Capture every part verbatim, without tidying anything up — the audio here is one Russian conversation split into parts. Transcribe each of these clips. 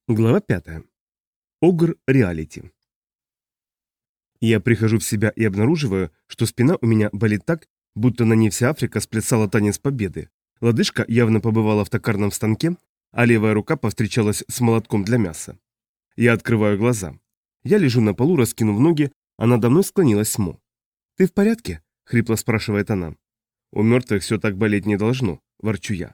Глава пятая. Огр реалити. Я прихожу в себя и обнаруживаю, что спина у меня болит так, будто на ней вся Африка сплясала танец победы. Лодыжка явно побывала в токарном станке, а левая рука повстречалась с молотком для мяса. Я открываю глаза. Я лежу на полу, раскинув ноги, а надо мной склонилась Мо. «Ты в порядке?» — хрипло спрашивает она. «У мертвых все так болеть не должно», — ворчу я.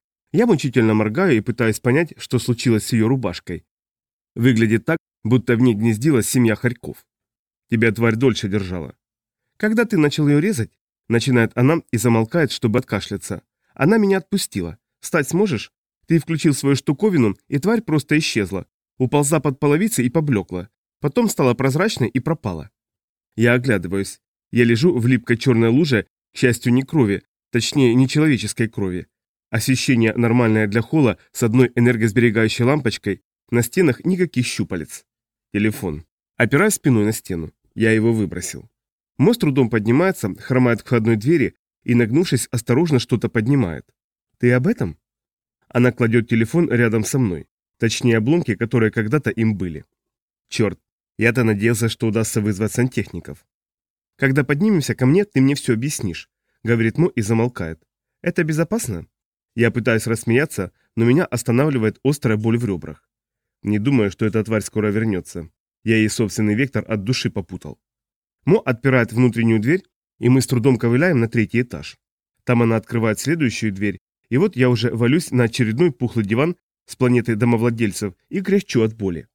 Я мучительно моргаю и пытаюсь понять, что случилось с ее рубашкой. Выглядит так, будто в ней гнездилась семья хорьков. Тебя тварь дольше держала. Когда ты начал ее резать, начинает она и замолкает, чтобы откашляться. Она меня отпустила. Встать сможешь? Ты включил свою штуковину, и тварь просто исчезла. Уползла под половицы и поблекла. Потом стала прозрачной и пропала. Я оглядываюсь. Я лежу в липкой черной луже, к счастью, не крови, точнее, не человеческой крови. Освещение нормальное для холла с одной энергосберегающей лампочкой, на стенах никаких щупалец. Телефон. Опираюсь спиной на стену. Я его выбросил. Мо с трудом поднимается, хромает к входной двери и, нагнувшись, осторожно что-то поднимает. «Ты об этом?» Она кладет телефон рядом со мной. Точнее, обломки, которые когда-то им были. Черт, я-то надеялся, что удастся вызвать сантехников. «Когда поднимемся ко мне, ты мне все объяснишь», — говорит Мо и замолкает. «Это безопасно?» Я пытаюсь рассмеяться, но меня останавливает острая боль в ребрах. Не думаю, что эта тварь скоро вернется. Я ей собственный вектор от души попутал. Мо отпирает внутреннюю дверь, и мы с трудом ковыляем на третий этаж. Там она открывает следующую дверь, и вот я уже валюсь на очередной пухлый диван с планеты домовладельцев и кряхчу от боли.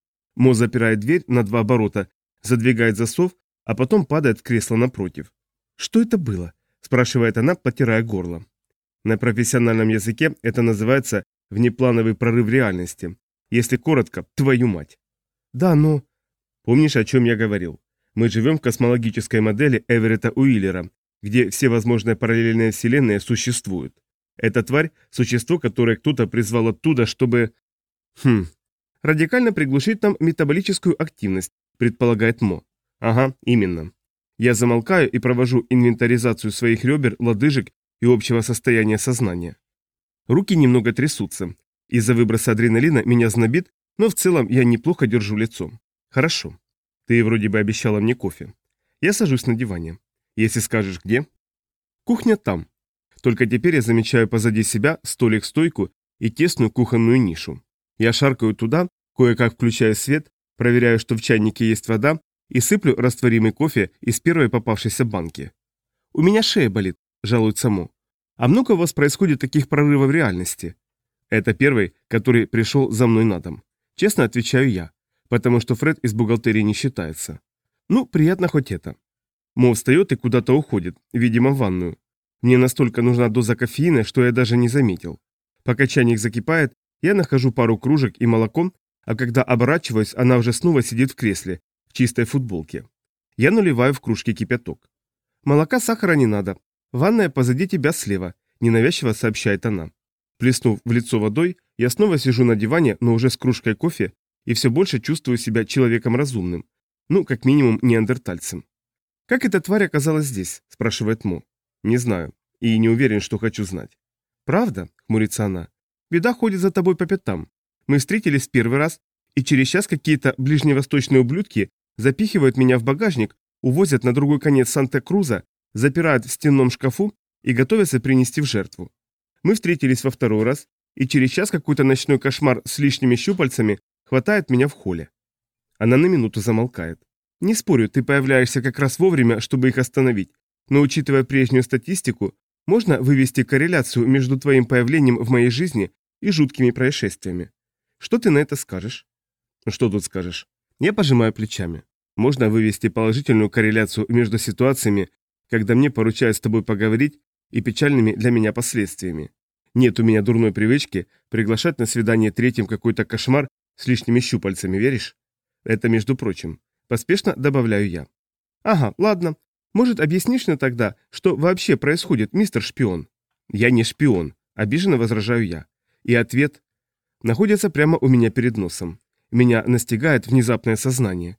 Мо запирает дверь на два оборота, задвигает засов, а потом падает в кресло напротив. «Что это было?» – спрашивает она, потирая горло. На профессиональном языке это называется внеплановый прорыв реальности. Если коротко, твою мать. Да, но... Помнишь, о чем я говорил? Мы живем в космологической модели Эверетта Уиллера, где все возможные параллельные вселенные существуют. Эта тварь – существо, которое кто-то призвал оттуда, чтобы... Хм... Радикально приглушить там метаболическую активность, предполагает Мо. Ага, именно. Я замолкаю и провожу инвентаризацию своих ребер, лодыжек и общего состояния сознания. Руки немного трясутся. Из-за выброса адреналина меня знобит, но в целом я неплохо держу лицо. Хорошо. Ты вроде бы обещала мне кофе. Я сажусь на диване. Если скажешь, где? Кухня там. Только теперь я замечаю позади себя столик-стойку и тесную кухонную нишу. Я шаркаю туда, кое-как включаю свет, проверяю, что в чайнике есть вода, и сыплю растворимый кофе из первой попавшейся банки. У меня шея болит, жалуется Мо. А много у вас происходит таких прорывов реальности? Это первый, который пришел за мной на дом. Честно отвечаю я, потому что Фред из бухгалтерии не считается. Ну, приятно хоть это. Мо встает и куда-то уходит, видимо, в ванную. Мне настолько нужна доза кофеина, что я даже не заметил. Пока чайник закипает, я нахожу пару кружек и молоко, а когда оборачиваюсь, она уже снова сидит в кресле, в чистой футболке. Я наливаю в кружке кипяток. Молока, сахара не надо. Ванная позади тебя слева, ненавязчиво сообщает она. Плеснув в лицо водой, я снова сижу на диване, но уже с кружкой кофе, и все больше чувствую себя человеком разумным. Ну, как минимум, неандертальцем. «Как эта тварь оказалась здесь?» – спрашивает Мо. «Не знаю. И не уверен, что хочу знать». «Правда?» – хмурится она. «Беда ходит за тобой по пятам. Мы встретились в первый раз, и через час какие-то ближневосточные ублюдки запихивают меня в багажник, увозят на другой конец Санта-Круза, запирают в стенном шкафу и готовятся принести в жертву. Мы встретились во второй раз, и через час какой-то ночной кошмар с лишними щупальцами хватает меня в холле». Она на минуту замолкает. «Не спорю, ты появляешься как раз вовремя, чтобы их остановить, но учитывая прежнюю статистику, можно вывести корреляцию между твоим появлением в моей жизни и жуткими происшествиями. Что ты на это скажешь?» «Что тут скажешь?» Я пожимаю плечами. Можно вывести положительную корреляцию между ситуациями, когда мне поручают с тобой поговорить, и печальными для меня последствиями. Нет у меня дурной привычки приглашать на свидание третьим какой-то кошмар с лишними щупальцами, веришь? Это между прочим. Поспешно добавляю я. Ага, ладно. Может, объяснишь мне тогда, что вообще происходит, мистер шпион? Я не шпион, обиженно возражаю я. И ответ находится прямо у меня перед носом. Меня настигает внезапное сознание.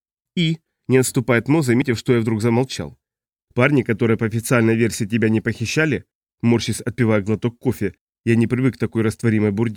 И, не отступает Мо, заметив, что я вдруг замолчал. Парни, которые по официальной версии тебя не похищали, морщись отпивая глоток кофе, я не привык к такой растворимой бурде,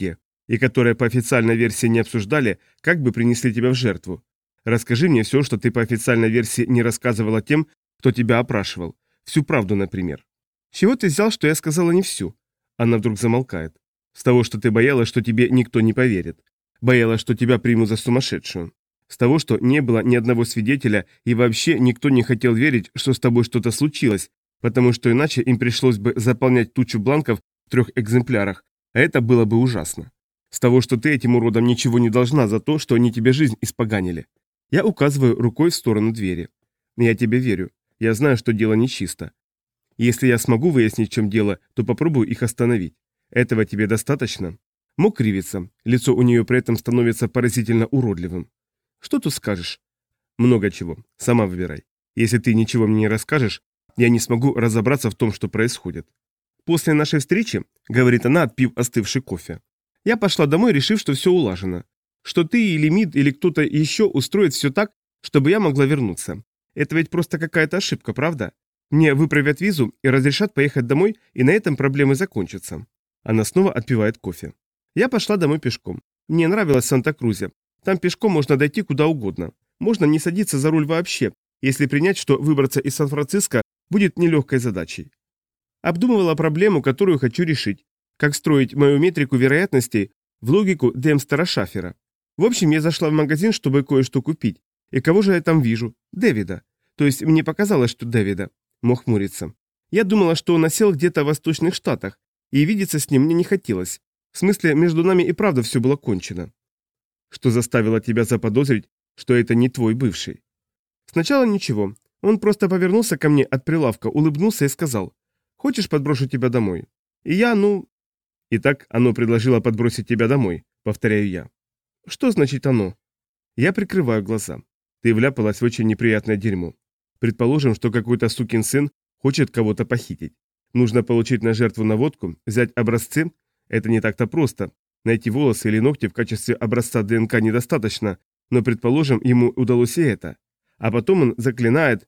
и которые по официальной версии не обсуждали, как бы принесли тебя в жертву. Расскажи мне все, что ты по официальной версии не рассказывала тем, кто тебя опрашивал. Всю правду, например. С чего ты взял, что я сказала не всю? Она вдруг замолкает. С того, что ты боялась, что тебе никто не поверит. Боялась, что тебя примут за сумасшедшую. С того, что не было ни одного свидетеля, и вообще никто не хотел верить, что с тобой что-то случилось, потому что иначе им пришлось бы заполнять тучу бланков в трех экземплярах, а это было бы ужасно. С того, что ты этим уродам ничего не должна за то, что они тебе жизнь испоганили. Я указываю рукой в сторону двери. Я тебе верю. Я знаю, что дело нечисто. Если я смогу выяснить, в чем дело, то попробую их остановить. Этого тебе достаточно? Мог кривиться. Лицо у нее при этом становится поразительно уродливым. Что тут скажешь? Много чего. Сама выбирай. Если ты ничего мне не расскажешь, я не смогу разобраться в том, что происходит. После нашей встречи, говорит она, отпив остывший кофе, я пошла домой, решив, что все улажено. Что ты или МИД или кто-то еще устроит все так, чтобы я могла вернуться. Это ведь просто какая-то ошибка, правда? Мне выправят визу и разрешат поехать домой, и на этом проблемы закончатся. Она снова отпивает кофе. Я пошла домой пешком. Мне нравилось в Санта-Крузе. Там пешком можно дойти куда угодно. Можно не садиться за руль вообще, если принять, что выбраться из Сан-Франциско будет нелегкой задачей. Обдумывала проблему, которую хочу решить. Как строить мою метрику вероятностей в логику Демстера Шафера. В общем, я зашла в магазин, чтобы кое-что купить. И кого же я там вижу? Дэвида. То есть мне показалось, что Дэвида. Мо хмурится. Я думала, что он осел где-то в Восточных Штатах, и видеться с ним мне не хотелось. В смысле, между нами и правда все было кончено. Что заставило тебя заподозрить, что это не твой бывший? Сначала ничего. Он просто повернулся ко мне от прилавка, улыбнулся и сказал: «Хочешь, подброшу тебя домой?» И я, ну... Итак, оно предложило подбросить тебя домой, повторяю я. Что значит оно? Я прикрываю глаза. Ты вляпалась в очень неприятное дерьмо. Предположим, что какой-то сукин сын хочет кого-то похитить. Нужно получить на жертву наводку, взять образцы. Это не так-то просто. Найти волосы или ногти в качестве образца ДНК недостаточно, но, предположим, ему удалось и это. А потом он заклинает,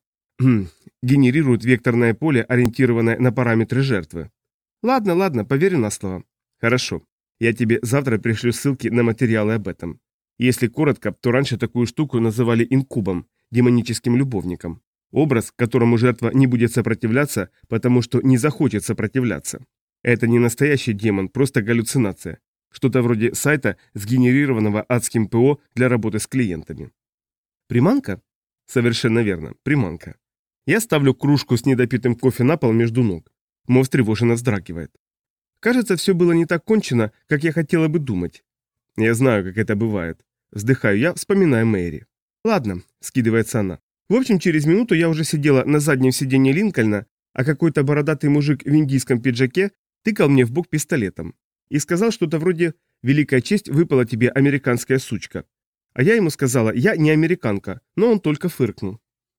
генерирует векторное поле, ориентированное на параметры жертвы. Ладно, ладно, поверю на слово. Хорошо. Я тебе завтра пришлю ссылки на материалы об этом. Если коротко, то раньше такую штуку называли инкубом, демоническим любовником. Образ, которому жертва не будет сопротивляться, потому что не захочет сопротивляться. Это не настоящий демон, просто галлюцинация. Что-то вроде сайта, сгенерированного адским ПО для работы с клиентами. Приманка? Совершенно верно, приманка. Я ставлю кружку с недопитым кофе на пол между ног. Мо встревоженно вздрагивает. Кажется, все было не так кончено, как я хотела бы думать. Я знаю, как это бывает. Вздыхаю я, вспоминая Мэри. Ладно, скидывается она. В общем, через минуту я уже сидела на заднем сиденье Линкольна, а какой-то бородатый мужик в индийском пиджаке тыкал мне в бок пистолетом. И сказал что-то вроде «Великая честь, выпала тебе американская сучка». А я ему сказала «Я не американка», но он только фыркнул.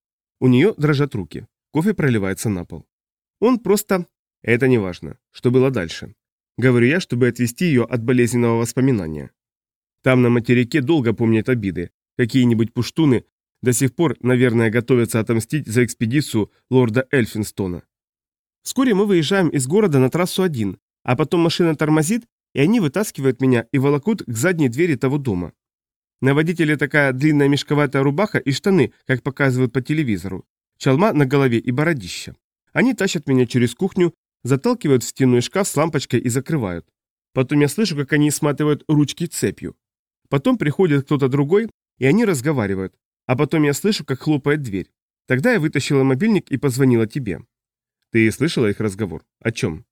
У нее дрожат руки. Кофе проливается на пол. Он просто... Это не важно. Что было дальше? Говорю я, чтобы отвести ее от болезненного воспоминания. Там на материке долго помнят обиды. Какие-нибудь пуштуны до сих пор, наверное, готовятся отомстить за экспедицию лорда Эльфинстона. Вскоре мы выезжаем из города на трассу один, а потом машина тормозит, и они вытаскивают меня и волокут к задней двери того дома. На водителе такая длинная мешковатая рубаха и штаны, как показывают по телевизору, чалма на голове и бородища. Они тащат меня через кухню, заталкивают в стенной шкаф с лампочкой и закрывают. Потом я слышу, как они сматывают ручки цепью. Потом приходит кто-то другой, и они разговаривают. А потом я слышу, как хлопает дверь. Тогда я вытащила мобильник и позвонила тебе. Ты слышала их разговор? О чем?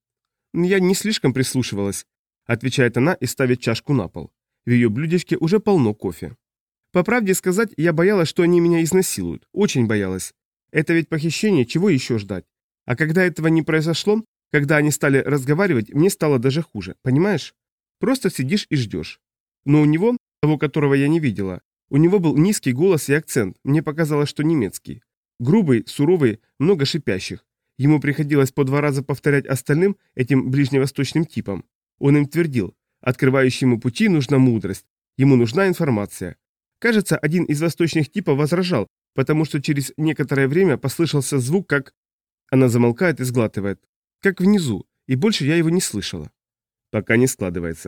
Я не слишком прислушивалась, отвечает она и ставит чашку на пол. В ее блюдечке уже полно кофе. По правде сказать, я боялась, что они меня изнасилуют. Очень боялась. Это ведь похищение, чего еще ждать? А когда этого не произошло, когда они стали разговаривать, мне стало даже хуже, понимаешь? Просто сидишь и ждешь. Но у него, того, которого я не видела, у него был низкий голос и акцент, мне показалось, что немецкий. Грубый, суровый, много шипящих. Ему приходилось по два раза повторять остальным, этим ближневосточным типам. Он им твердил, открывающему пути нужна мудрость, ему нужна информация. Кажется, один из восточных типов возражал, потому что через некоторое время послышался звук, как... Она замолкает и сглатывает. Как внизу, и больше я его не слышала. Пока не складывается.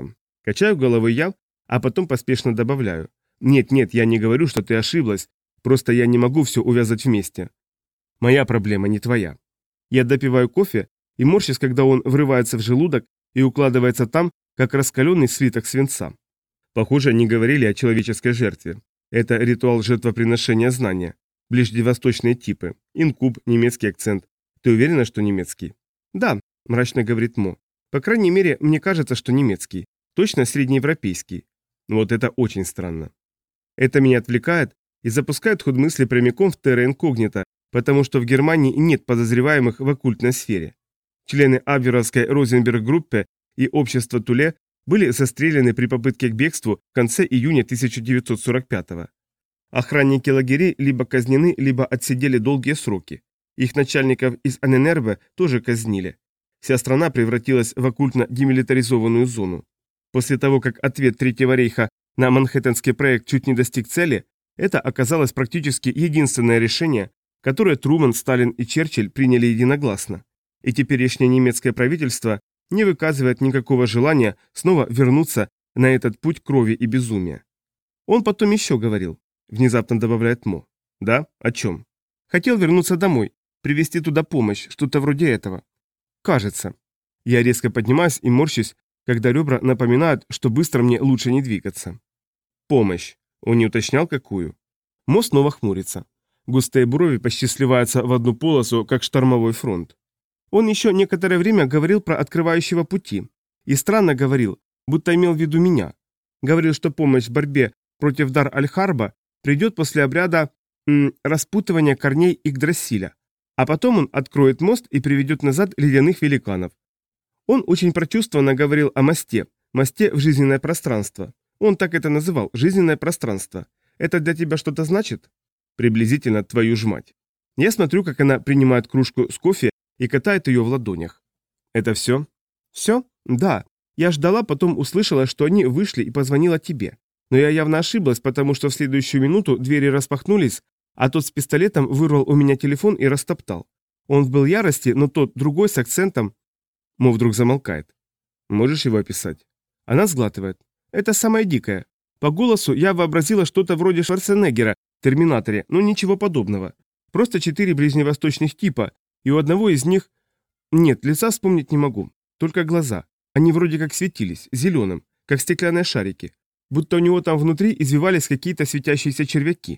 Качаю головой я, а потом поспешно добавляю. Нет-нет, я не говорю, что ты ошиблась, просто я не могу все увязать вместе. Моя проблема, не твоя. Я допиваю кофе и морщусь, когда он врывается в желудок и укладывается там, как раскаленный слиток свинца. Похоже, они говорили о человеческой жертве. Это ритуал жертвоприношения знания. Ближневосточные типы. Инкуб, немецкий акцент. Ты уверена, что немецкий? Да, мрачно говорит Мо. По крайней мере, мне кажется, что немецкий. Точно среднеевропейский. Вот это очень странно. Это меня отвлекает и запускает ход мысли прямиком в терра инкогнито, потому что в Германии нет подозреваемых в оккультной сфере. Члены Абверовской Розенберг-группы и общества Туле были застрелены при попытке к бегству в конце июня тысяча девятьсот сорок пятого. Охранники лагерей либо казнены, либо отсидели долгие сроки. Их начальников из Анненербе тоже казнили. Вся страна превратилась в оккультно демилитаризованную зону. После того, как ответ Третьего рейха на Манхэттенский проект чуть не достиг цели, это оказалось практически единственное решение, которое Труман, Сталин и Черчилль приняли единогласно. И теперешнее немецкое правительство не выказывает никакого желания снова вернуться на этот путь крови и безумия. Он потом еще говорил, внезапно добавляет Мо. Да? О чем? Хотел вернуться домой, привезти туда помощь, что-то вроде этого. Кажется. Я резко поднимаюсь и морщусь, когда ребра напоминают, что быстро мне лучше не двигаться. Помощь. Он не уточнял, какую. Мо снова хмурится. Густые брови почти сливаются в одну полосу, как штормовой фронт. Он еще некоторое время говорил про открывающего пути. И странно говорил, будто имел в виду меня. Говорил, что помощь в борьбе против Дар-аль-Харба придет после обряда м, распутывания корней Игдрасиля. А потом он откроет мост и приведет назад ледяных великанов. Он очень прочувствованно говорил о мосте, мосте в жизненное пространство. Он так это называл, жизненное пространство. Это для тебя что-то значит? Приблизительно твою ж мать. Я смотрю, как она принимает кружку с кофе и катает ее в ладонях. Это все? Все? Да. Я ждала, потом услышала, что они вышли и позвонила тебе. Но я явно ошиблась, потому что в следующую минуту двери распахнулись, а тот с пистолетом вырвал у меня телефон и растоптал. Он был в ярости, но тот, другой, с акцентом... Мо вдруг замолкает. Можешь его описать? Она сглатывает. Это самое дикое. По голосу я вообразила что-то вроде Шварценеггера в «Терминаторе», но ничего подобного. Просто четыре ближневосточных типа, и у одного из них... Нет, лица вспомнить не могу, только глаза. Они вроде как светились, зеленым, как стеклянные шарики. Будто у него там внутри извивались какие-то светящиеся червяки.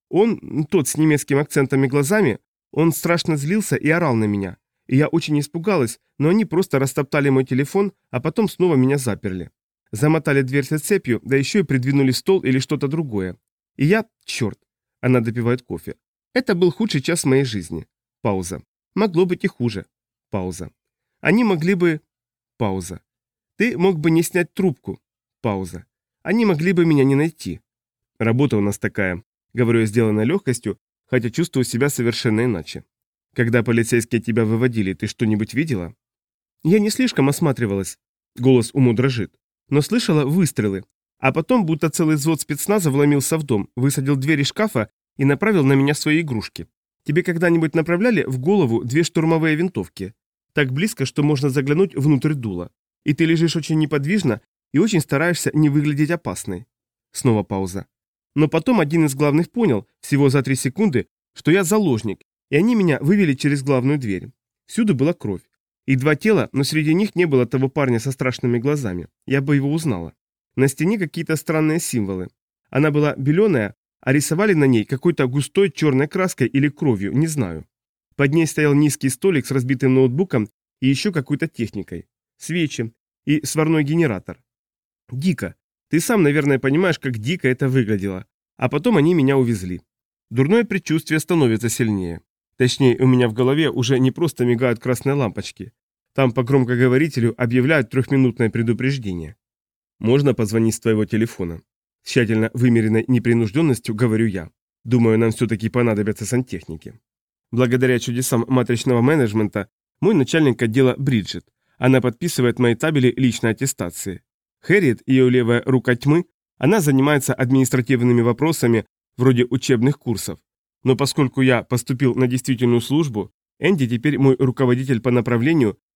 Он, тот с немецким акцентом и глазами, он страшно злился и орал на меня. И я очень испугалась, но они просто растоптали мой телефон, а потом снова меня заперли. Замотали дверцы цепью, да еще и придвинули стол или что-то другое. И я, черт, она допивает кофе. Это был худший час в моей жизни. Пауза. Могло быть и хуже. Пауза. Они могли бы... Пауза. Ты мог бы не снять трубку. Пауза. Они могли бы меня не найти. Работа у нас такая. Говорю я сделанной легкостью, хотя чувствую себя совершенно иначе. Когда полицейские тебя выводили, ты что-нибудь видела? Я не слишком осматривалась. Голос уму дрожит. Но слышала выстрелы. А потом будто целый взвод спецназа вломился в дом, высадил дверь из шкафа и направил на меня свои игрушки. Тебе когда-нибудь направляли в голову две штурмовые винтовки? Так близко, что можно заглянуть внутрь дула. И ты лежишь очень неподвижно и очень стараешься не выглядеть опасной. Снова пауза. Но потом один из главных понял, всего за три секунды, что я заложник, и они меня вывели через главную дверь. Всюду была кровь. И два тела, но среди них не было того парня со страшными глазами. Я бы его узнала. На стене какие-то странные символы. Она была беленая, а рисовали на ней какой-то густой черной краской или кровью, не знаю. Под ней стоял низкий столик с разбитым ноутбуком и еще какой-то техникой. Свечи и сварной генератор. Дико. Ты сам, наверное, понимаешь, как дико это выглядело. А потом они меня увезли. Дурное предчувствие становится сильнее. Точнее, у меня в голове уже не просто мигают красные лампочки. Там по громкоговорителю объявляют трехминутное предупреждение. Можно позвонить с твоего телефона. С тщательно вымеренной непринужденностью говорю я. Думаю, нам все-таки понадобятся сантехники. Благодаря чудесам матричного менеджмента, мой начальник отдела Бриджит. Она подписывает мои табели личной аттестации. Хэрриет, ее левая рука тьмы, она занимается административными вопросами вроде учебных курсов. Но поскольку я поступил на действительную службу, Энди теперь мой руководитель по направлению,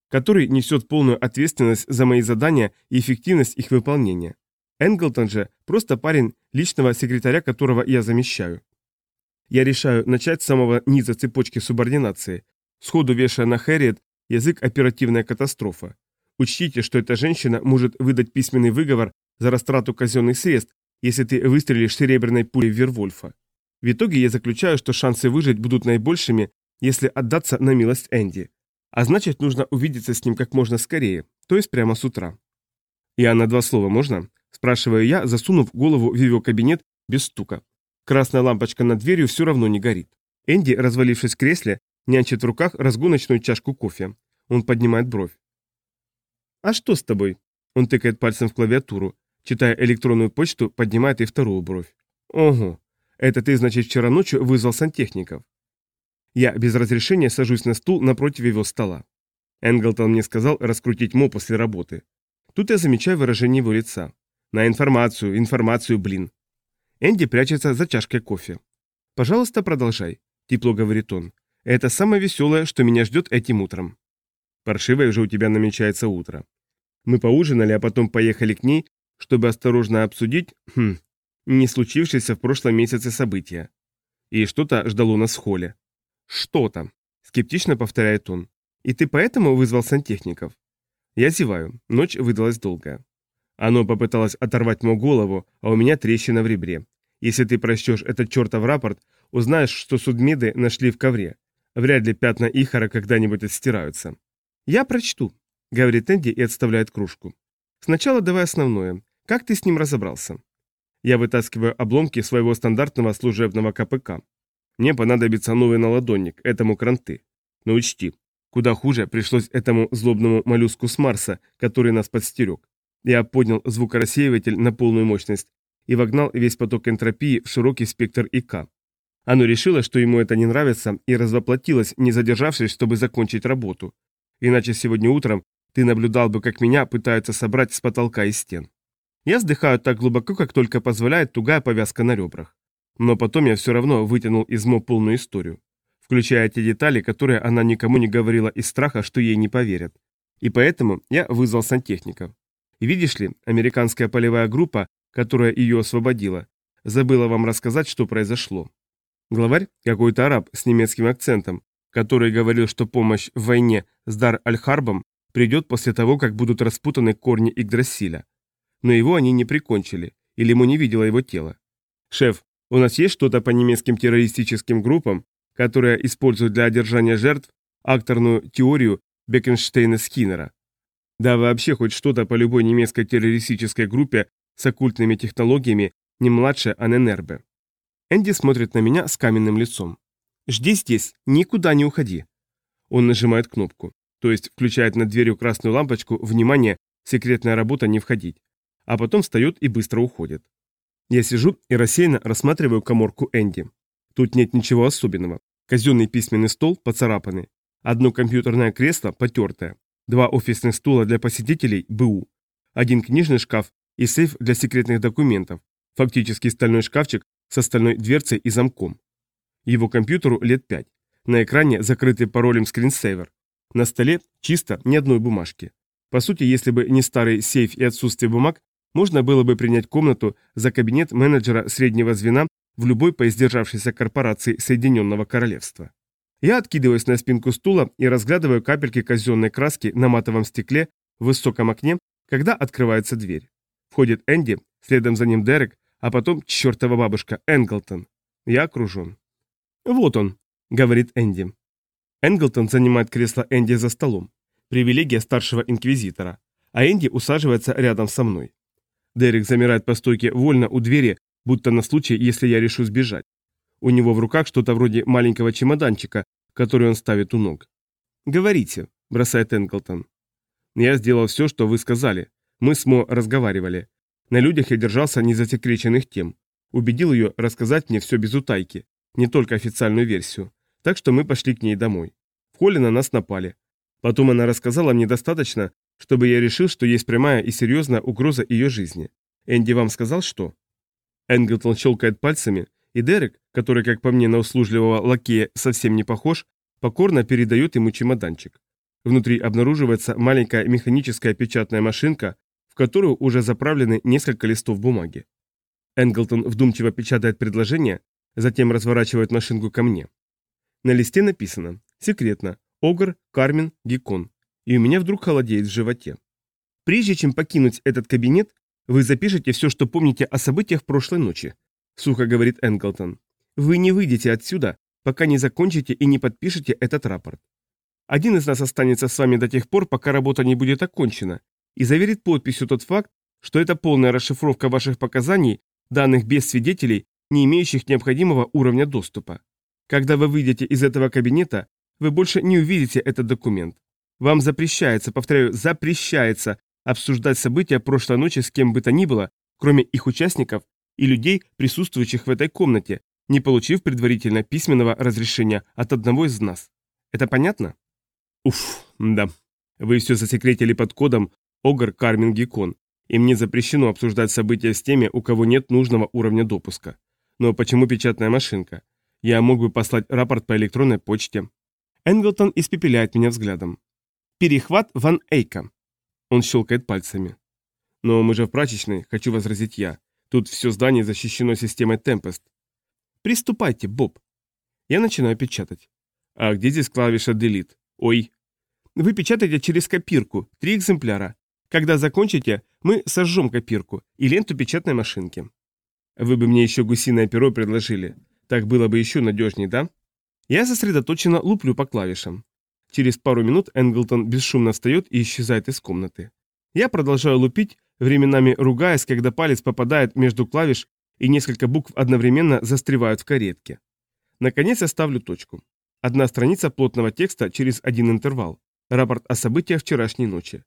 который несет полную ответственность за мои задания и эффективность их выполнения. Энглтон же просто парень, личного секретаря которого я замещаю. Я решаю начать с самого низа цепочки субординации, сходу вешая на Хэрриет язык оперативная катастрофа. Учтите, что эта женщина может выдать письменный выговор за растрату казенных средств, если ты выстрелишь серебряной пулей в Вервольфа. В итоге я заключаю, что шансы выжить будут наибольшими, если отдаться на милость Энди. А значит, нужно увидеться с ним как можно скорее, то есть прямо с утра. «Я на два слова можно?» – спрашиваю я, засунув голову в его кабинет без стука. Красная лампочка над дверью все равно не горит. Энди, развалившись в кресле, нянчит в руках разгоночную чашку кофе. Он поднимает бровь. «А что с тобой?» Он тыкает пальцем в клавиатуру. Читая электронную почту, поднимает и вторую бровь. «Ого, это ты, значит, вчера ночью вызвал сантехников?» Я без разрешения сажусь на стул напротив его стола. Энглтон мне сказал раскрутить Мо после работы. Тут я замечаю выражение его лица. «На информацию, информацию, блин!» Энди прячется за чашкой кофе. «Пожалуйста, продолжай», — тепло говорит он. «Это самое веселое, что меня ждет этим утром». Паршивое уже у тебя намечается утро. Мы поужинали, а потом поехали к ней, чтобы осторожно обсудить, хм, не случившееся в прошлом месяце события. И что-то ждало нас в холле. «Что-то», — скептично повторяет он. «И ты поэтому вызвал сантехников?» Я зеваю. Ночь выдалась долгая. Оно попыталось оторвать мою голову, а у меня трещина в ребре. Если ты прочтешь этот чертов рапорт, узнаешь, что судмеды нашли в ковре. Вряд ли пятна ихора когда-нибудь отстираются. «Я прочту», — говорит Энди и отставляет кружку. «Сначала давай основное. Как ты с ним разобрался?» Я вытаскиваю обломки своего стандартного служебного КПК. Мне понадобится новый наладонник, этому кранты. Но учти, куда хуже пришлось этому злобному моллюску с Марса, который нас подстерег. Я поднял звукорассеиватель на полную мощность и вогнал весь поток энтропии в широкий спектр ИК. Оно решило, что ему это не нравится, и развоплотилось, не задержавшись, чтобы закончить работу. Иначе сегодня утром ты наблюдал бы, как меня пытаются собрать с потолка и стен. Я вздыхаю так глубоко, как только позволяет тугая повязка на ребрах. Но потом я все равно вытянул из Мо полную историю, включая те детали, которые она никому не говорила из страха, что ей не поверят. И поэтому я вызвал сантехников. И видишь ли, американская полевая группа, которая ее освободила, забыла вам рассказать, что произошло. Главарь, какой-то араб с немецким акцентом, который говорил, что помощь в войне с Дар-аль-Харбом придет после того, как будут распутаны корни Игдрасиля. Но его они не прикончили, или ему не видело его тело. «Шеф, у нас есть что-то по немецким террористическим группам, которые используют для одержания жертв акторную теорию Бекенштейна-Скиннера? Да вообще хоть что-то по любой немецкой террористической группе с оккультными технологиями не младше Аненербе». Энди смотрит на меня с каменным лицом. «Жди здесь, никуда не уходи». Он нажимает кнопку, то есть включает над дверью красную лампочку «Внимание, секретная работа, не входить», а потом встает и быстро уходит. Я сижу и рассеянно рассматриваю каморку Энди. Тут нет ничего особенного. Казенный письменный стол поцарапанный, одно компьютерное кресло потертое, два офисных стула для посетителей БУ, один книжный шкаф и сейф для секретных документов, фактически стальной шкафчик с стальной дверцей и замком. Его компьютеру лет пять. На экране закрытый паролем скринсейвер. На столе чисто, ни одной бумажки. По сути, если бы не старый сейф и отсутствие бумаг, можно было бы принять комнату за кабинет менеджера среднего звена в любой поиздержавшейся корпорации Соединенного Королевства. Я откидываюсь на спинку стула и разглядываю капельки казенной краски на матовом стекле в высоком окне, когда открывается дверь. Входит Энди, следом за ним Дерек, а потом чертова бабушка Энглтон. Я окружен. «Вот он», — говорит Энди. Энглтон занимает кресло Энди за столом. Привилегия старшего инквизитора. А Энди усаживается рядом со мной. Дерек замирает по стойке вольно у двери, будто на случай, если я решу сбежать. У него в руках что-то вроде маленького чемоданчика, который он ставит у ног. «Говорите», — бросает Энглтон. «Я сделал все, что вы сказали. Мы с Мо разговаривали. На людях я держался незасекреченных тем. Убедил ее рассказать мне все без утайки, не только официальную версию. Так что мы пошли к ней домой. В холле на нас напали. Потом она рассказала мне достаточно, чтобы я решил, что есть прямая и серьезная угроза ее жизни. Энди вам сказал, что?» Энглтон щелкает пальцами, и Дерек, который, как по мне, на услужливого лакея совсем не похож, покорно передает ему чемоданчик. Внутри обнаруживается маленькая механическая печатная машинка, в которую уже заправлены несколько листов бумаги. Энглтон вдумчиво печатает предложение, затем разворачивает машинку ко мне. На листе написано «Секретно. Огр, Кармен, Геккон». И у меня вдруг холодеет в животе. Прежде чем покинуть этот кабинет, вы запишете все, что помните о событиях прошлой ночи, сухо говорит Энглтон. Вы не выйдете отсюда, пока не закончите и не подпишете этот рапорт. Один из нас останется с вами до тех пор, пока работа не будет окончена, и заверит подписью тот факт, что это полная расшифровка ваших показаний, данных без свидетелей, не имеющих необходимого уровня доступа. Когда вы выйдете из этого кабинета, вы больше не увидите этот документ. Вам запрещается, повторяю, запрещается обсуждать события прошлой ночи с кем бы то ни было, кроме их участников и людей, присутствующих в этой комнате, не получив предварительно письменного разрешения от одного из нас. Это понятно? Уф, да. Вы все засекретили под кодом Огр, Кармен, Геккон, и мне запрещено обсуждать события с теми, у кого нет нужного уровня допуска. Но почему печатная машинка? Я мог бы послать рапорт по электронной почте. Энглтон испепеляет меня взглядом. Перехват Ван Эйка. Он щелкает пальцами. Но мы же в прачечной, хочу возразить я. Тут все здание защищено системой Tempest. Приступайте, Боб. Я начинаю печатать. А где здесь клавиша Delete? Ой. Вы печатаете через копирку, три экземпляра. Когда закончите, мы сожжем копирку и ленту печатной машинки. Вы бы мне еще гусиное перо предложили. Так было бы еще надежней, да? Я сосредоточенно луплю по клавишам. Через пару минут Энглтон бесшумно встает и исчезает из комнаты. Я продолжаю лупить, временами ругаясь, когда палец попадает между клавиш и несколько букв одновременно застревают в каретке. Наконец я ставлю точку. Одна страница плотного текста через один интервал. Рапорт о событиях вчерашней ночи.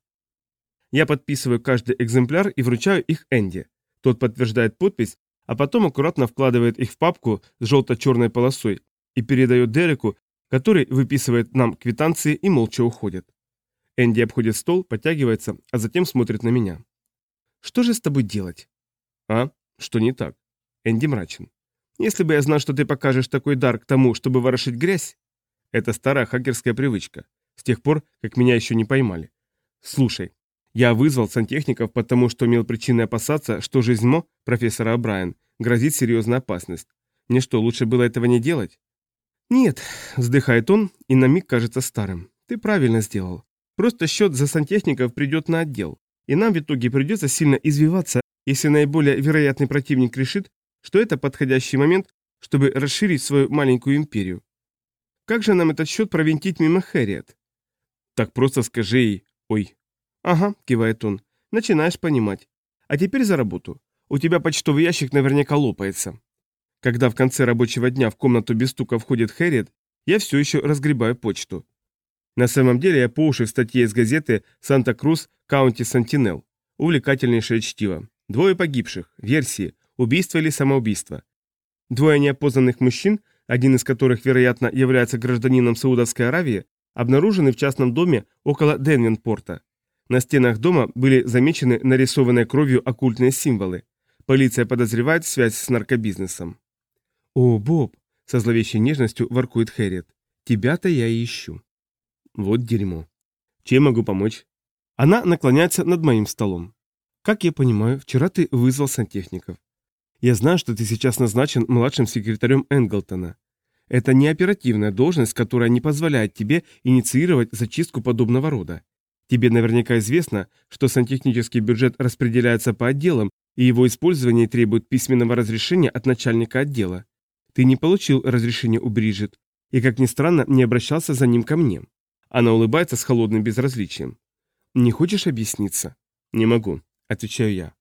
Я подписываю каждый экземпляр и вручаю их Энди. Тот подтверждает подпись, а потом аккуратно вкладывает их в папку с желто-черной полосой и передает Дереку, который выписывает нам квитанции и молча уходит. Энди обходит стол, подтягивается, а затем смотрит на меня. «Что же с тобой делать?» «А? Что не так?» Энди мрачен. «Если бы я знал, что ты покажешь такой дар к тому, чтобы ворошить грязь...» Это старая хакерская привычка, с тех пор, как меня еще не поймали. «Слушай, я вызвал сантехников, потому что имел причины опасаться, что жизнь Мо, профессора О'Брайен, грозит серьезная опасность. Мне что, лучше было этого не делать?» «Нет», — вздыхает он и на миг кажется старым. «Ты правильно сделал. Просто счет за сантехников придет на отдел, и нам в итоге придется сильно извиваться, если наиболее вероятный противник решит, что это подходящий момент, чтобы расширить свою маленькую империю. Как же нам этот счет провинтить мимо Хэрриет?» «Так просто скажи ей, ой». «Ага», — кивает он, — «начинаешь понимать. А теперь за работу. У тебя почтовый ящик наверняка лопается». Когда в конце рабочего дня в комнату без стука входит Хэрриет, я все еще разгребаю почту. На самом деле я по уши в статье из газеты «Санта-Крус Каунти Сентинел». Увлекательнейшее чтиво. Двое погибших. Версии. Убийство или самоубийство. Двое неопознанных мужчин, один из которых, вероятно, является гражданином Саудовской Аравии, обнаружены в частном доме около Денвенпорта. На стенах дома были замечены нарисованные кровью оккультные символы. Полиция подозревает связь с наркобизнесом. «О, Боб!» — со зловещей нежностью воркует Хэрриет. «Тебя-то я и ищу». Вот дерьмо. Чем могу помочь? Она наклоняется над моим столом. Как я понимаю, вчера ты вызвал сантехников. Я знаю, что ты сейчас назначен младшим секретарем Энглтона. Это не оперативная должность, которая не позволяет тебе инициировать зачистку подобного рода. Тебе наверняка известно, что сантехнический бюджет распределяется по отделам, и его использование требует письменного разрешения от начальника отдела. Ты не получил разрешения у Бриджит, и, как ни странно, не обращался за ним ко мне. Она улыбается с холодным безразличием. «Не хочешь объясниться?» «Не могу», — отвечаю я.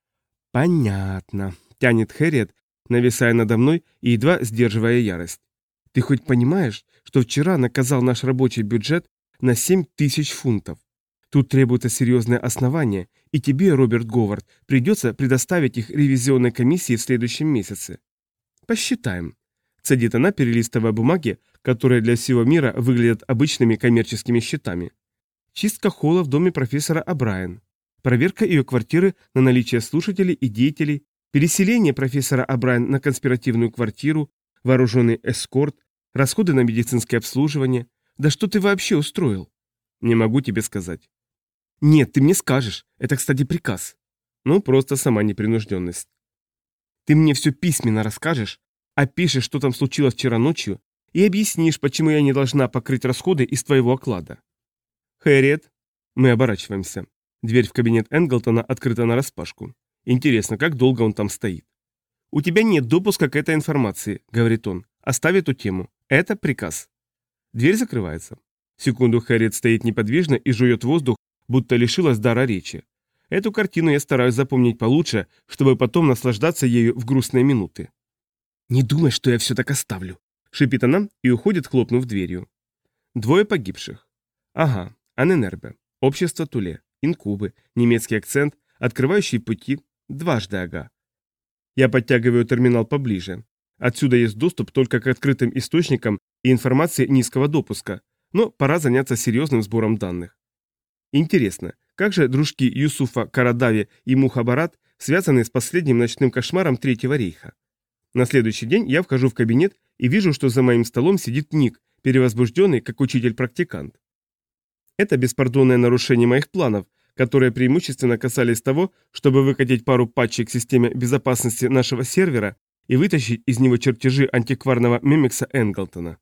«Понятно», — тянет Хэрриет, нависая надо мной и едва сдерживая ярость. «Ты хоть понимаешь, что вчера наказал наш рабочий бюджет на семь тысяч фунтов? Тут требуется серьезное основание, и тебе, Роберт Говард, придется предоставить их ревизионной комиссии в следующем месяце. Посчитаем». Цедит она, перелистывая бумаги, которые для всего мира выглядят обычными коммерческими счетами. Чистка холла в доме профессора О'Брайен. Проверка ее квартиры на наличие слушателей и деятелей. Переселение профессора О'Брайен на конспиративную квартиру. Вооруженный эскорт. Расходы на медицинское обслуживание. Да что ты вообще устроил? Не могу тебе сказать. Нет, ты мне скажешь. Это, кстати, приказ. Ну, просто сама непринужденность. Ты мне все письменно расскажешь, опишешь, что там случилось вчера ночью, и объяснишь, почему я не должна покрыть расходы из твоего оклада. Хэрриет. Мы оборачиваемся. Дверь в кабинет Энглтона открыта нараспашку. Интересно, как долго он там стоит? «У тебя нет допуска к этой информации», — говорит он. «Оставь эту тему. Это приказ». Дверь закрывается. Секунду Хэрриет стоит неподвижно и жует воздух, будто лишилась дара речи. Эту картину я стараюсь запомнить получше, чтобы потом наслаждаться ею в грустные минуты. «Не думай, что я все так оставлю», — шипит она и уходит, хлопнув дверью. Двое погибших. Ага, Аненербе, общество Туле, инкубы, немецкий акцент, открывающий пути, дважды ага. Я подтягиваю терминал поближе. Отсюда есть доступ только к открытым источникам и информации низкого допуска, но пора заняться серьезным сбором данных. Интересно, как же дружки Юсуфа Карадави и Мухабарат связаны с последним ночным кошмаром Третьего рейха? На следующий день я вхожу в кабинет и вижу, что за моим столом сидит Ник, перевозбужденный, как учитель-практикант. Это беспардонное нарушение моих планов, которые преимущественно касались того, чтобы выкатить пару патчей к системе безопасности нашего сервера и вытащить из него чертежи антикварного мемикса Энглтона.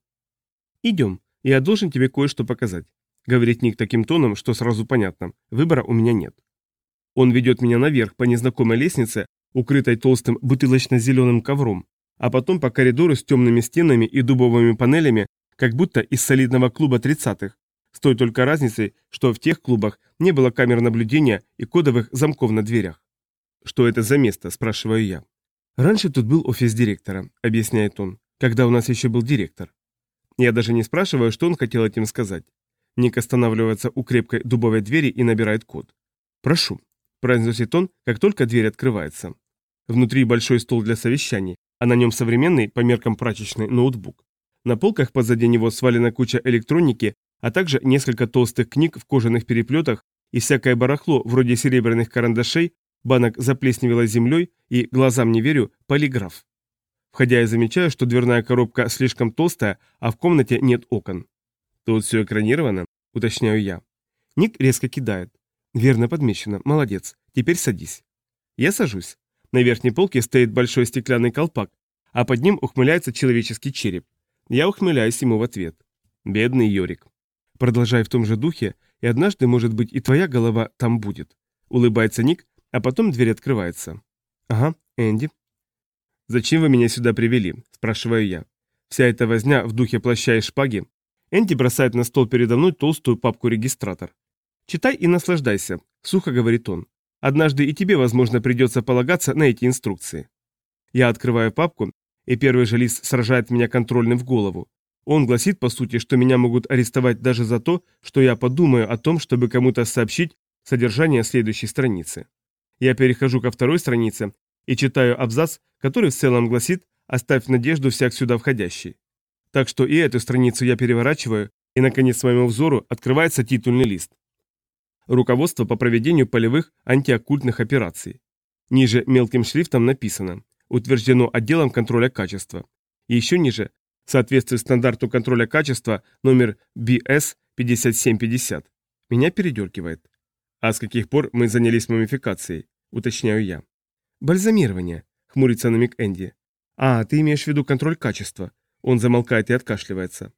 «Идем, я должен тебе кое-что показать», — говорит Ник таким тоном, что сразу понятно, выбора у меня нет. Он ведет меня наверх по незнакомой лестнице, укрытой толстым бутылочно-зеленым ковром, а потом по коридору с темными стенами и дубовыми панелями, как будто из солидного клуба тридцатых, с той только разницей, что в тех клубах не было камер наблюдения и кодовых замков на дверях. «Что это за место?» – спрашиваю я. «Раньше тут был офис директора», – объясняет он, – «когда у нас еще был директор». Я даже не спрашиваю, что он хотел этим сказать. Ник останавливается у крепкой дубовой двери и набирает код. «Прошу», – произносит он, как только дверь открывается. Внутри большой стол для совещаний, а на нем современный, по меркам прачечный, ноутбук. На полках позади него свалена куча электроники, а также несколько толстых книг в кожаных переплетах и всякое барахло, вроде серебряных карандашей, банок заплесневелой землей и, глазам не верю, полиграф. Входя, я замечаю, что дверная коробка слишком толстая, а в комнате нет окон. «Тут все экранировано?» – уточняю я. Ник резко кидает. «Верно подмечено. Молодец. Теперь садись». Я сажусь. На верхней полке стоит большой стеклянный колпак, а под ним ухмыляется человеческий череп. Я ухмыляюсь ему в ответ. «Бедный Йорик». «Продолжай в том же духе, и однажды, может быть, и твоя голова там будет». Улыбается Ник, а потом дверь открывается. «Ага, Энди». «Зачем вы меня сюда привели?» – спрашиваю я. Вся эта возня в духе плаща и шпаги. Энди бросает на стол передо мной толстую папку-регистратор. «Читай и наслаждайся», – сухо говорит он. «Однажды и тебе, возможно, придется полагаться на эти инструкции». Я открываю папку, и первый же лист сражает меня контрольным в голову. Он гласит, по сути, что меня могут арестовать даже за то, что я подумаю о том, чтобы кому-то сообщить содержание следующей страницы. Я перехожу ко второй странице и читаю абзац, который в целом гласит «Оставь надежду всяк сюда входящий». Так что и эту страницу я переворачиваю, и, наконец, моему взору открывается титульный лист. Руководство по проведению полевых антиоккультных операций. Ниже мелким шрифтом написано «Утверждено отделом контроля качества». И еще ниже в соответствии с стандарту контроля качества номер би эс пятьдесят семь пятьдесят. Меня передергивает. А с каких пор мы занялись мумификацией? Уточняю я. Бальзамирование, хмурится на миг Энди. А, ты имеешь в виду контроль качества. Он замолкает и откашливается.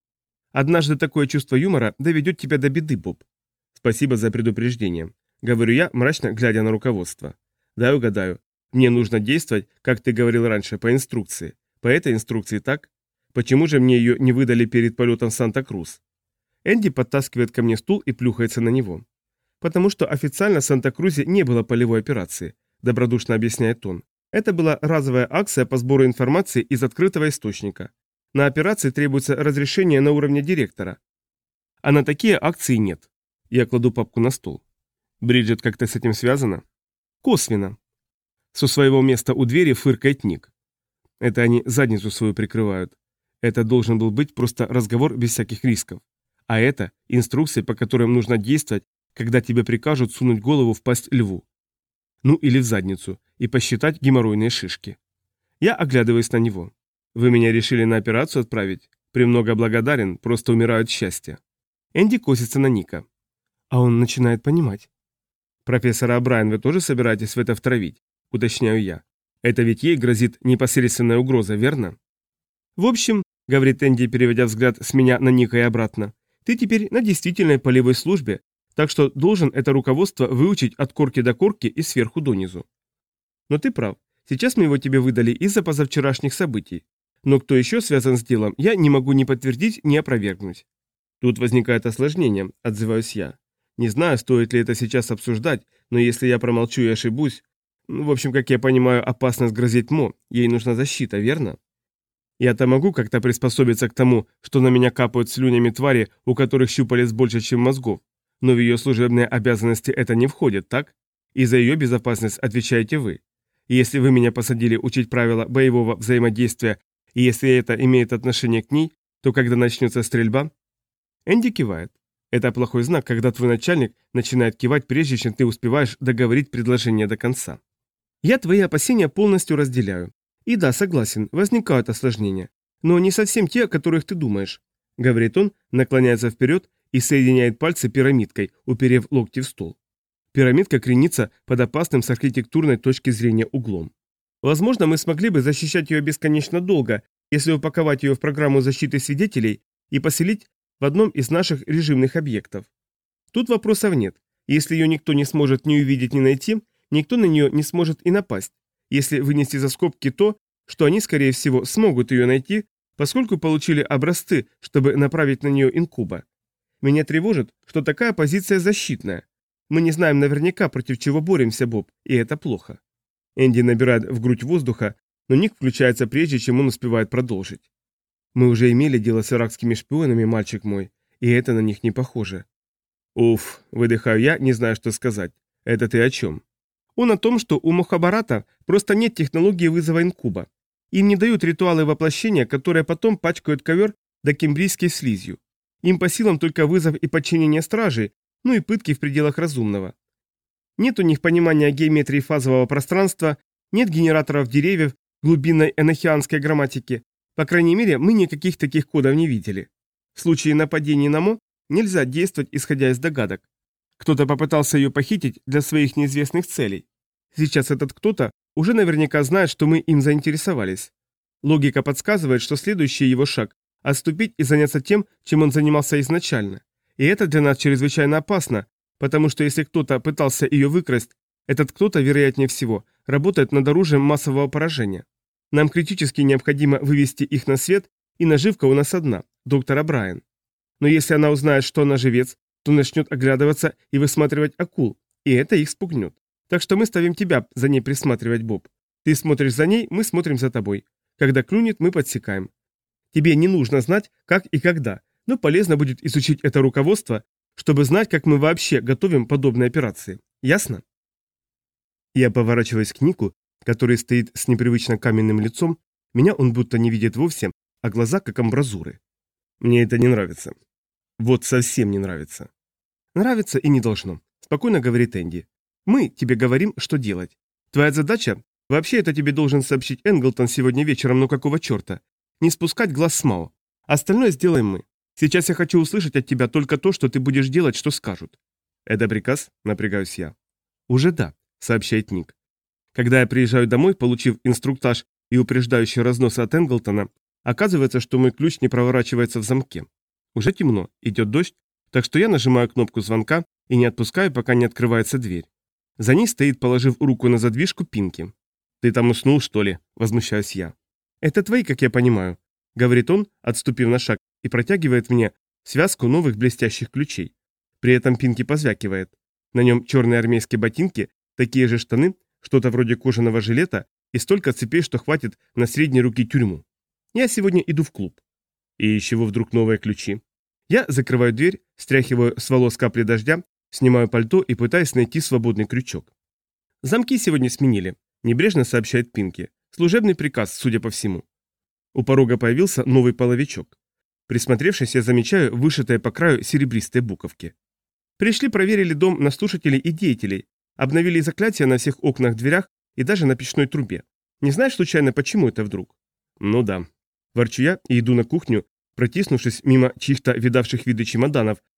Однажды такое чувство юмора доведет тебя до беды, Боб. Спасибо за предупреждение. Говорю я, мрачно глядя на руководство. Дай угадаю. Мне нужно действовать, как ты говорил раньше, по инструкции. По этой инструкции так? Почему же мне ее не выдали перед полетом в Санта-Крус? Энди подтаскивает ко мне стул и плюхается на него. Потому что официально в Санта-Крузе не было полевой операции, добродушно объясняет он. Это была разовая акция по сбору информации из открытого источника. На операции требуется разрешение на уровне директора. А на такие акции нет. Я кладу папку на стол. Бриджит как-то с этим связана? Косвенно. Со своего места у двери фыркает Ник. Это они задницу свою прикрывают. Это должен был быть просто разговор без всяких рисков. А это инструкции, по которым нужно действовать, когда тебе прикажут сунуть голову в пасть льву. Ну или в задницу, и посчитать геморройные шишки. Я оглядываюсь на него. Вы меня решили на операцию отправить? Премного благодарен, просто умираю от счастья. Энди косится на Ника. А он начинает понимать. «Профессора О'Брайен вы тоже собираетесь в это втравить?» – уточняю я. «Это ведь ей грозит непосредственная угроза, верно?» «В общем», – говорит Энди, переводя взгляд с меня на Ника и обратно, «ты теперь на действительной полевой службе, так что должен это руководство выучить от корки до корки и сверху донизу. Но ты прав, сейчас мы его тебе выдали из-за позавчерашних событий. Но кто еще связан с делом, я не могу ни подтвердить, ни опровергнуть». «Тут возникает осложнение», – отзываюсь я. «Не знаю, стоит ли это сейчас обсуждать, но если я промолчу и ошибусь... Ну, в общем, как я понимаю, опасность грозит Мо, ей нужна защита, верно? Я-то могу как-то приспособиться к тому, что на меня капают слюнями твари, у которых щупалец больше, чем мозгов, но в ее служебные обязанности это не входит, так? И за ее безопасность отвечаете вы. И если вы меня посадили учить правила боевого взаимодействия, и если это имеет отношение к ней, то когда начнется стрельба...» Энди кивает. Это плохой знак, когда твой начальник начинает кивать, прежде чем ты успеваешь договорить предложение до конца. Я твои опасения полностью разделяю. И да, согласен, возникают осложнения. Но не совсем те, о которых ты думаешь. Говорит он, наклоняется вперед и соединяет пальцы пирамидкой, уперев локти в стол. Пирамидка кренится под опасным с архитектурной точки зрения углом. Возможно, мы смогли бы защищать ее бесконечно долго, если упаковать ее в программу защиты свидетелей и поселить в одном из наших режимных объектов. Тут вопросов нет. Если ее никто не сможет ни увидеть, ни найти, никто на нее не сможет и напасть, если вынести за скобки то, что они, скорее всего, смогут ее найти, поскольку получили образцы, чтобы направить на нее инкуба. Меня тревожит, что такая позиция защитная. Мы не знаем наверняка, против чего боремся, Боб, и это плохо. Энди набирает в грудь воздуха, но Ник включается прежде, чем он успевает продолжить. Мы уже имели дело с иракскими шпионами, мальчик мой, и это на них не похоже. Уф, выдыхаю я, не знаю, что сказать. Это ты о чем? Он о том, что у Мохабарата просто нет технологии вызова инкуба. Им не дают ритуалы воплощения, которые потом пачкают ковер докембрийской слизью. Им по силам только вызов и подчинение стражей, ну и пытки в пределах разумного. Нет у них понимания геометрии фазового пространства, нет генераторов деревьев, глубинной энохианской грамматики. По крайней мере, мы никаких таких кодов не видели. В случае нападения на Мо нельзя действовать, исходя из догадок. Кто-то попытался ее похитить для своих неизвестных целей. Сейчас этот кто-то уже наверняка знает, что мы им заинтересовались. Логика подсказывает, что следующий его шаг – отступить и заняться тем, чем он занимался изначально. И это для нас чрезвычайно опасно, потому что если кто-то пытался ее выкрасть, этот кто-то, вероятнее всего, работает над оружием массового поражения. Нам критически необходимо вывести их на свет, и наживка у нас одна – доктор О'Брайен. Но если она узнает, что она живец, то начнет оглядываться и высматривать акул, и это их спугнет. Так что мы ставим тебя за ней присматривать, Боб. Ты смотришь за ней, мы смотрим за тобой. Когда клюнет, мы подсекаем. Тебе не нужно знать, как и когда, но полезно будет изучить это руководство, чтобы знать, как мы вообще готовим подобные операции. Ясно? Я поворачиваюсь к Нику, который стоит с непривычно каменным лицом, меня он будто не видит вовсе, а глаза как амбразуры. Мне это не нравится. Вот совсем не нравится. Нравится и не должно, спокойно говорит Энди. Мы тебе говорим, что делать. Твоя задача, вообще это тебе должен сообщить Энглтон сегодня вечером, но какого черта, не спускать глаз с Мао. Остальное сделаем мы. Сейчас я хочу услышать от тебя только то, что ты будешь делать, что скажут. Это приказ? Напрягаюсь я. Уже да, сообщает Ник. Когда я приезжаю домой, получив инструктаж и упреждающий разнос от Энглтона, оказывается, что мой ключ не проворачивается в замке. Уже темно, идет дождь, так что я нажимаю кнопку звонка и не отпускаю, пока не открывается дверь. За ней стоит, положив руку на задвижку, Пинки. «Ты там уснул, что ли?» – возмущаюсь я. «Это твои, как я понимаю», – говорит он, отступив на шаг, и протягивает мне связку новых блестящих ключей. При этом Пинки позвякивает. На нем черные армейские ботинки, такие же штаны, что-то вроде кожаного жилета и столько цепей, что хватит на средней руки тюрьму. Я сегодня иду в клуб. И из чего вдруг новые ключи? Я закрываю дверь, стряхиваю с волос капли дождя, снимаю пальто и пытаюсь найти свободный крючок. Замки сегодня сменили, небрежно сообщает Пинки. Служебный приказ, судя по всему. У порога появился новый половичок. Присмотревшись, я замечаю вышитые по краю серебристые буковки. Пришли, проверили дом на слушателей и деятелей, обновили заклятия на всех окнах, дверях и даже на печной трубе. Не знаешь, случайно, почему это вдруг? Ну да. Ворчу я и иду на кухню, протиснувшись мимо чьих-то видавших виды чемоданов,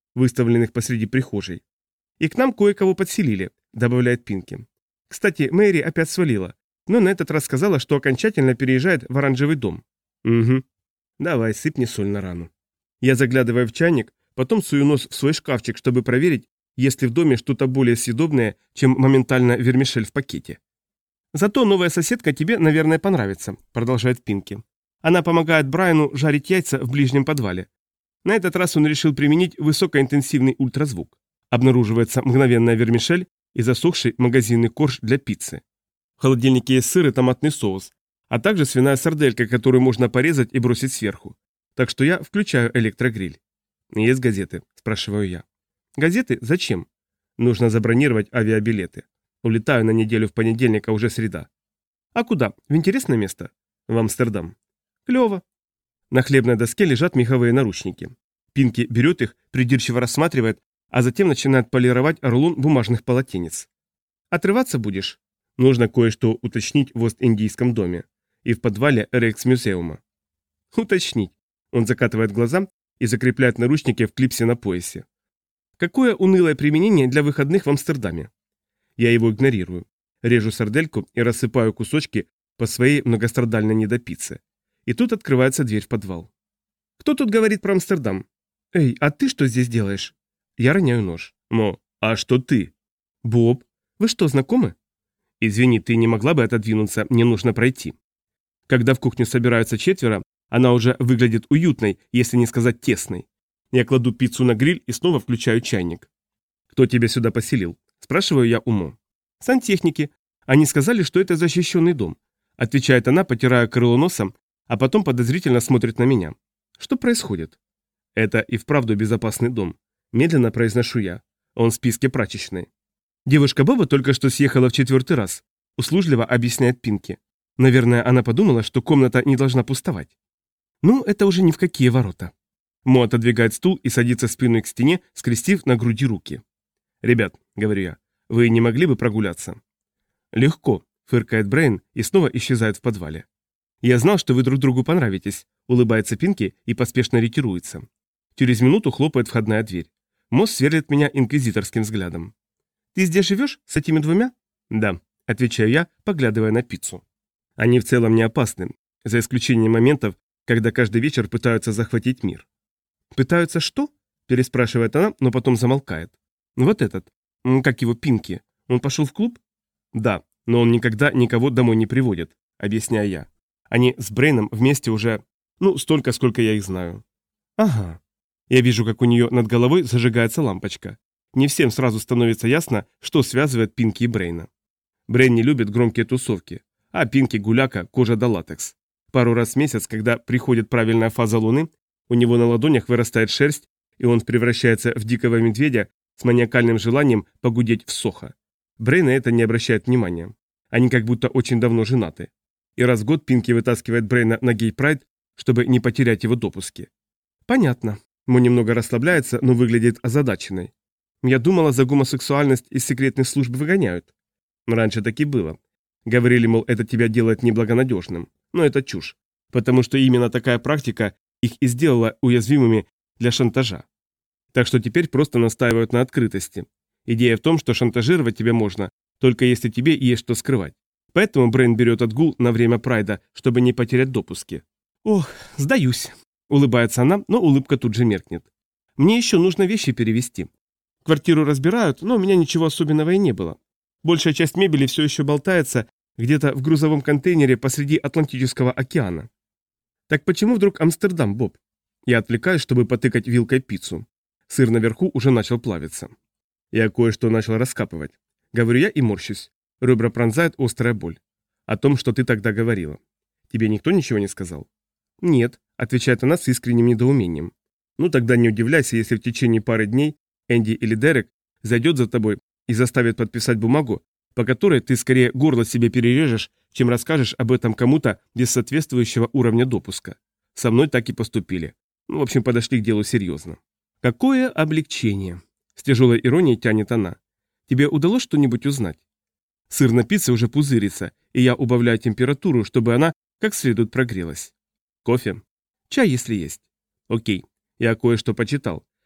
выставленных посреди прихожей. И к нам кое-кого подселили, добавляет Пинки. Кстати, Мэри опять свалила, но на этот раз сказала, что окончательно переезжает в оранжевый дом. Угу. Давай, сыпни соль на рану. Я заглядываю в чайник, потом сую нос в свой шкафчик, чтобы проверить, есть ли в доме что-то более съедобное, чем моментально вермишель в пакете. «Зато новая соседка тебе, наверное, понравится», — продолжает Пинки. «Она помогает Брайану жарить яйца в ближнем подвале. На этот раз он решил применить высокоинтенсивный ультразвук. Обнаруживается мгновенная вермишель и засохший магазинный корж для пиццы. В холодильнике есть сыр и томатный соус, а также свиная сарделька, которую можно порезать и бросить сверху. Так что я включаю электрогриль». «Есть газеты?» – спрашиваю я. «Газеты? Зачем?» «Нужно забронировать авиабилеты. Улетаю на неделю в понедельник, а уже среда». «А куда? В интересное место?» «В Амстердам». «Клево». На хлебной доске лежат меховые наручники. Пинки берет их, придирчиво рассматривает, а затем начинает полировать рулон бумажных полотенец. «Отрываться будешь?» Нужно кое-что уточнить в Ост-Индийском доме и в подвале Рейхсмюзеума. «Уточнить». Он закатывает глаза и закрепляет наручники в клипсе на поясе. «Какое унылое применение для выходных в Амстердаме?» Я его игнорирую. Режу сардельку и рассыпаю кусочки по своей многострадальной недопице. И тут открывается дверь в подвал. «Кто тут говорит про Амстердам?» «Эй, а ты что здесь делаешь?» Я роняю нож. «Мо, а что ты?» «Боб, вы что, знакомы?» «Извини, ты не могла бы отодвинуться, мне нужно пройти». Когда в кухню собираются четверо, она уже выглядит уютной, если не сказать тесной. Я кладу пиццу на гриль и снова включаю чайник. «Кто тебя сюда поселил?» Спрашиваю я Умо. «Сантехники. Они сказали, что это защищенный дом», отвечает она, потирая крыло носом, а потом подозрительно смотрит на меня. «Что происходит?» «Это и вправду безопасный дом», медленно произношу я. Он в списке прачечной. «Девушка Боба только что съехала в четвертый раз», услужливо объясняет Пинки. Наверное, она подумала, что комната не должна пустовать. «Ну, это уже ни в какие ворота». Мо отодвигает стул и садится спиной к стене, скрестив на груди руки. «Ребят», — говорю я, — «вы не могли бы прогуляться?» «Легко», — фыркает Брейн и снова исчезает в подвале. «Я знал, что вы друг другу понравитесь», — улыбается Пинки и поспешно ретируется. Через минуту хлопает входная дверь. Мосс сверлит меня инквизиторским взглядом. «Ты здесь живешь? С этими двумя?» «Да», — отвечаю я, поглядывая на пиццу. «Они в целом не опасны, за исключением моментов, когда каждый вечер пытаются захватить мир». «Пытаются что?» – переспрашивает она, но потом замолкает. «Вот этот. Как его, Пинки? Он пошел в клуб?» «Да, но он никогда никого домой не приводит», – объясняю я. «Они с Брейном вместе уже, ну, столько, сколько я их знаю». «Ага». Я вижу, как у нее над головой зажигается лампочка. Не всем сразу становится ясно, что связывает Пинки и Брейна. Брейн не любит громкие тусовки, а Пинки гуляка, кожа да латекс. Пару раз в месяц, когда приходит правильная фаза луны, у него на ладонях вырастает шерсть, и он превращается в дикого медведя с маниакальным желанием погудеть в Сохо. Брейн на это не обращает внимания. Они как будто очень давно женаты. И раз в год Пинки вытаскивает Брейна на гей-прайд, чтобы не потерять его допуски. «Понятно». Мо немного расслабляется, но выглядит озадаченной. «Я думала, за гомосексуальность из секретной службы выгоняют». «Раньше так и было. Говорили, мол, это тебя делает неблагонадежным. Но это чушь. Потому что именно такая практика их и сделала уязвимыми для шантажа. Так что теперь просто настаивают на открытости. Идея в том, что шантажировать тебя можно, только если тебе есть что скрывать. Поэтому Брейн берет отгул на время прайда, чтобы не потерять допуски». «Ох, сдаюсь», — улыбается она, но улыбка тут же меркнет. «Мне еще нужно вещи перевезти. Квартиру разбирают, но у меня ничего особенного и не было. Большая часть мебели все еще болтается где-то в грузовом контейнере посреди Атлантического океана». «Так почему вдруг Амстердам, Боб?» Я отвлекаюсь, чтобы потыкать вилкой пиццу. Сыр наверху уже начал плавиться. Я кое-что начал раскапывать. Говорю я и морщусь. Ребра пронзает острая боль. О том, что ты тогда говорила. Тебе никто ничего не сказал? «Нет», — отвечает она с искренним недоумением. «Ну тогда не удивляйся, если в течение пары дней Энди или Дерек зайдет за тобой и заставит подписать бумагу, по которой ты скорее горло себе перережешь, чем расскажешь об этом кому-то без соответствующего уровня допуска. Со мной так и поступили. Ну, в общем, подошли к делу серьезно». «Какое облегчение!» — с тяжелой иронией тянет она. «Тебе удалось что-нибудь узнать?» Сыр на пицце уже пузырится, и я убавляю температуру, чтобы она как следует прогрелась. «Кофе?» «Чай, если есть». «Окей, я кое-что почитал.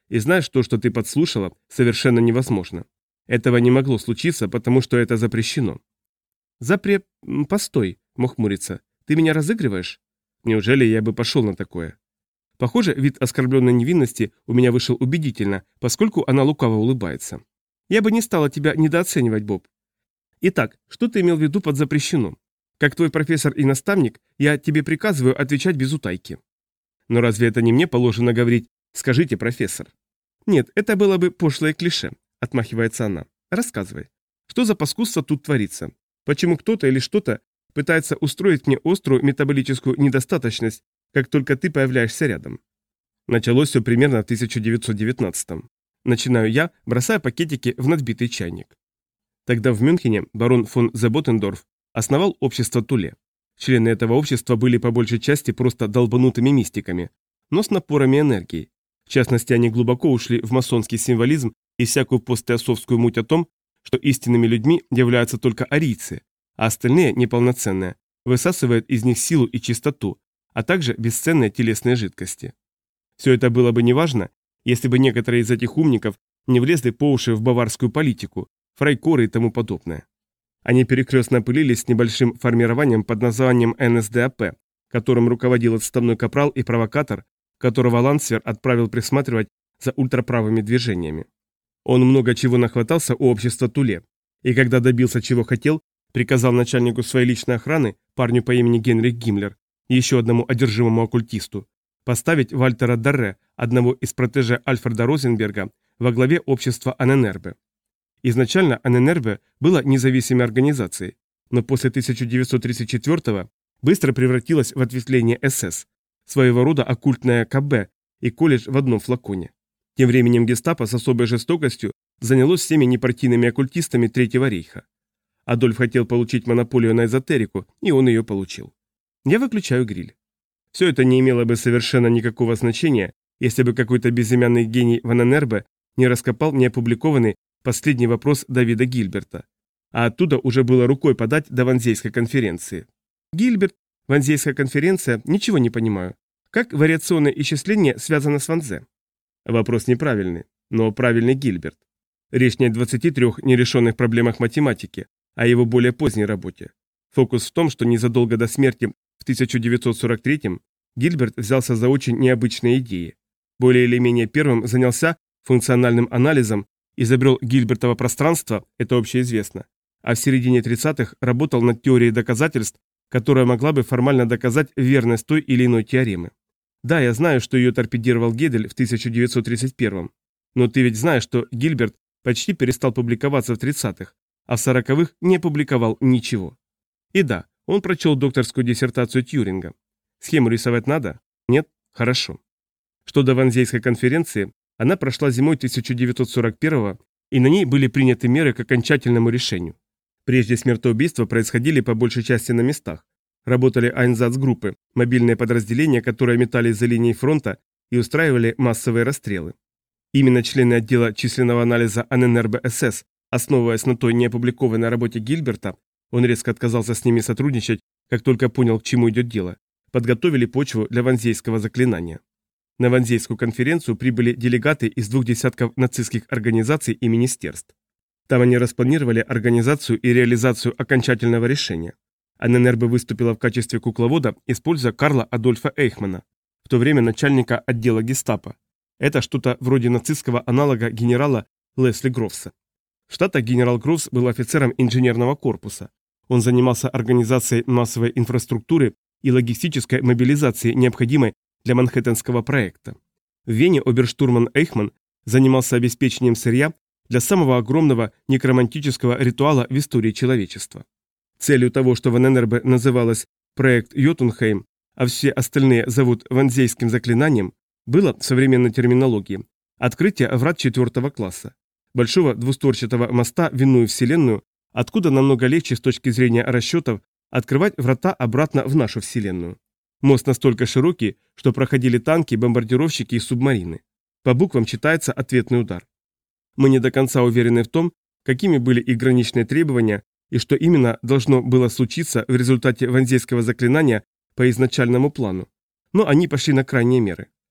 И знаешь, то, что ты подслушала, совершенно невозможно. Этого не могло случиться, потому что это запрещено». «Запре... Постой», — Мо хмурится. «Ты меня разыгрываешь? Неужели я бы пошел на такое?» Похоже, вид оскорбленной невинности у меня вышел убедительно, поскольку она лукаво улыбается. «Я бы не стала тебя недооценивать, Боб. Итак, что ты имел в виду под запрещено? Как твой профессор и наставник, я тебе приказываю отвечать без утайки». «Но разве это не мне положено говорить «скажите, профессор»?» «Нет, это было бы пошлое клише», — отмахивается она. «Рассказывай. Что за паскудство тут творится? Почему кто-то или что-то пытается устроить мне острую метаболическую недостаточность, как только ты появляешься рядом?» Началось все примерно в тысяча девятьсот девятнадцатом. Начинаю я, бросая пакетики в надбитый чайник. Тогда в Мюнхене барон фон Зеботендорф основал общество Туле. Члены этого общества были по большей части просто долбанутыми мистиками, но с напорами энергии. В частности, они глубоко ушли в масонский символизм и всякую посттеософскую муть о том, что истинными людьми являются только арийцы, а остальные, неполноценные, высасывают из них силу и чистоту, а также бесценные телесные жидкости. Все это было бы неважно, если бы некоторые из этих умников не влезли по уши в баварскую политику, фрайкоры и тому подобное. Они перекрестно пылились с небольшим формированием под названием эн эс дэ а пэ, которым руководил отставной капрал и провокатор, которого Лансвер отправил присматривать за ультраправыми движениями. Он много чего нахватался у общества Туле, и когда добился чего хотел, приказал начальнику своей личной охраны, парню по имени Генрих Гиммлер, еще одному одержимому оккультисту, поставить Вальтера Дарре, одного из протеже Альфреда Розенберга, во главе общества Аненербе. Изначально Аненербе было независимой организацией, но после тысяча девятьсот тридцать четвёртого быстро превратилась в ответвление эс эс, своего рода оккультное ка бэ и колледж в одном флаконе. Тем временем гестапо с особой жестокостью занялось всеми непартийными оккультистами Третьего рейха. Адольф хотел получить монополию на эзотерику, и он ее получил. Я выключаю гриль. Все это не имело бы совершенно никакого значения, если бы какой-то безымянный гений в Аненербе не раскопал неопубликованный последний вопрос Давида Гильберта. А оттуда уже было рукой подать до Ванзейской конференции. Гильберт, Ванзейская конференция, ничего не понимаю. Как вариационное исчисление связано с Ванзе? Вопрос неправильный, но правильный Гильберт. Речь не о двадцати трёх нерешенных проблемах математики, а о его более поздней работе. Фокус в том, что незадолго до смерти в тысяча девятьсот сорок третьем Гильберт взялся за очень необычные идеи. Более или менее первым занялся функциональным анализом, изобрел Гильбертово пространство, это общеизвестно, а в середине тридцатых работал над теорией доказательств, которая могла бы формально доказать верность той или иной теоремы. Да, я знаю, что ее торпедировал Гедель в тысяча девятьсот тридцать первом, но ты ведь знаешь, что Гильберт почти перестал публиковаться в тридцатых, а в сороковых не публиковал ничего. И да, он прочел докторскую диссертацию Тьюринга. Схему рисовать надо? Нет? Хорошо. Что до Ванзейской конференции, она прошла зимой тысяча девятьсот сорок первого, и на ней были приняты меры к окончательному решению. Прежде смертоубийства происходили по большей части на местах. Работали айнзац-группы, мобильные подразделения, которые метались за линией фронта и устраивали массовые расстрелы. Именно члены отдела численного анализа Аненербе эс эс, основываясь на той неопубликованной работе Гильберта, он резко отказался с ними сотрудничать, как только понял, к чему идет дело, подготовили почву для ванзейского заклинания. На Ванзейскую конференцию прибыли делегаты из двух десятков нацистских организаций и министерств. Там они распланировали организацию и реализацию окончательного решения. Аненербе выступила в качестве кукловода, используя Карла Адольфа Эйхмана, в то время начальника отдела гестапо. Это что-то вроде нацистского аналога генерала Лесли Грофса. В Штатах генерал Грофс был офицером инженерного корпуса. Он занимался организацией массовой инфраструктуры и логистической мобилизацией, необходимой для Манхэттенского проекта. В Вене оберштурман Эйхман занимался обеспечением сырья для самого огромного некромантического ритуала в истории человечества. Целью того, что в Аненербе называлось проект Йотунхейм, а все остальные зовут Ванзейским заклинанием, было в современной терминологии открытие врат четвертого класса, большого двустворчатого моста в иную вселенную, откуда намного легче с точки зрения расчетов открывать врата обратно в нашу вселенную. Мост настолько широкий, что проходили танки, бомбардировщики и субмарины. По буквам читается ответный удар. Мы не до конца уверены в том, какими были их граничные требования и что именно должно было случиться в результате ванзейского заклинания по изначальному плану. Но они пошли на крайние меры.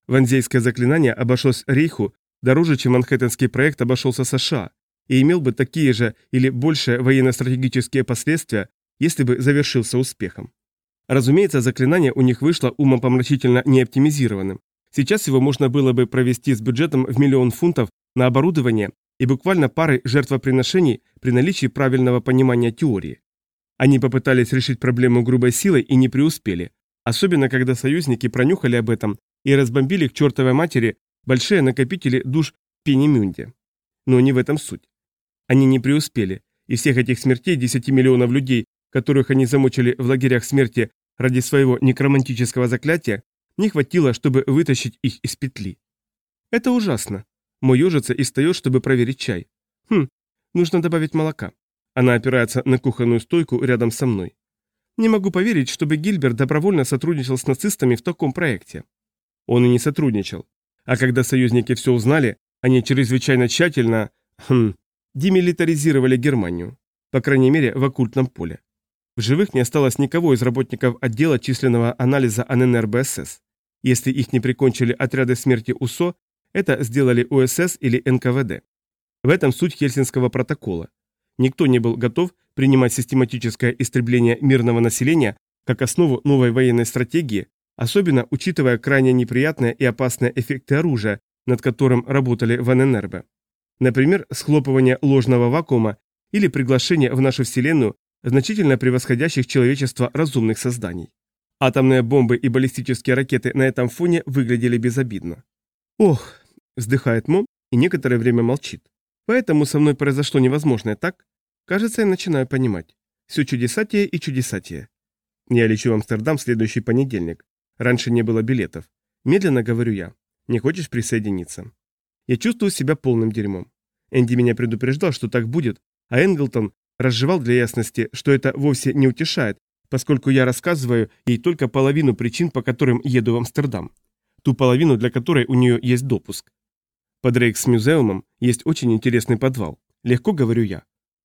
Ванзейское заклинание обошлось Рейху дороже, чем Манхэттенский проект обошелся США, и имел бы такие же или больше военно-стратегические последствия, если бы завершился успехом. Разумеется, заклинание у них вышло умопомрачительно неоптимизированным. Сейчас его можно было бы провести с бюджетом в миллион фунтов на оборудование и буквально парой жертвоприношений при наличии правильного понимания теории. Они попытались решить проблему грубой силой и не преуспели, особенно когда союзники пронюхали об этом и разбомбили к чертовой матери большие накопители душ в Пенемюнде. Но не в этом суть. Они не преуспели, и всех этих смертей десяти миллионов людей, которых они замучили в лагерях смерти ради своего некромантического заклятия, не хватило, чтобы вытащить их из петли. Это ужасно. Мой ежится и встает, чтобы проверить чай. Хм, нужно добавить молока. Она опирается на кухонную стойку рядом со мной. Не могу поверить, чтобы Гильберт добровольно сотрудничал с нацистами в таком проекте. Он и не сотрудничал. А когда союзники все узнали, они чрезвычайно тщательно, хм, демилитаризировали Германию. По крайней мере, в оккультном поле. В живых не осталось никого из работников отдела численного анализа АННРБСС. Если их не прикончили отряды смерти УСО, это сделали УСС или эн ка вэ дэ. В этом суть Хельсинского протокола. Никто не был готов принимать систематическое истребление мирного населения как основу новой военной стратегии, особенно учитывая крайне неприятные и опасные эффекты оружия, над которым работали в эн эн эр бэ. Например, схлопывание ложного вакуума или приглашение в нашу Вселенную значительно превосходящих человечество разумных созданий. Атомные бомбы и баллистические ракеты на этом фоне выглядели безобидно. «Ох», — вздыхает Мо и некоторое время молчит. «Поэтому со мной произошло невозможное, так? Кажется, я начинаю понимать. Все чудесатие и чудесатие. Я лечу в Амстердам в следующий понедельник. Раньше не было билетов. Медленно говорю я. Не хочешь присоединиться?» Я чувствую себя полным дерьмом. Энди меня предупреждал, что так будет, а Энглтон разжевал для ясности, что это вовсе не утешает, поскольку я рассказываю ей только половину причин, по которым еду в Амстердам. Ту половину, для которой у нее есть допуск. Под Рейхсмюзеумом есть очень интересный подвал. Легко говорю я.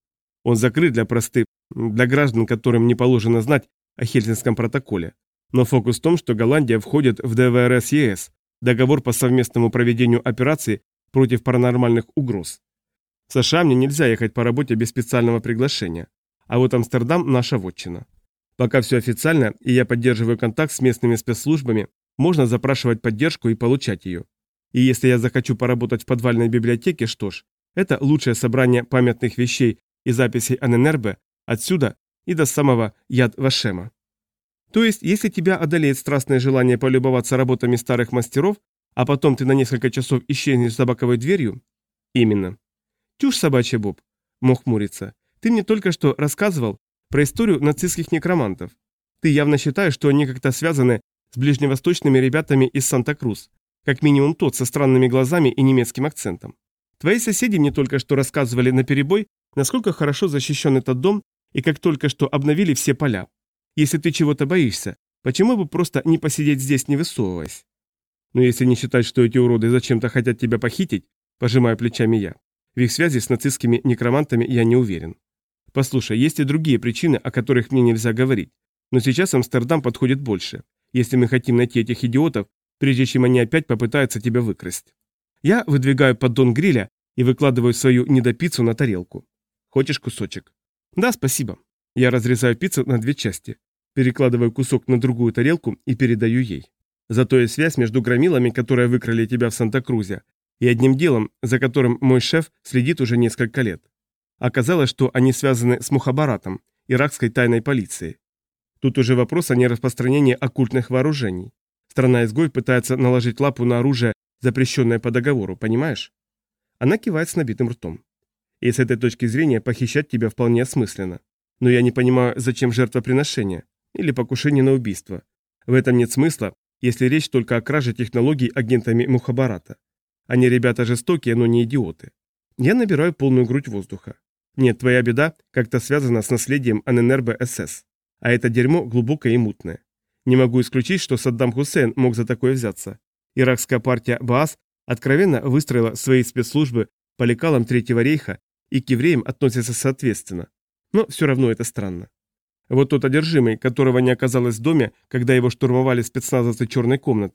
Он закрыт для простых, для граждан, которым не положено знать о Хельсинском протоколе. Но фокус в том, что Голландия входит в дэ вэ эр эс е эс, договор по совместному проведению операций против паранормальных угроз. В США мне нельзя ехать по работе без специального приглашения, а вот Амстердам – наша вотчина. Пока все официально, и я поддерживаю контакт с местными спецслужбами, можно запрашивать поддержку и получать ее. И если я захочу поработать в подвальной библиотеке, что ж, это лучшее собрание памятных вещей и записей эн эн эр бэ отсюда и до самого Яд Вашема. То есть, если тебя одолеет страстное желание полюбоваться работами старых мастеров, а потом ты на несколько часов исчезнешь за боковой дверью? Именно. Чушь собачья, Боб. Мо хмурится. Ты мне только что рассказывал про историю нацистских некромантов. Ты явно считаешь, что они как-то связаны с ближневосточными ребятами из Санта-Крус. Как минимум тот со странными глазами и немецким акцентом. Твои соседи мне только что рассказывали наперебой, насколько хорошо защищен этот дом и как только что обновили все поля. Если ты чего-то боишься, почему бы просто не посидеть здесь, не высовываясь? Но если не считать, что эти уроды зачем-то хотят тебя похитить, пожимаю плечами я. В их связи с нацистскими некромантами я не уверен. Послушай, есть и другие причины, о которых мне нельзя говорить. Но сейчас Амстердам подходит больше, если мы хотим найти этих идиотов, прежде чем они опять попытаются тебя выкрасть. Я выдвигаю поддон гриля и выкладываю свою недопиццу на тарелку. Хочешь кусочек? Да, спасибо. Я разрезаю пиццу на две части, перекладываю кусок на другую тарелку и передаю ей. Зато есть связь между громилами, которые выкрали тебя в Санта-Крузе, и одним делом, за которым мой шеф следит уже несколько лет. Оказалось, что они связаны с Мухабаратом, иракской тайной полицией. Тут уже вопрос о нераспространении оккультных вооружений. Страна-изгой пытается наложить лапу на оружие, запрещенное по договору, понимаешь? Она кивает с набитым ртом. И с этой точки зрения похищать тебя вполне осмысленно. Но я не понимаю, зачем жертвоприношение или покушение на убийство. В этом нет смысла, если речь только о краже технологий агентами Мухабарата. Они ребята жестокие, но не идиоты. Я набираю полную грудь воздуха. Нет, твоя беда как-то связана с наследием эн эн эр бэ эс эс. А это дерьмо глубокое и мутное. Не могу исключить, что Саддам Хусейн мог за такое взяться. Иракская партия Баас откровенно выстроила свои спецслужбы по лекалам Третьего рейха и к евреям относится соответственно. Но все равно это странно. Вот тот одержимый, которого не оказалось в доме, когда его штурмовали спецназовцы черной комнаты.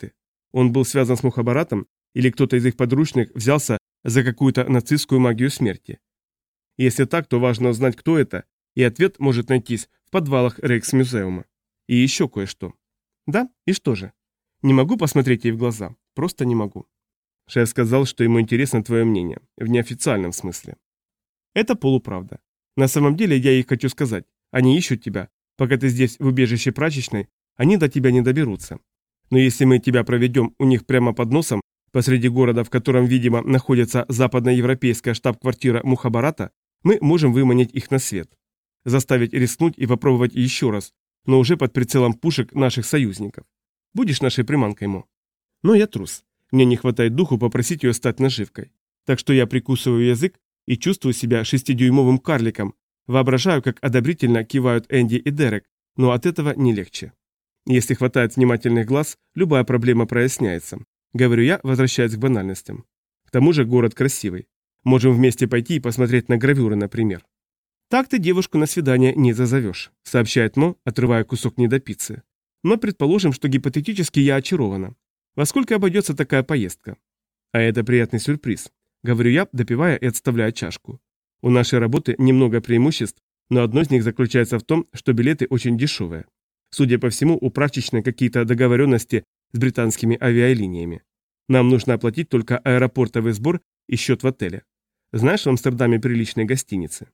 Он был связан с Мухабаратом, или кто-то из их подручных взялся за какую-то нацистскую магию смерти? Если так, то важно узнать, кто это, и ответ может найтись в подвалах Рейксмюзеума. И еще кое-что. Да, и что же? Не могу посмотреть ей в глаза. Просто не могу. Шеф сказал, что ему интересно твое мнение. В неофициальном смысле. Это полуправда. На самом деле я ей хочу сказать. Они ищут тебя. Пока ты здесь в убежище прачечной, они до тебя не доберутся. Но если мы тебя проведем у них прямо под носом, посреди города, в котором, видимо, находится западноевропейская штаб-квартира Мухабарата, мы можем выманить их на свет. Заставить рискнуть и попробовать еще раз, но уже под прицелом пушек наших союзников. Будешь нашей приманкой, Мо? Но я трус. Мне не хватает духу попросить ее стать наживкой. Так что я прикусываю язык и чувствую себя шестидюймовым карликом, воображаю, как одобрительно кивают Энди и Дерек, но от этого не легче. Если хватает внимательных глаз, любая проблема проясняется. Говорю я, возвращаясь к банальностям. К тому же город красивый. Можем вместе пойти и посмотреть на гравюры, например. Так ты девушку на свидание не зазовешь, сообщает Мо, отрывая кусок недопицы. Но предположим, что гипотетически я очарована. Во сколько обойдется такая поездка? А это приятный сюрприз. Говорю я, допивая и отставляя чашку. У нашей работы немного преимуществ, но одно из них заключается в том, что билеты очень дешевые. Судя по всему, у прачечной какие-то договоренности с британскими авиалиниями. Нам нужно оплатить только аэропортовый сбор и счет в отеле. Знаешь в Амстердаме приличные гостиницы?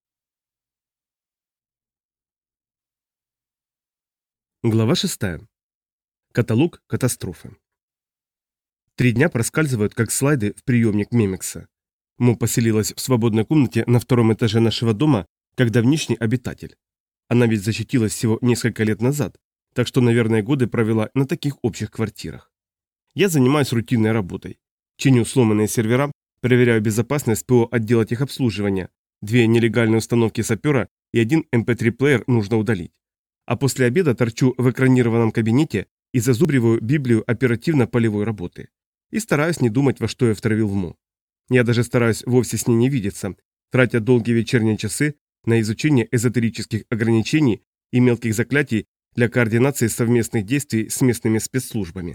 Глава шестая. Каталог катастрофы. Три дня проскальзывают, как слайды в приемник Мемекса. Мо поселилась в свободной комнате на втором этаже нашего дома, как давнишний обитатель. Она ведь защитилась всего несколько лет назад, так что, наверное, годы провела на таких общих квартирах. Я занимаюсь рутинной работой. Чиню сломанные сервера, проверяю безопасность ПО отдела техобслуживания, две нелегальные установки сапера и один эм пэ три-плеер нужно удалить. А после обеда торчу в экранированном кабинете и зазубриваю Библию оперативно-полевой работы. И стараюсь не думать, во что я втравил в Мо. Я даже стараюсь вовсе с ней не видеться, тратя долгие вечерние часы на изучение эзотерических ограничений и мелких заклятий для координации совместных действий с местными спецслужбами.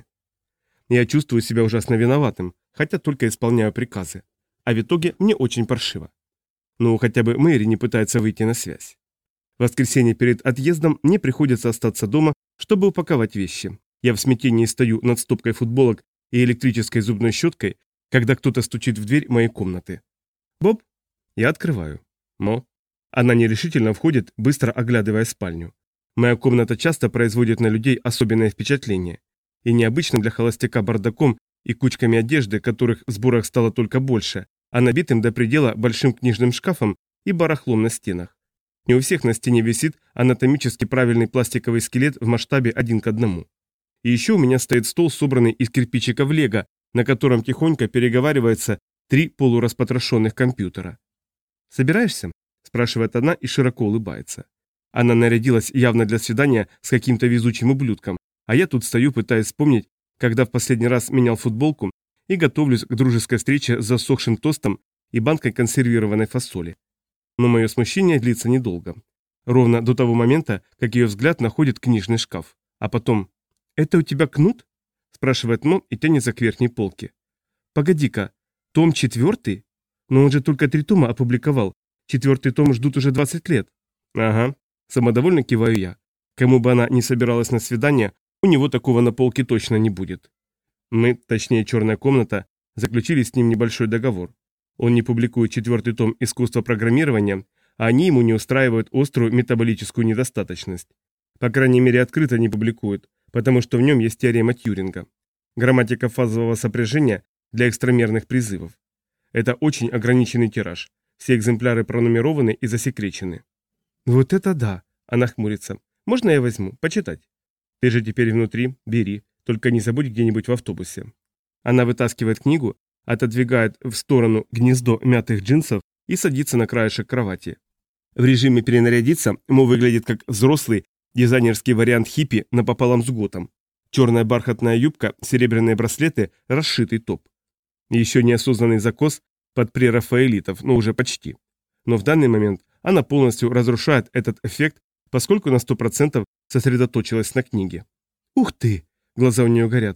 Я чувствую себя ужасно виноватым, хотя только исполняю приказы. А в итоге мне очень паршиво. Ну, хотя бы Мэри не пытается выйти на связь. В воскресенье перед отъездом мне приходится остаться дома, чтобы упаковать вещи. Я в смятении стою над стопкой футболок и электрической зубной щеткой, когда кто-то стучит в дверь моей комнаты. «Боб?» Я открываю. «Мо?» Она нерешительно входит, быстро оглядывая спальню. Моя комната часто производит на людей особенное впечатление. И необычным для холостяка бардаком и кучками одежды, которых в сборах стало только больше, а набитым до предела большим книжным шкафом и барахлом на стенах. Не у всех на стене висит анатомически правильный пластиковый скелет в масштабе один к одному. И еще у меня стоит стол, собранный из кирпичиков лего, на котором тихонько переговариваются три полураспотрошенных компьютера. «Собираешься?» – спрашивает она и широко улыбается. Она нарядилась явно для свидания с каким-то везучим ублюдком, а я тут стою, пытаясь вспомнить, когда в последний раз менял футболку и готовлюсь к дружеской встрече с засохшим тостом и банкой консервированной фасоли. Но мое смущение длится недолго. Ровно до того момента, как ее взгляд находит книжный шкаф. А потом: «Это у тебя кнут?» – спрашивает Мо и тянется к верхней полке. «Погоди-ка, том четвертый? Но он же только три тома опубликовал. Четвертый том ждут уже двадцать лет». «Ага», – самодовольно киваю я. Кому бы она ни собиралась на свидание, у него такого на полке точно не будет. Мы, точнее черная комната, заключили с ним небольшой договор. Он не публикует четвертый том искусства программирования, а они ему не устраивают острую метаболическую недостаточность. По крайней мере, открыто не публикуют, потому что в нем есть теорема Тьюринга. Грамматика фазового сопряжения для экстрамерных призывов. Это очень ограниченный тираж. Все экземпляры пронумерованы и засекречены. «Вот это да!» – она хмурится. «Можно я возьму? Почитать?» «Ты же теперь внутри, бери, только не забудь где-нибудь в автобусе». Она вытаскивает книгу, отодвигает в сторону гнездо мятых джинсов и садится на краешек кровати. В режиме перенарядиться Мо выглядит как взрослый дизайнерский вариант хиппи напополам с готом. Черная бархатная юбка, серебряные браслеты, расшитый топ. Еще неосознанный закос под прерафаэлитов, но уже почти. Но в данный момент она полностью разрушает этот эффект, поскольку на сто процентов сосредоточилась на книге. «Ух ты!» – глаза у нее горят.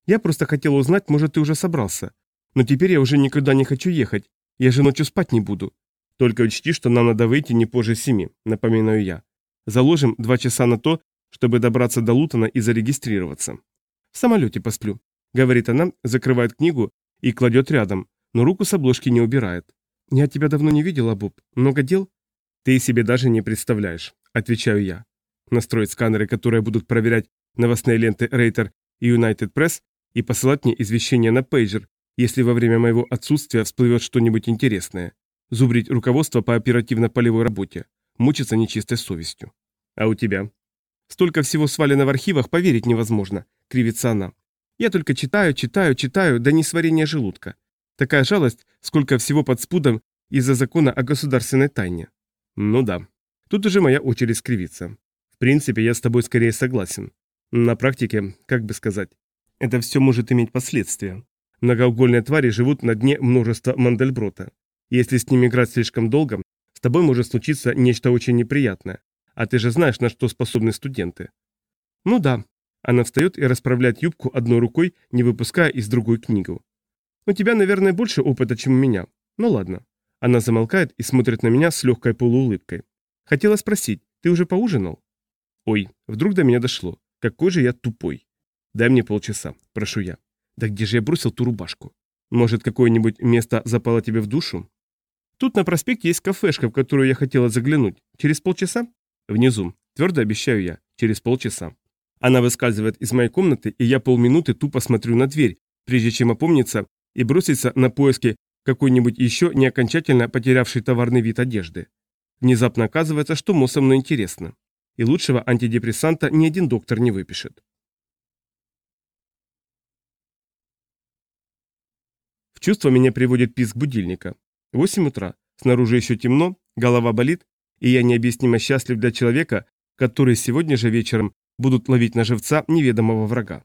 Я просто хотела узнать, может, ты уже собрался. Но теперь я уже никуда не хочу ехать. Я же ночью спать не буду. Только учти, что нам надо выйти не позже семи, напоминаю я. Заложим два часа на то, чтобы добраться до Лутона и зарегистрироваться. В самолете посплю, говорит она, закрывает книгу и кладет рядом, но руку с обложки не убирает. Я тебя давно не видела, Боб. Много дел? Ты себе даже не представляешь, отвечаю я. Настроить сканеры, которые будут проверять новостные ленты Рейтер и United Press и посылать мне извещения на пейджер, если во время моего отсутствия всплывет что-нибудь интересное. Зубрить руководство по оперативно-полевой работе. Мучиться нечистой совестью. А у тебя? Столько всего свалено в архивах, поверить невозможно, кривится она. Я только читаю, читаю, читаю, да не сварение желудка. Такая жалость, сколько всего под спудом из-за закона о государственной тайне. Ну да. Тут уже моя очередь скривиться. В принципе, я с тобой скорее согласен. На практике, как бы сказать, это все может иметь последствия. Многоугольные твари живут на дне множества Мандельброта. Если с ними играть слишком долго, с тобой может случиться нечто очень неприятное. А ты же знаешь, на что способны студенты. Ну да. Она встает и расправляет юбку одной рукой, не выпуская из другой книгу. У тебя, наверное, больше опыта, чем у меня. Ну ладно. Она замолкает и смотрит на меня с легкой полуулыбкой. Хотела спросить, ты уже поужинал? Ой, вдруг до меня дошло. Какой же я тупой. Дай мне полчаса, прошу я. Да где же я бросил ту рубашку? Может, какое-нибудь место запало тебе в душу? Тут на проспекте есть кафешка, в которую я хотела заглянуть. Через полчаса? Внизу. Твердо обещаю я. Через полчаса. Она выскальзывает из моей комнаты, и я полминуты тупо смотрю на дверь, прежде чем опомниться и броситься на поиски какой-нибудь еще не окончательно потерявший товарный вид одежды. Внезапно оказывается, что мо со мной интересно. И лучшего антидепрессанта ни один доктор не выпишет. В чувство меня приводит писк будильника. Восемь утра, снаружи еще темно, голова болит, и я необъяснимо счастлив для человека, который сегодня же вечером будут ловить на живца неведомого врага.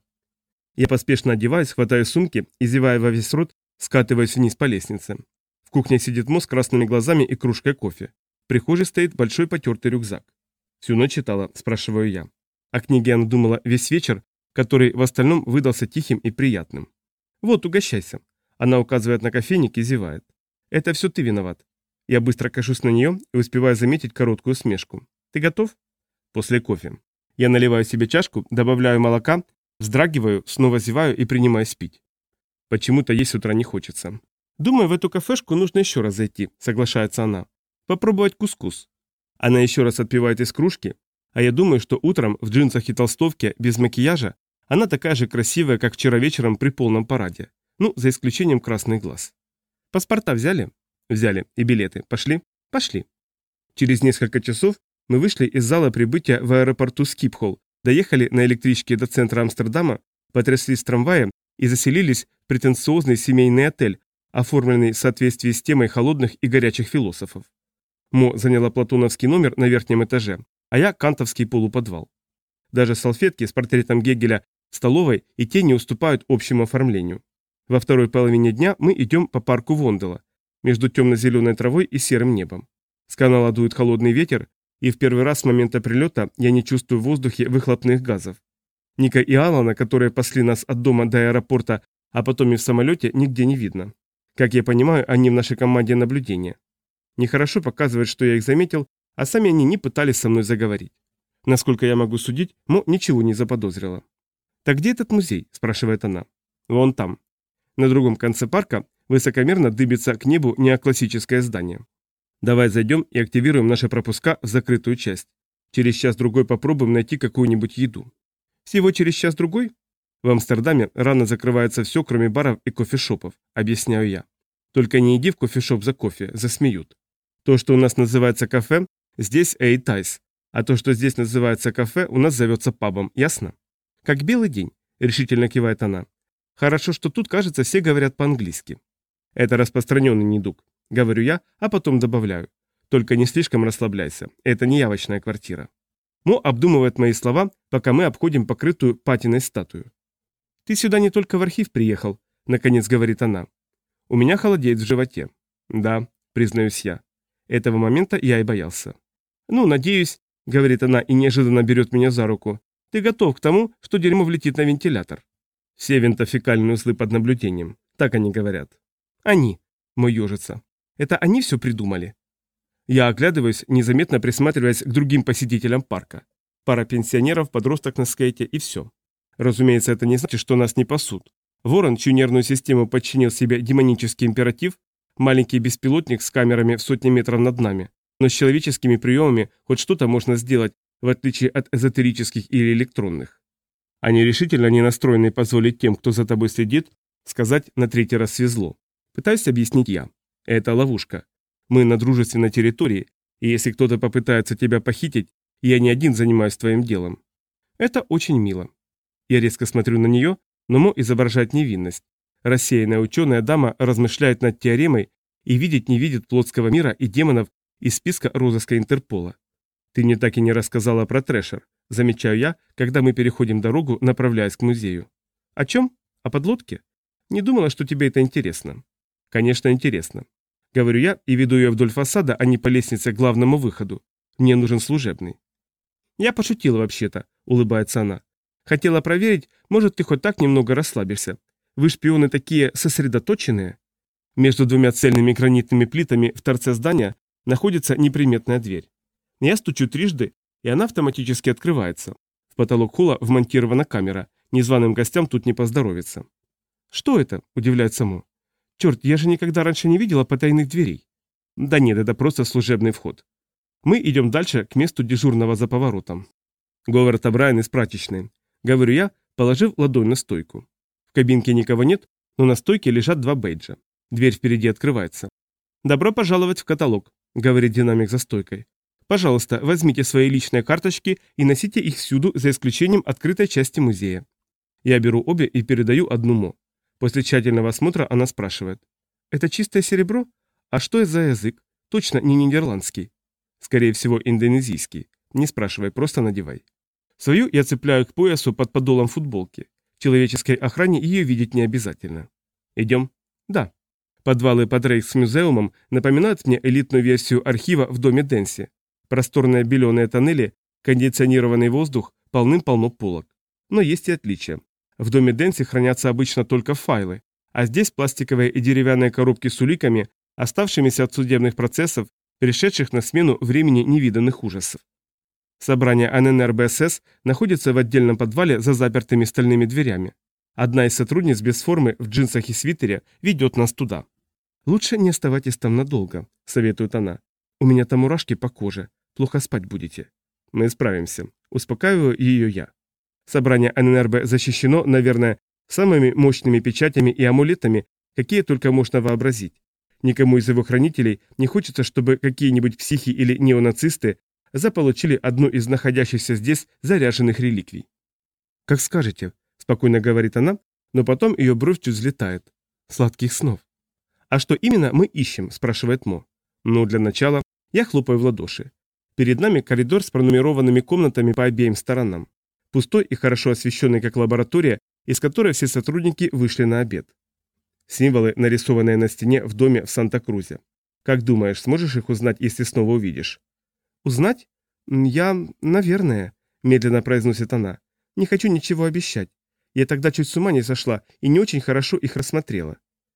Я поспешно одеваюсь, хватаю сумки и, зевая во весь рот, скатываюсь вниз по лестнице. В кухне сидит Мо с красными глазами и кружкой кофе. В прихожей стоит большой потертый рюкзак. Всю ночь читала, спрашиваю я. О книге она думала весь вечер, который в остальном выдался тихим и приятным. Вот, угощайся. Она указывает на кофейник и зевает. Это все ты виноват. Я быстро кашусь на нее и успеваю заметить короткую усмешку. Ты готов? После кофе. Я наливаю себе чашку, добавляю молока, вздрагиваю, снова зеваю и принимаюсь пить. Почему-то есть с утра не хочется. Думаю, в эту кафешку нужно еще раз зайти, соглашается она. Попробовать кускус. Она еще раз отпивает из кружки, а я думаю, что утром в джинсах и толстовке, без макияжа, она такая же красивая, как вчера вечером при полном параде. Ну, за исключением красных глаз. Паспорта взяли? Взяли. И билеты. Пошли? Пошли. Через несколько часов мы вышли из зала прибытия в аэропорту Скипхолл, доехали на электричке до центра Амстердама, потряслись в трамвае и заселились в претенциозный семейный отель, оформленный в соответствии с темой холодных и горячих философов. Мо заняла платоновский номер на верхнем этаже, а я кантовский полуподвал. Даже салфетки с портретом Гегеля в столовой и те не уступают общему оформлению. Во второй половине дня мы идем по парку Вонделла, между темно-зеленой травой и серым небом. С канала дует холодный ветер, и в первый раз с момента прилета я не чувствую в воздухе выхлопных газов. Ника и Алана, которые пасли нас от дома до аэропорта, а потом и в самолете, нигде не видно. Как я понимаю, они в нашей команде наблюдения. Нехорошо показывать, что я их заметил, а сами они не пытались со мной заговорить. Насколько я могу судить, Мо ничего не заподозрила. «Так где этот музей?» – спрашивает она. «Вон там». На другом конце парка высокомерно дыбится к небу неоклассическое здание. Давай зайдем и активируем наши пропуска в закрытую часть. Через час-другой попробуем найти какую-нибудь еду. Всего через час-другой? В Амстердаме рано закрывается все, кроме баров и кофешопов, объясняю я. Только не иди в кофешоп за кофе, засмеют. То, что у нас называется кафе, здесь эйтайс, а то, что здесь называется кафе, у нас зовется пабом, ясно? Как белый день, решительно кивает она. Хорошо, что тут, кажется, все говорят по-английски. Это распространенный недуг, говорю я, а потом добавляю. Только не слишком расслабляйся, это не явочная квартира. Мо обдумывает мои слова, пока мы обходим покрытую патиной статую. «Ты сюда не только в архив приехал», — наконец говорит она. У меня холодеет в животе. «Да», — признаюсь я. Этого момента я и боялся. «Ну, надеюсь», — говорит она и неожиданно берет меня за руку. «Ты готов к тому, что дерьмо влетит на вентилятор?» Все вентофекальные узлы под наблюдением. Так они говорят. Они. Мой ежица. Это они все придумали? Я оглядываюсь, незаметно присматриваясь к другим посетителям парка. Пара пенсионеров, подросток на скейте и все. Разумеется, это не значит, что нас не пасут. Ворон, чью нервную систему подчинил себе демонический императив, маленький беспилотник с камерами в сотни метров над нами, но с человеческими приемами хоть что-то можно сделать, в отличие от эзотерических или электронных. Они решительно не настроены позволить тем, кто за тобой следит, сказать на третий раз свезло. Пытаюсь объяснить я. Это ловушка. Мы на дружественной территории, и если кто-то попытается тебя похитить, я не один занимаюсь твоим делом. Это очень мило. Я резко смотрю на нее, но Мо изображает невинность. Рассеянная ученая дама размышляет над теоремой и видеть не видит плотского мира и демонов из списка розыска Интерпола. Ты мне так и не рассказала про Трэшер, замечаю я, когда мы переходим дорогу, направляясь к музею. О чем? О подлодке? Не думала, что тебе это интересно. Конечно, интересно. Говорю я и веду ее вдоль фасада, а не по лестнице к главному выходу. Мне нужен служебный. Я пошутила вообще-то, улыбается она. Хотела проверить, может, ты хоть так немного расслабишься. Вы шпионы такие сосредоточенные. Между двумя цельными гранитными плитами в торце здания находится неприметная дверь. Я стучу трижды, и она автоматически открывается. В потолок холла вмонтирована камера, незваным гостям тут не поздоровится. Что это? Удивляется Мо. Черт, я же никогда раньше не видела потайных дверей. Да нет, это просто служебный вход. Мы идем дальше к месту дежурного за поворотом. Говард О'Брайен из прачечной. Говорю я, положив ладонь на стойку. В кабинке никого нет, но на стойке лежат два бейджа. Дверь впереди открывается. «Добро пожаловать в каталог», — говорит динамик за стойкой. «Пожалуйста, возьмите свои личные карточки и носите их всюду, за исключением открытой части музея». Я беру обе и передаю одну Мо. После тщательного осмотра она спрашивает. «Это чистое серебро? А что это за язык? Точно не нидерландский». «Скорее всего, индонезийский. Не спрашивай, просто надевай». Свою я цепляю к поясу под подолом футболки. Человеческой охране ее видеть не обязательно. «Идем?» «Да». Подвалы под Рейхсмюзеумом напоминают мне элитную версию архива в доме Дэнси. Просторные беленые тоннели, кондиционированный воздух, полным-полно полок. Но есть и отличия. В доме Дэнси хранятся обычно только файлы, а здесь пластиковые и деревянные коробки с уликами, оставшимися от судебных процессов, пришедших на смену времени невиданных ужасов. Собрание эн эн эр бэ эс эс находится в отдельном подвале за запертыми стальными дверями. Одна из сотрудниц без формы в джинсах и свитере ведет нас туда. «Лучше не оставайтесь там надолго», — советует она. «У меня там мурашки по коже. Плохо спать будете». «Мы справимся», — успокаиваю ее я. Собрание эн эн эр бэ защищено, наверное, самыми мощными печатями и амулетами, какие только можно вообразить. Никому из его хранителей не хочется, чтобы какие-нибудь психи или неонацисты заполучили одну из находящихся здесь заряженных реликвий. «Как скажете», — спокойно говорит она, но потом ее бровь чуть взлетает. «Сладких снов». «А что именно мы ищем?» – спрашивает Мо. «Ну, для начала я хлопаю в ладоши. Перед нами коридор с пронумерованными комнатами по обеим сторонам. Пустой и хорошо освещенный как лаборатория, из которой все сотрудники вышли на обед. Символы, нарисованные на стене в доме в Санта-Крузе. Как думаешь, сможешь их узнать, если снова увидишь?» «Узнать? Я... наверное», – медленно произносит она. «Не хочу ничего обещать. Я тогда чуть с ума не сошла и не очень хорошо их рассмотрела».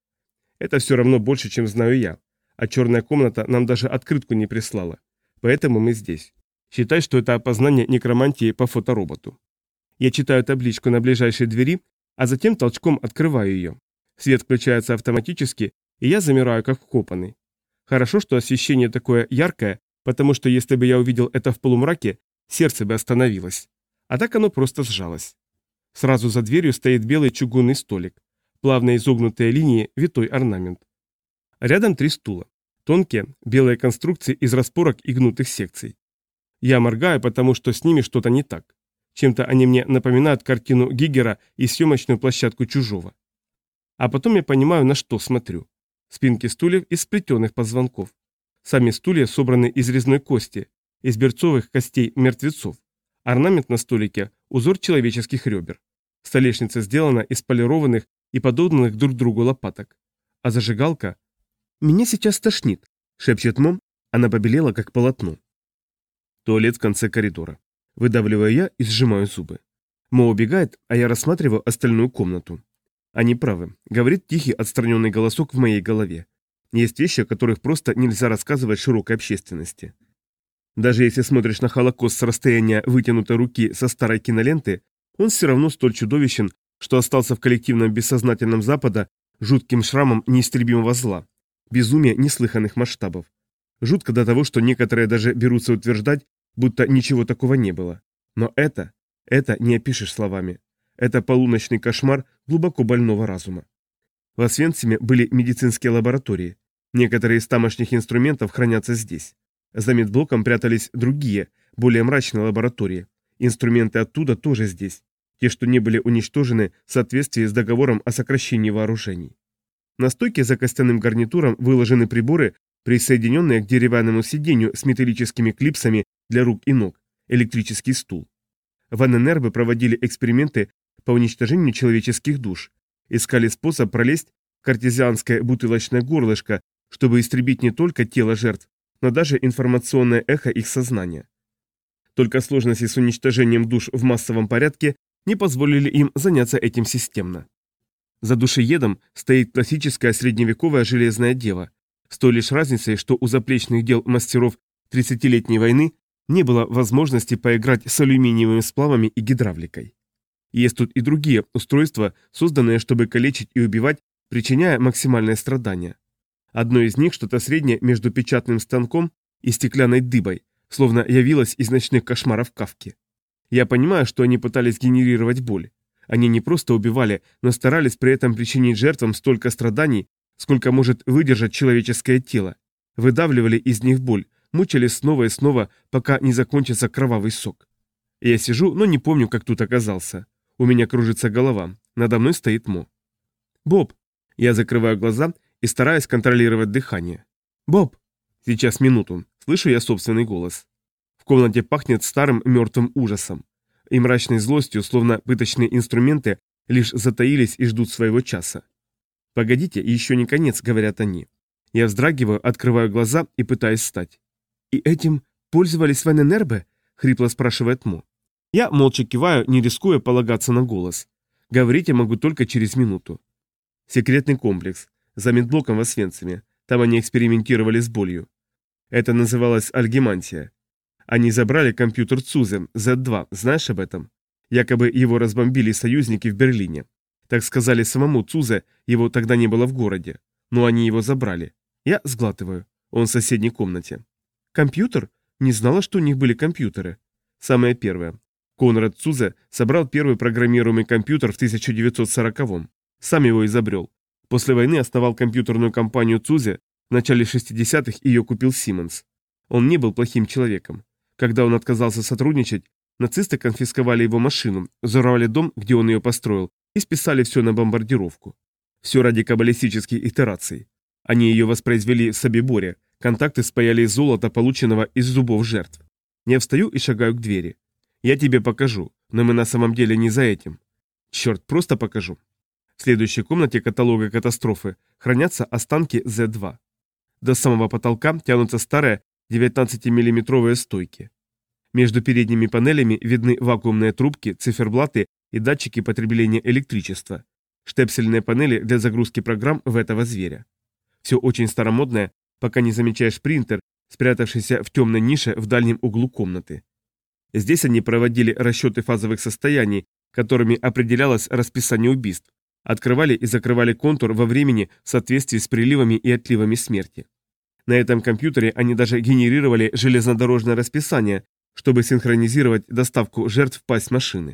Это все равно больше, чем знаю я. А черная комната нам даже открытку не прислала. Поэтому мы здесь. Считай, что это опознание некромантии по фотороботу. Я читаю табличку на ближайшей двери, а затем толчком открываю ее. Свет включается автоматически, и я замираю как вкопанный. Хорошо, что освещение такое яркое, потому что если бы я увидел это в полумраке, сердце бы остановилось. А так оно просто сжалось. Сразу за дверью стоит белый чугунный столик. Плавно изогнутые линии, витой орнамент. Рядом три стула. Тонкие, белые конструкции из распорок и гнутых секций. Я моргаю, потому что с ними что-то не так. Чем-то они мне напоминают картину Гигера и съемочную площадку «Чужого». А потом я понимаю, на что смотрю. Спинки стульев из сплетенных позвонков. Сами стулья собраны из резной кости, из берцовых костей мертвецов. Орнамент на столике – узор человеческих ребер. Столешница сделана из полированных и подогнанных друг к другу лопаток. А зажигалка... «Меня сейчас тошнит», — шепчет Мо, она побелела, как полотно. Туалет в конце коридора. Выдавливаю я и сжимаю зубы. Мо убегает, а я рассматриваю остальную комнату. Они правы, говорит тихий отстраненный голосок в моей голове. Есть вещи, о которых просто нельзя рассказывать широкой общественности. Даже если смотришь на Холокост с расстояния вытянутой руки со старой киноленты, он все равно столь чудовищен, что остался в коллективном бессознательном Запада жутким шрамом неистребимого зла, безумия неслыханных масштабов. Жутко до того, что некоторые даже берутся утверждать, будто ничего такого не было. Но это, это не опишешь словами. Это полуночный кошмар глубоко больного разума. В Освенциме были медицинские лаборатории. Некоторые из тамошних инструментов хранятся здесь. За медблоком прятались другие, более мрачные лаборатории. Инструменты оттуда тоже здесь. Те, что не были уничтожены в соответствии с договором о сокращении вооружений. На стойке за костяным гарнитуром выложены приборы, присоединенные к деревянному сиденью с металлическими клипсами для рук и ног, электрический стул. В Анненербе проводили эксперименты по уничтожению человеческих душ, искали способ пролезть в картезианское бутылочное горлышко, чтобы истребить не только тело жертв, но даже информационное эхо их сознания. Только сложности с уничтожением душ в массовом порядке не позволили им заняться этим системно. За душеедом стоит классическая средневековая железная дева, с той лишь разницей, что у заплечных дел мастеров тридцатилетней войны не было возможности поиграть с алюминиевыми сплавами и гидравликой. Есть тут и другие устройства, созданные, чтобы калечить и убивать, причиняя максимальное страдание. Одно из них что-то среднее между печатным станком и стеклянной дыбой, словно явилось из ночных кошмаров Кафки. Я понимаю, что они пытались генерировать боль. Они не просто убивали, но старались при этом причинить жертвам столько страданий, сколько может выдержать человеческое тело. Выдавливали из них боль, мучили снова и снова, пока не закончится кровавый сок. Я сижу, но не помню, как тут оказался. У меня кружится голова, надо мной стоит Мо. «Боб!» Я закрываю глаза и стараюсь контролировать дыхание. «Боб!» Сейчас минуту, слышу я собственный голос. В комнате пахнет старым мертвым ужасом и мрачной злостью, словно пыточные инструменты лишь затаились и ждут своего часа. «Погодите, еще не конец», — говорят они. Я вздрагиваю, открываю глаза и пытаюсь встать. «И этим пользовались в Анненербе?» — хрипло спрашивает Мо. Я молча киваю, не рискуя полагаться на голос. Говорить я могу только через минуту. Секретный комплекс. За медблоком в Освенциме. Там они экспериментировали с болью. Это называлось альгемантия. Они забрали компьютер Цузе, зет два, знаешь об этом? Якобы его разбомбили союзники в Берлине. Так сказали самому Цузе, его тогда не было в городе. Но они его забрали. Я сглатываю. Он в соседней комнате. Компьютер? Не знала, что у них были компьютеры. Самое первое. Конрад Цузе собрал первый программируемый компьютер в тысяча девятьсот сороковом. Сам его изобрел. После войны основал компьютерную компанию Цузе, в начале шестидесятых ее купил Сименс. Он не был плохим человеком. Когда он отказался сотрудничать, нацисты конфисковали его машину, взорвали дом, где он ее построил, и списали все на бомбардировку. Все ради каббалистических итераций. Они ее воспроизвели в Собиборе, контакты спаяли из золота, полученного из зубов жертв. Я встаю и шагаю к двери. Я тебе покажу, но мы на самом деле не за этим. Черт, просто покажу. В следующей комнате каталога катастрофы хранятся останки зет два. До самого потолка тянутся старые девятнадцатимиллиметровые стойки. Между передними панелями видны вакуумные трубки, циферблаты и датчики потребления электричества. Штепсельные панели для загрузки программ в этого зверя. Все очень старомодное, пока не замечаешь принтер, спрятавшийся в темной нише в дальнем углу комнаты. Здесь они проводили расчеты фазовых состояний, которыми определялось расписание убийств, открывали и закрывали контур во времени в соответствии с приливами и отливами смерти. На этом компьютере они даже генерировали железнодорожное расписание, чтобы синхронизировать доставку жертв в пасть машины.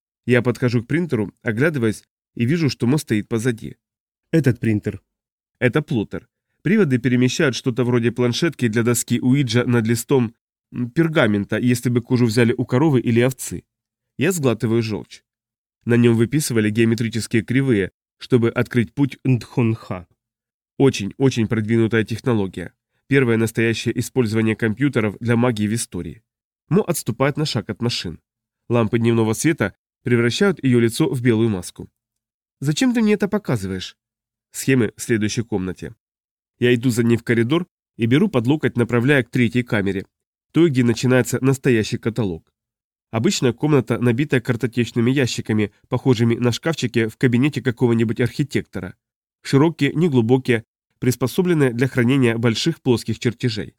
Я подхожу к принтеру, оглядываюсь и вижу, что мост стоит позади. Этот принтер. Это плоттер. Приводы перемещают что-то вроде планшетки для доски Уиджа над листом пергамента, если бы кожу взяли у коровы или овцы. Я сглатываю желчь. На нем выписывали геометрические кривые, чтобы открыть путь Ндхонха. Очень-очень продвинутая технология. Первое настоящее использование компьютеров для магии в истории. Мо отступает на шаг от машин. Лампы дневного света превращают ее лицо в белую маску. «Зачем ты мне это показываешь?» Схемы в следующей комнате. Я иду за ней в коридор и беру под локоть, направляя к третьей камере, той, где начинается настоящий каталог. Обычная комната, набитая картотечными ящиками, похожими на шкафчики в кабинете какого-нибудь архитектора. Широкие, неглубокие, приспособленные для хранения больших плоских чертежей.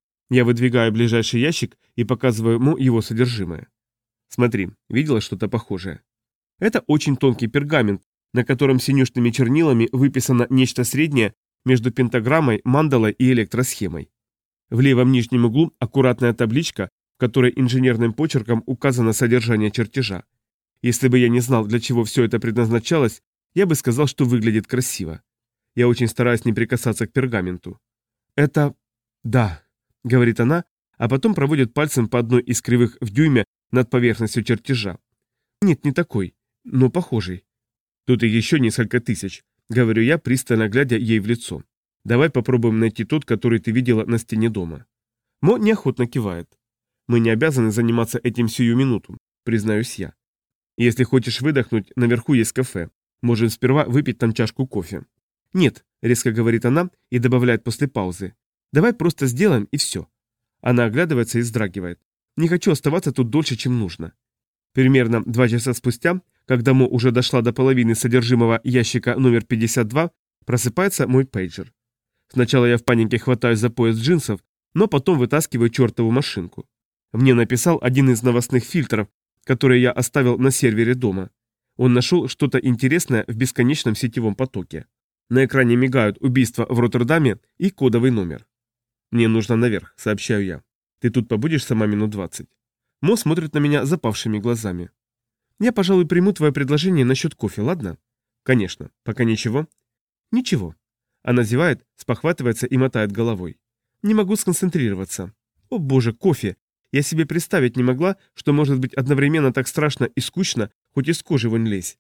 Я выдвигаю ближайший ящик и показываю ему его содержимое. Смотри, видела что-то похожее? Это очень тонкий пергамент, на котором синюшными чернилами выписано нечто среднее между пентаграммой, мандалой и электросхемой. В левом нижнем углу аккуратная табличка, в которой инженерным почерком указано содержание чертежа. Если бы я не знал, для чего все это предназначалось, я бы сказал, что выглядит красиво. Я очень стараюсь не прикасаться к пергаменту. Это... да, говорит она, а потом проводит пальцем по одной из кривых в дюйме над поверхностью чертежа. Нет, не такой, но похожий. Тут и еще несколько тысяч, говорю я, пристально глядя ей в лицо. Давай попробуем найти тот, который ты видела на стене дома. Мо неохотно кивает. Мы не обязаны заниматься этим сию минуту, признаюсь я. Если хочешь выдохнуть, наверху есть кафе. Можем сперва выпить там чашку кофе. Нет, резко говорит она и добавляет после паузы. Давай просто сделаем и все. Она оглядывается и вздрагивает. Не хочу оставаться тут дольше, чем нужно. Примерно два часа спустя, когда Мо уже дошла до половины содержимого ящика номер пятьдесят два, просыпается мой пейджер. Сначала я в панике хватаюсь за пояс джинсов, но потом вытаскиваю чертову машинку. Мне написал один из новостных фильтров, которые я оставил на сервере дома. Он нашел что-то интересное в бесконечном сетевом потоке. На экране мигают убийства в Роттердаме и кодовый номер. «Мне нужно наверх», — сообщаю я. «Ты тут побудешь сама минут двадцать?» Мо смотрит на меня запавшими глазами. «Я, пожалуй, приму твое предложение насчет кофе, ладно?» «Конечно. Пока ничего?» «Ничего». Она зевает, спохватывается и мотает головой. «Не могу сконцентрироваться. О боже, кофе! Я себе представить не могла, что может быть одновременно так страшно и скучно, хоть из кожи вон лезь».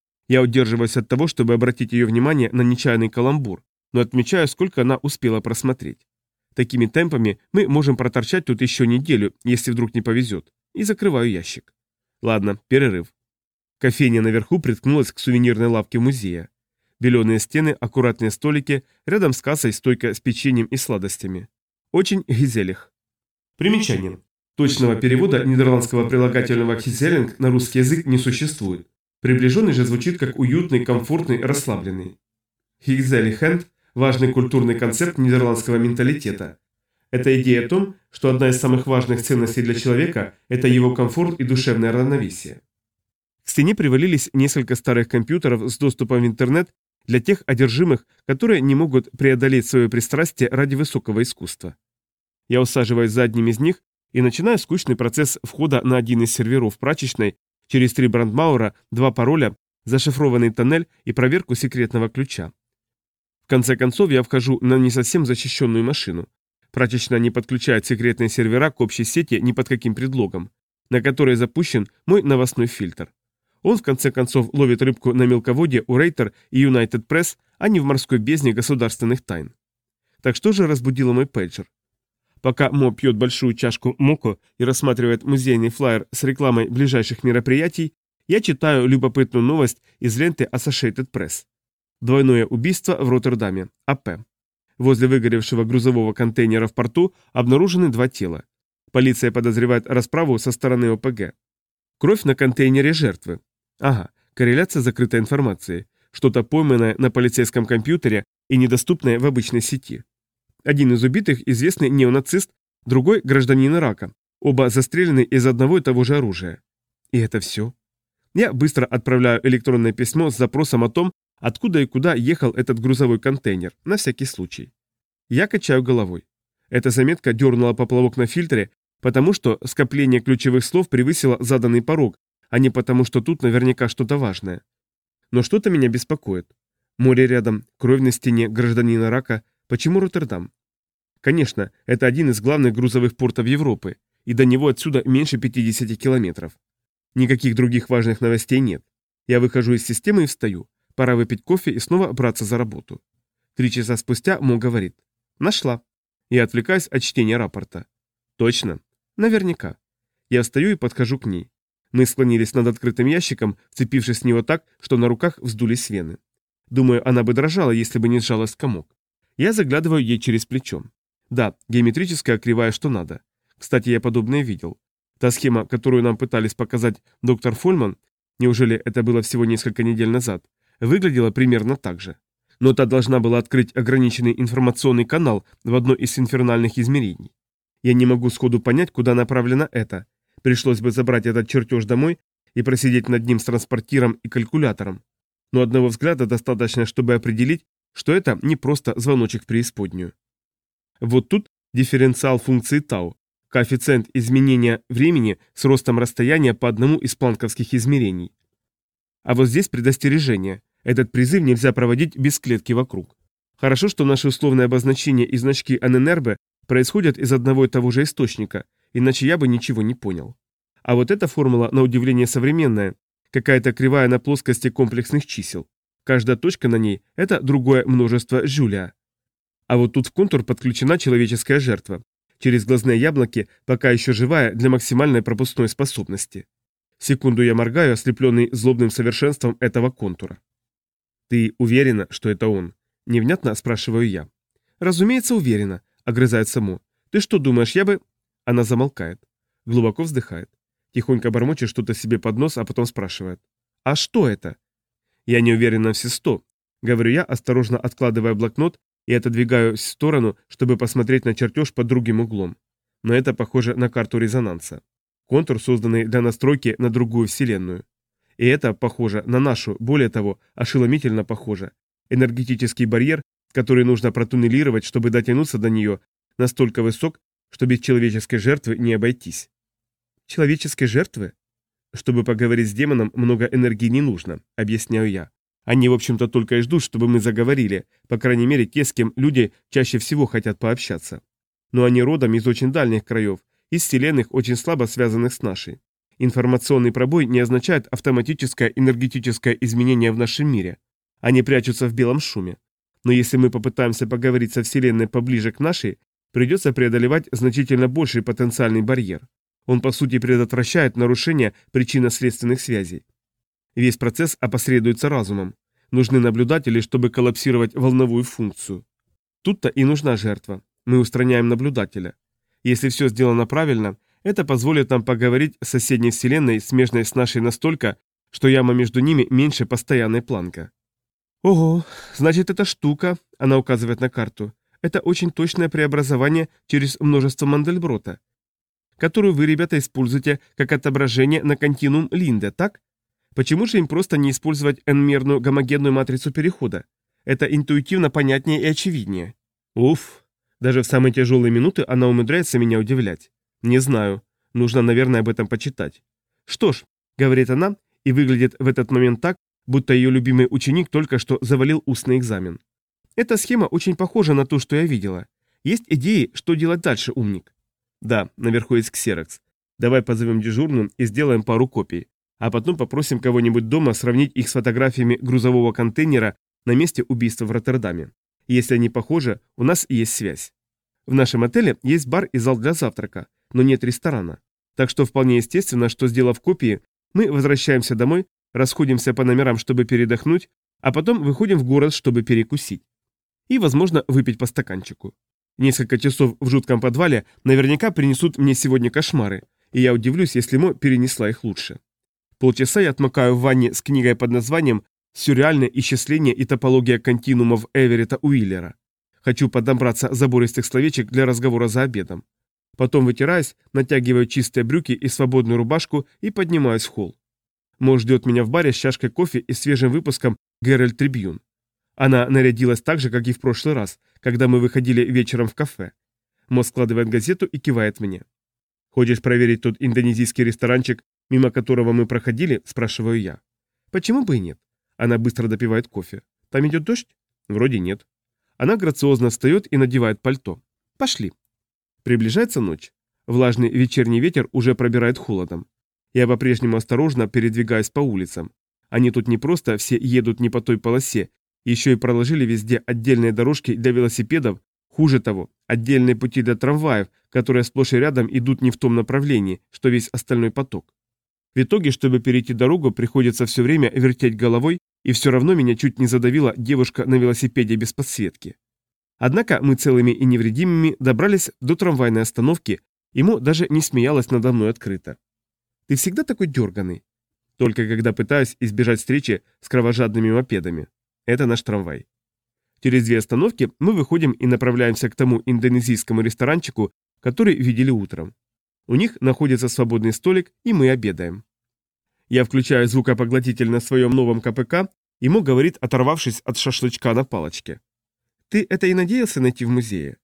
Я удерживаюсь от того, чтобы обратить ее внимание на нечаянный каламбур, но отмечаю, сколько она успела просмотреть. Такими темпами мы можем проторчать тут еще неделю, если вдруг не повезет, и закрываю ящик. Ладно, перерыв. Кофейня наверху приткнулась к сувенирной лавке музея. Беленые стены, аккуратные столики, рядом с кассой стойка с печеньем и сладостями. Очень гизелих. Примечание. Точного перевода нидерландского прилагательного гизелинг на русский язык не существует. Приближенный же звучит как уютный, комфортный, расслабленный. Гизелихенд – важный культурный концепт нидерландского менталитета. Это идея о том, что одна из самых важных ценностей для человека – это его комфорт и душевное равновесие. К стене привалились несколько старых компьютеров с доступом в интернет для тех одержимых, которые не могут преодолеть свое пристрастие ради высокого искусства. Я усаживаюсь за одним из них и начинаю скучный процесс входа на один из серверов прачечной через три брандмауэра, два пароля, зашифрованный тоннель и проверку секретного ключа. В конце концов я вхожу на не совсем защищенную машину. Прачечная не подключает секретные сервера к общей сети ни под каким предлогом, на которой запущен мой новостной фильтр. Он в конце концов ловит рыбку на мелководье у Рейтер и United Press, а не в морской бездне государственных тайн. Так что же разбудило мой пейджер? Пока Мо пьет большую чашку моко и рассматривает музейный флаер с рекламой ближайших мероприятий, я читаю любопытную новость из ленты Associated Press. Двойное убийство в Роттердаме, АП. Возле выгоревшего грузового контейнера в порту обнаружены два тела. Полиция подозревает расправу со стороны ОПГ. Кровь на контейнере жертвы. Ага, корреляция закрытой информации. Что-то пойманное на полицейском компьютере и недоступное в обычной сети. Один из убитых – известный неонацист, другой – гражданин Ирака. Оба застрелены из одного и того же оружия. И это все. Я быстро отправляю электронное письмо с запросом о том, откуда и куда ехал этот грузовой контейнер, на всякий случай. Я качаю головой. Эта заметка дернула поплавок на фильтре, потому что скопление ключевых слов превысило заданный порог, а не потому, что тут наверняка что-то важное. Но что-то меня беспокоит. Море рядом, кровь на стене, гражданин Ирака. Почему Роттердам? Конечно, это один из главных грузовых портов Европы, и до него отсюда меньше пятидесяти километров. Никаких других важных новостей нет. Я выхожу из системы и встаю. Пора выпить кофе и снова браться за работу. Три часа спустя Мо говорит. Нашла. Я отвлекаюсь от чтения рапорта. Точно? Наверняка. Я встаю и подхожу к ней. Мы склонились над открытым ящиком, вцепившись в него так, что на руках вздулись вены. Думаю, она бы дрожала, если бы не сжалась в комок. Я заглядываю ей через плечо. Да, геометрическая кривая, что надо. Кстати, я подобное видел. Та схема, которую нам пытались показать доктор Фольман, неужели это было всего несколько недель назад, выглядела примерно так же. Но та должна была открыть ограниченный информационный канал в одно из инфернальных измерений. Я не могу сходу понять, куда направлено это. Пришлось бы забрать этот чертеж домой и просидеть над ним с транспортиром и калькулятором. Но одного взгляда достаточно, чтобы определить, что это не просто звоночек в преисподнюю. Вот тут дифференциал функции тау, коэффициент изменения времени с ростом расстояния по одному из планковских измерений. А вот здесь предостережение. Этот призыв нельзя проводить без клетки вокруг. Хорошо, что наши условные обозначения и значки АННРБ происходят из одного и того же источника, иначе я бы ничего не понял. А вот эта формула, на удивление, современная, какая-то кривая на плоскости комплексных чисел. Каждая точка на ней – это другое множество Жюля. А вот тут в контур подключена человеческая жертва. Через глазные яблоки, пока еще живая, для максимальной пропускной способности. Секунду я моргаю, ослепленный злобным совершенством этого контура. «Ты уверена, что это он?» – невнятно спрашиваю я. «Разумеется, уверена», – огрызается Мо. «Ты что думаешь, я бы...» Она замолкает. Глубоко вздыхает. Тихонько бормочет что-то себе под нос, а потом спрашивает. «А что это?» «Я не уверен на все сто», — говорю я, осторожно откладывая блокнот и отодвигаюсь в сторону, чтобы посмотреть на чертеж под другим углом. Но это похоже на карту резонанса. Контур, созданный для настройки на другую вселенную. И это похоже на нашу, более того, ошеломительно похоже. Энергетический барьер, который нужно протуннелировать, чтобы дотянуться до нее, настолько высок, что без человеческой жертвы не обойтись. Человеческой жертвы? Чтобы поговорить с демоном, много энергии не нужно, объясняю я. Они, в общем-то, только и ждут, чтобы мы заговорили, по крайней мере, те, с кем люди чаще всего хотят пообщаться. Но они родом из очень дальних краев, из вселенных, очень слабо связанных с нашей. Информационный пробой не означает автоматическое энергетическое изменение в нашем мире. Они прячутся в белом шуме. Но если мы попытаемся поговорить со вселенной поближе к нашей, придется преодолевать значительно больший потенциальный барьер. Он, по сути, предотвращает нарушение причинно-следственных связей. Весь процесс опосредуется разумом. Нужны наблюдатели, чтобы коллапсировать волновую функцию. Тут-то и нужна жертва. Мы устраняем наблюдателя. Если все сделано правильно, это позволит нам поговорить с соседней вселенной, смежной с нашей настолько, что яма между ними меньше постоянной планка. «Ого, значит, эта штука», — она указывает на карту, — «это очень точное преобразование через множество Мандельброта, которую вы, ребята, используете как отображение на континуум Линде, так? Почему же им просто не использовать n-мерную гомогенную матрицу перехода? Это интуитивно понятнее и очевиднее». Уф, даже в самые тяжелые минуты она умудряется меня удивлять. Не знаю, нужно, наверное, об этом почитать. «Что ж», — говорит она, и выглядит в этот момент так, будто ее любимый ученик только что завалил устный экзамен. «Эта схема очень похожа на ту, что я видела. Есть идеи, что делать дальше, умник?» «Да, наверху есть ксерокс. Давай позовем дежурную и сделаем пару копий, а потом попросим кого-нибудь дома сравнить их с фотографиями грузового контейнера на месте убийства в Роттердаме. Если они похожи, у нас есть связь. В нашем отеле есть бар и зал для завтрака, но нет ресторана. Так что вполне естественно, что, сделав копии, мы возвращаемся домой, расходимся по номерам, чтобы передохнуть, а потом выходим в город, чтобы перекусить. И, возможно, выпить по стаканчику. Несколько часов в жутком подвале наверняка принесут мне сегодня кошмары, и я удивлюсь, если Мо перенесла их лучше. Полчаса я отмокаю в ванне с книгой под названием «Сюрреальное исчисление и топология континуумов Эверетта Уиллера». Хочу подобраться забористых словечек для разговора за обедом. Потом вытираюсь, натягиваю чистые брюки и свободную рубашку и поднимаюсь в холл. Мо ждет меня в баре с чашкой кофе и свежим выпуском «Геральт Трибьюн». Она нарядилась так же, как и в прошлый раз, когда мы выходили вечером в кафе. Мо складывает газету и кивает мне. «Хочешь проверить тот индонезийский ресторанчик, мимо которого мы проходили?» – спрашиваю я. «Почему бы и нет?» Она быстро допивает кофе. «Там идет дождь?» «Вроде нет». Она грациозно встает и надевает пальто. «Пошли». Приближается ночь. Влажный вечерний ветер уже пробирает холодом. Я по-прежнему осторожно передвигаюсь по улицам. Они тут не просто все едут не по той полосе, еще и проложили везде отдельные дорожки для велосипедов, хуже того, отдельные пути для трамваев, которые сплошь и рядом идут не в том направлении, что весь остальной поток. В итоге, чтобы перейти дорогу, приходится все время вертеть головой, и все равно меня чуть не задавила девушка на велосипеде без подсветки. Однако мы целыми и невредимыми добрались до трамвайной остановки, Ему даже не смеялась надо мной открыто. «Ты всегда такой дерганый?» «Только когда пытаюсь избежать встречи с кровожадными мопедами. Это наш трамвай». Через две остановки мы выходим и направляемся к тому индонезийскому ресторанчику, который видели утром. У них находится свободный столик, и мы обедаем. Я включаю звукопоглотитель на своем новом КПК, ему говорит, оторвавшись от шашлычка на палочке. «Ты это и надеялся найти в музее?»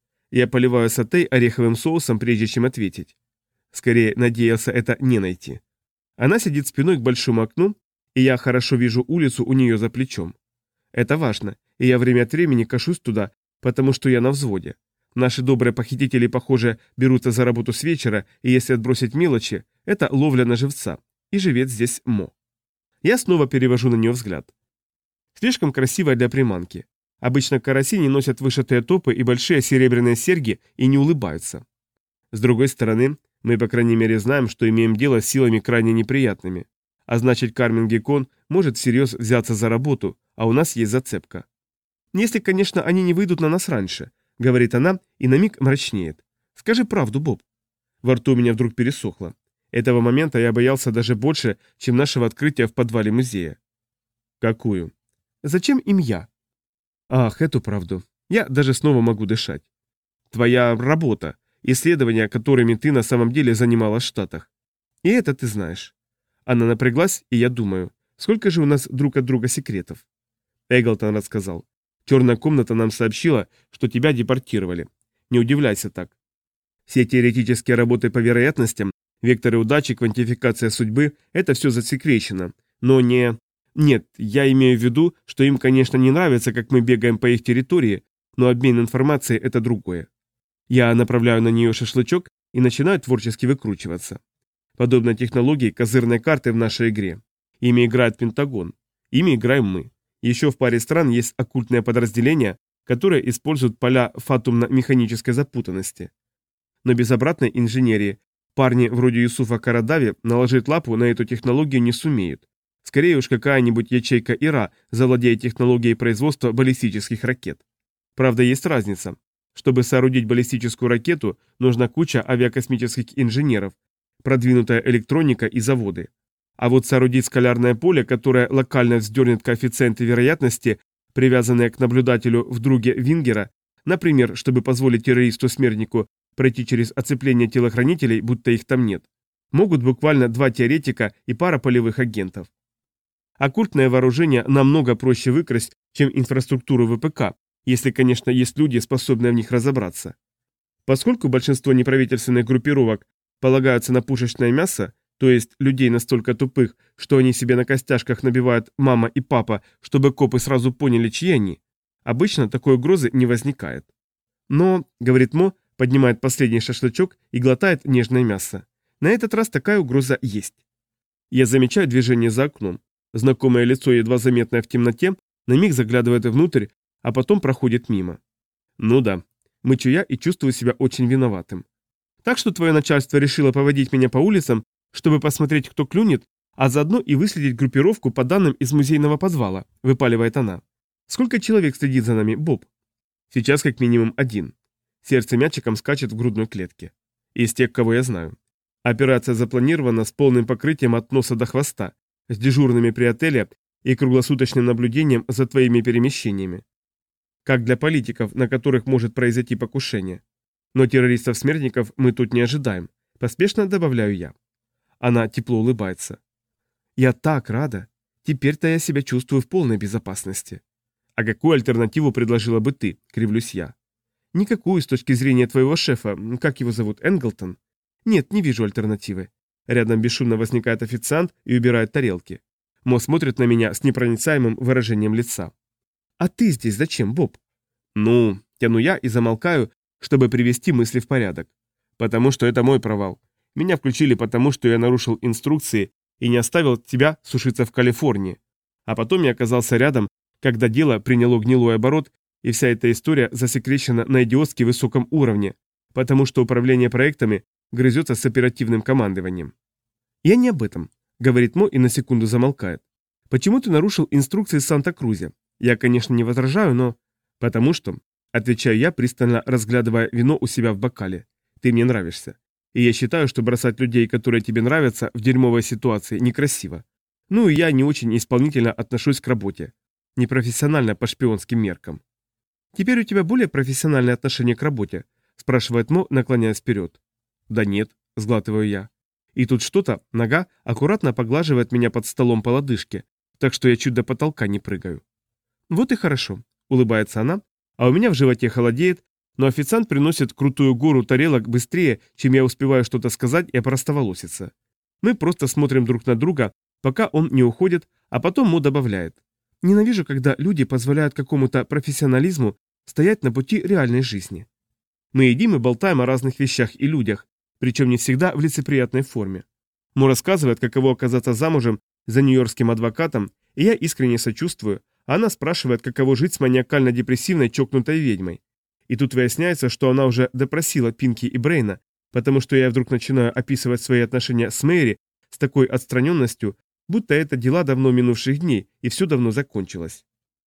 Я поливаю сатэ ореховым соусом, прежде чем ответить. Скорее, надеялся это не найти. Она сидит спиной к большому окну, и я хорошо вижу улицу у нее за плечом. Это важно, и я время от времени кашусь туда, потому что я на взводе. Наши добрые похитители, похоже, берутся за работу с вечера, и если отбросить мелочи, это ловля на живца. И живет здесь Мо. Я снова перевожу на нее взгляд. Слишком красивая для приманки. Обычно караси не носят вышитые топы и большие серебряные серьги и не улыбаются. С другой стороны, мы, по крайней мере, знаем, что имеем дело с силами крайне неприятными. А значит, Кармен Геккон может всерьез взяться за работу, а у нас есть зацепка. Если, конечно, они не выйдут на нас раньше, говорит она и на миг мрачнеет. Скажи правду, Боб. Во рту у меня вдруг пересохло. Этого момента я боялся даже больше, чем нашего открытия в подвале музея. Какую? Зачем им я? Ах, эту правду. Я даже снова могу дышать. Твоя работа, исследования, которыми ты на самом деле занималась в Штатах. И это ты знаешь. Она напряглась, и я думаю, сколько же у нас друг от друга секретов. Эглтон рассказал. Черная комната нам сообщила, что тебя депортировали. Не удивляйся так. Все теоретические работы по вероятностям, векторы удачи, квантификация судьбы – это все засекречено. Но не... Нет, я имею в виду, что им, конечно, не нравится, как мы бегаем по их территории, но обмен информацией – это другое. Я направляю на нее шашлычок и начинаю творчески выкручиваться. Подобно технологии козырной карты в нашей игре. Ими играет Пентагон. Ими играем мы. Еще в паре стран есть оккультное подразделение, которое использует поля фатумно-механической запутанности. Но без обратной инженерии парни вроде Юсуфа Карадави наложить лапу на эту технологию не сумеют. Скорее уж какая-нибудь ячейка ИРА завладеет технологией производства баллистических ракет. Правда, есть разница. Чтобы соорудить баллистическую ракету, нужна куча авиакосмических инженеров, продвинутая электроника и заводы. А вот соорудить скалярное поле, которое локально вздернет коэффициенты вероятности, привязанные к наблюдателю в друге Вингера, например, чтобы позволить террористу-смертнику пройти через оцепление телохранителей, будто их там нет, могут буквально два теоретика и пара полевых агентов. Оккультное вооружение намного проще выкрасть, чем инфраструктуру ВПК, если, конечно, есть люди, способные в них разобраться. Поскольку большинство неправительственных группировок полагаются на пушечное мясо, то есть людей настолько тупых, что они себе на костяшках набивают мама и папа, чтобы копы сразу поняли, чьи они, обычно такой угрозы не возникает. Но, говорит Мо, поднимает последний шашлычок и глотает нежное мясо. На этот раз такая угроза есть. Я замечаю движение за окном. Знакомое лицо, едва заметное в темноте, на миг заглядывает внутрь, а потом проходит мимо. Ну да, мычу я и чувствую себя очень виноватым. Так что твое начальство решило поводить меня по улицам, чтобы посмотреть, кто клюнет, а заодно и выследить группировку по данным из музейного подвала, выпаливает она. Сколько человек следит за нами, Боб? Сейчас как минимум один. Сердце мячиком скачет в грудной клетке. Из тех, кого я знаю. Операция запланирована с полным покрытием от носа до хвоста, с дежурными при отеле и круглосуточным наблюдением за твоими перемещениями. Как для политиков, на которых может произойти покушение. Но террористов-смертников мы тут не ожидаем. Поспешно добавляю я. Она тепло улыбается. Я так рада. Теперь-то я себя чувствую в полной безопасности. А какую альтернативу предложила бы ты, кривлюсь я? Никакую с точки зрения твоего шефа, как его зовут, Энглтон? Нет, не вижу альтернативы. Рядом бесшумно возникает официант и убирает тарелки. Мо смотрит на меня с непроницаемым выражением лица. А ты здесь зачем, Боб? Ну, тяну я и замолкаю, чтобы привести мысли в порядок. Потому что это мой провал. Меня включили потому, что я нарушил инструкции и не оставил тебя сушиться в Калифорнии. А потом я оказался рядом, когда дело приняло гнилой оборот, и вся эта история засекречена на идиотски высоком уровне, потому что управление проектами грызется с оперативным командованием. Я не об этом, говорит Мо и на секунду замолкает. Почему ты нарушил инструкции Санта-Крузе? Я, конечно, не возражаю, но... Потому что, отвечаю я, пристально разглядывая вино у себя в бокале, Ты мне нравишься. И я считаю, что бросать людей, которые тебе нравятся, в дерьмовой ситуации некрасиво. Ну и я не очень исполнительно отношусь к работе. Непрофессионально по шпионским меркам. Теперь у тебя более профессиональное отношение к работе? Спрашивает Мо, наклоняясь вперед. Да нет, сглатываю я. И тут что-то, нога, аккуратно поглаживает меня под столом по лодыжке, так что я чуть до потолка не прыгаю. Вот и хорошо, улыбается она, а у меня в животе холодеет, но официант приносит крутую гору тарелок быстрее, чем я успеваю что-то сказать и опростоволоситься. Мы просто смотрим друг на друга, пока он не уходит, а потом Мо добавляет. Ненавижу, когда люди позволяют какому-то профессионализму стоять на пути реальной жизни. Мы едим и болтаем о разных вещах и людях, причем не всегда в лицеприятной форме. Мо рассказывает, каково оказаться замужем за нью-йоркским адвокатом, и я искренне сочувствую, а она спрашивает, каково жить с маниакально-депрессивной чокнутой ведьмой. И тут выясняется, что она уже допросила Пинки и Брейна, потому что я вдруг начинаю описывать свои отношения с Мэри с такой отстраненностью, будто это дела давно минувших дней, и все давно закончилось.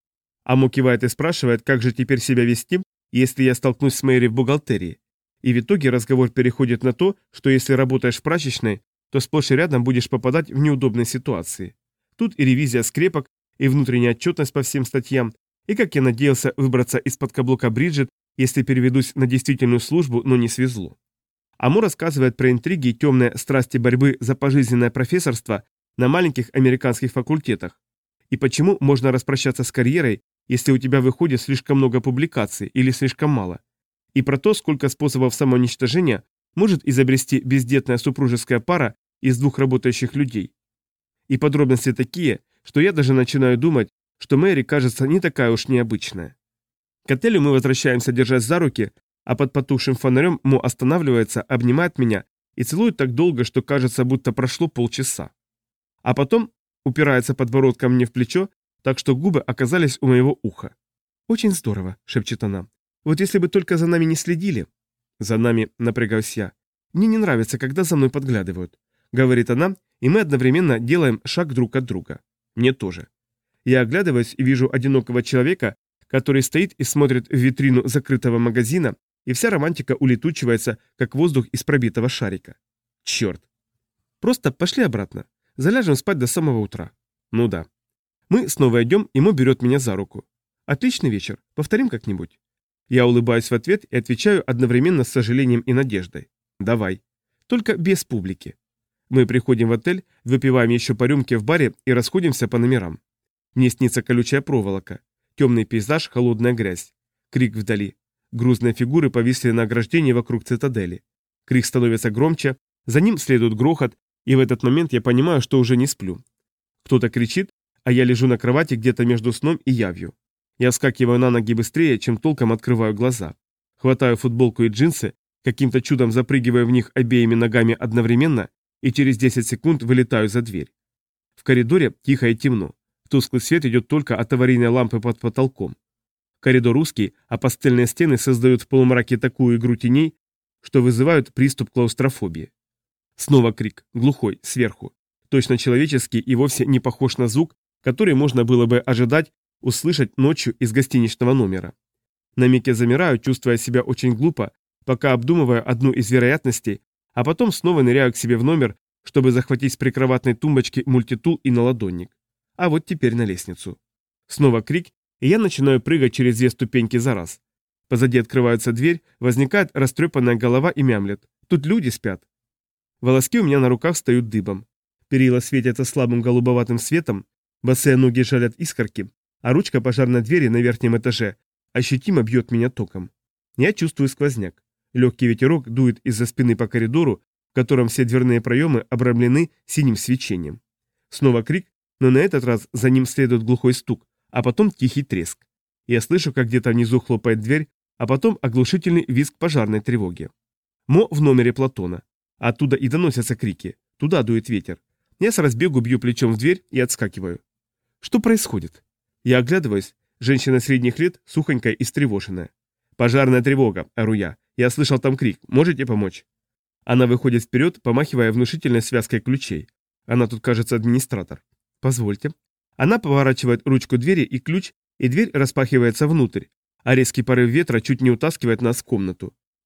Мо кивает и спрашивает, как же теперь себя вести, если я столкнусь с Мэри в бухгалтерии. И в итоге разговор переходит на то, что если работаешь в прачечной, то сплошь и рядом будешь попадать в неудобные ситуации. Тут и ревизия скрепок, и внутренняя отчетность по всем статьям, и как я надеялся выбраться из-под каблука Бриджит, если переведусь на действительную службу, но не свезло. Мо рассказывает про интриги и темные страсти борьбы за пожизненное профессорство на маленьких американских факультетах, и почему можно распрощаться с карьерой, если у тебя выходит слишком много публикаций или слишком мало, и про то, сколько способов самоуничтожения может изобрести бездетная супружеская пара из двух работающих людей. И подробности такие, что я даже начинаю думать, что Мэри кажется не такая уж необычная. К отелю мы возвращаемся, держась за руки, а под потухшим фонарем Мо останавливается, обнимает меня и целует так долго, что кажется, будто прошло полчаса. А потом упирается подбородком мне в плечо, так что губы оказались у моего уха. «Очень здорово», — шепчет она. «Вот если бы только за нами не следили». «За нами», — напрягаюсь я. «Мне не нравится, когда за мной подглядывают», — говорит она, и мы одновременно делаем шаг друг от друга. Мне тоже. Я оглядываюсь и вижу одинокого человека, который стоит и смотрит в витрину закрытого магазина, и вся романтика улетучивается, как воздух из пробитого шарика. Черт. Просто пошли обратно. Заляжем спать до самого утра. Ну да. Мы снова идем, и Мо берет меня за руку. Отличный вечер. Повторим как-нибудь. Я улыбаюсь в ответ и отвечаю одновременно с сожалением и надеждой. Давай. Только без публики. Мы приходим в отель, выпиваем еще по рюмке в баре и расходимся по номерам. Мне снится колючая проволока. Темный пейзаж, холодная грязь. Крик вдали. Грузные фигуры повисли на ограждении вокруг цитадели. Крик становится громче, за ним следует грохот, и в этот момент я понимаю, что уже не сплю. Кто-то кричит, а я лежу на кровати где-то между сном и явью. Я вскакиваю на ноги быстрее, чем толком открываю глаза. Хватаю футболку и джинсы, каким-то чудом запрыгиваю в них обеими ногами одновременно и через десять секунд вылетаю за дверь. В коридоре тихо и темно. Тусклый свет идет только от аварийной лампы под потолком. Коридор узкий, а пастельные стены создают в полумраке такую игру теней, что вызывают приступ клаустрофобии. Снова крик, глухой, сверху. Точно человеческий и вовсе не похож на звук, который можно было бы ожидать услышать ночью из гостиничного номера. На миг я замираю, чувствуя себя очень глупо, пока обдумываю одну из вероятностей, а потом снова ныряю к себе в номер, чтобы захватить с прикроватной тумбочки мультитул и наладонник. А вот теперь на лестницу. Снова крик, и я начинаю прыгать через две ступеньки за раз. Позади открывается дверь, возникает растрепанная голова и мямлет. Тут люди спят. Волоски у меня на руках встают дыбом. Перила светятся слабым голубоватым светом, босые ноги жалят искорки, а ручка пожарной двери на верхнем этаже ощутимо бьет меня током. Я чувствую сквозняк. Легкий ветерок дует из-за спины по коридору, в котором все дверные проемы обрамлены синим свечением. Снова крик, но на этот раз за ним следует глухой стук, а потом тихий треск. Я слышу, как где-то внизу хлопает дверь, а потом оглушительный визг пожарной тревоги. Мо в номере Платона. Оттуда и доносятся крики. Туда дует ветер. Я с разбегу бью плечом в дверь и отскакиваю. Что происходит? Я оглядываюсь. Женщина средних лет, сухонькая и встревоженная. «Пожарная тревога», — ору я. «Я слышал там крик. Можете помочь?» Она выходит вперед, помахивая внушительной связкой ключей. Она тут, кажется, администратор. «Позвольте». Она поворачивает ручку двери и ключ, и дверь распахивается внутрь, а резкий порыв ветра чуть не утаскивает нас в комнату.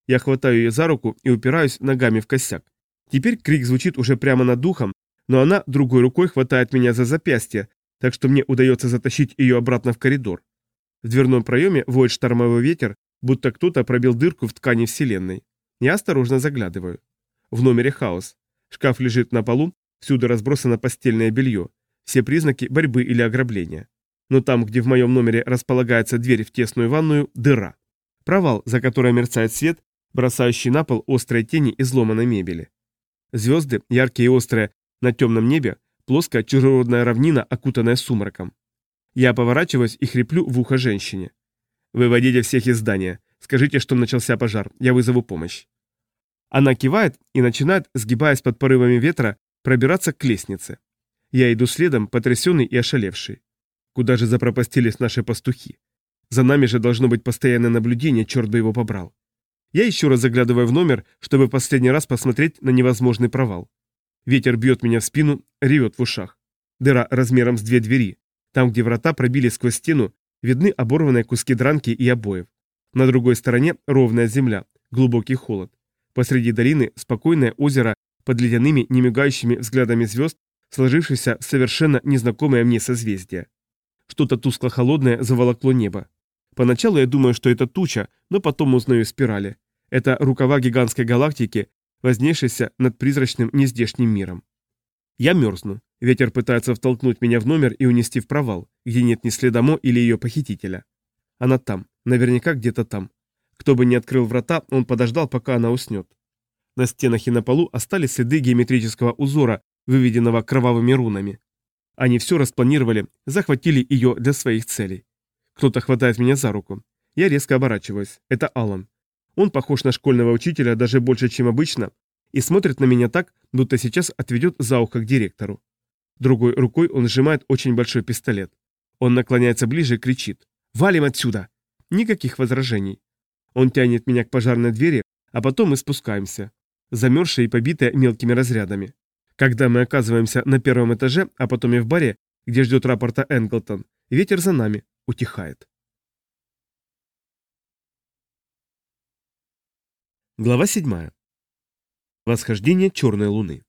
Я хватаю ее за руку и упираюсь ногами в косяк. Теперь крик звучит уже прямо над духом, но она другой рукой хватает меня за запястье, так что мне удается затащить ее обратно в коридор. В дверном проеме воет штормовой ветер, будто кто-то пробил дырку в ткани вселенной. Я осторожно заглядываю. В номере хаос. Шкаф лежит на полу, всюду разбросано постельное белье. Все признаки борьбы или ограбления. Но там, где в моем номере располагается дверь в тесную ванную, дыра. Провал, за которой мерцает свет, бросающий на пол острые тени изломанной мебели. Звезды, яркие и острые, на темном небе, плоская чужеродная равнина, окутанная сумраком. Я поворачиваюсь и хриплю в ухо женщине. «Выводите всех из здания. Скажите, что начался пожар. Я вызову помощь». Она кивает и начинает, сгибаясь под порывами ветра, пробираться к лестнице. Я иду следом, потрясенный и ошалевший. Куда же запропастились наши пастухи? За нами же должно быть постоянное наблюдение, черт бы его побрал. Я еще раз заглядываю в номер, чтобы последний раз посмотреть на невозможный провал. Ветер бьет меня в спину, ревет в ушах. Дыра размером с две двери. Там, где врата пробили сквозь стену, видны оборванные куски дранки и обоев. На другой стороне ровная земля, глубокий холод. Посреди долины спокойное озеро под ледяными, немигающими взглядами звезд, сложившееся в совершенно незнакомое мне созвездие. Что-то тускло-холодное заволокло небо. Поначалу я думаю, что это туча, но потом узнаю спирали. Это рукава гигантской галактики, вознесшейся над призрачным нездешним миром. Я мерзну. Ветер пытается втолкнуть меня в номер и унести в провал, где нет ни следа Мо или ее похитителя. Она там, наверняка где-то там. Кто бы ни открыл врата, он подождал, пока она уснет. На стенах и на полу остались следы геометрического узора, выведенного кровавыми рунами. Они все распланировали, захватили ее для своих целей. Кто-то хватает меня за руку. Я резко оборачиваюсь. Это Алан. Он похож на школьного учителя даже больше, чем обычно, и смотрит на меня так, будто сейчас отведет за ухо к директору. Другой рукой он сжимает очень большой пистолет. Он наклоняется ближе и кричит: «Валим отсюда!» Никаких возражений. Он тянет меня к пожарной двери, а потом мы спускаемся, замерзшие и побитые мелкими разрядами. Когда мы оказываемся на первом этаже, а потом и в баре, где ждет рапорта Энглтон, ветер за нами утихает. Глава седьмая. Восхождение черной луны.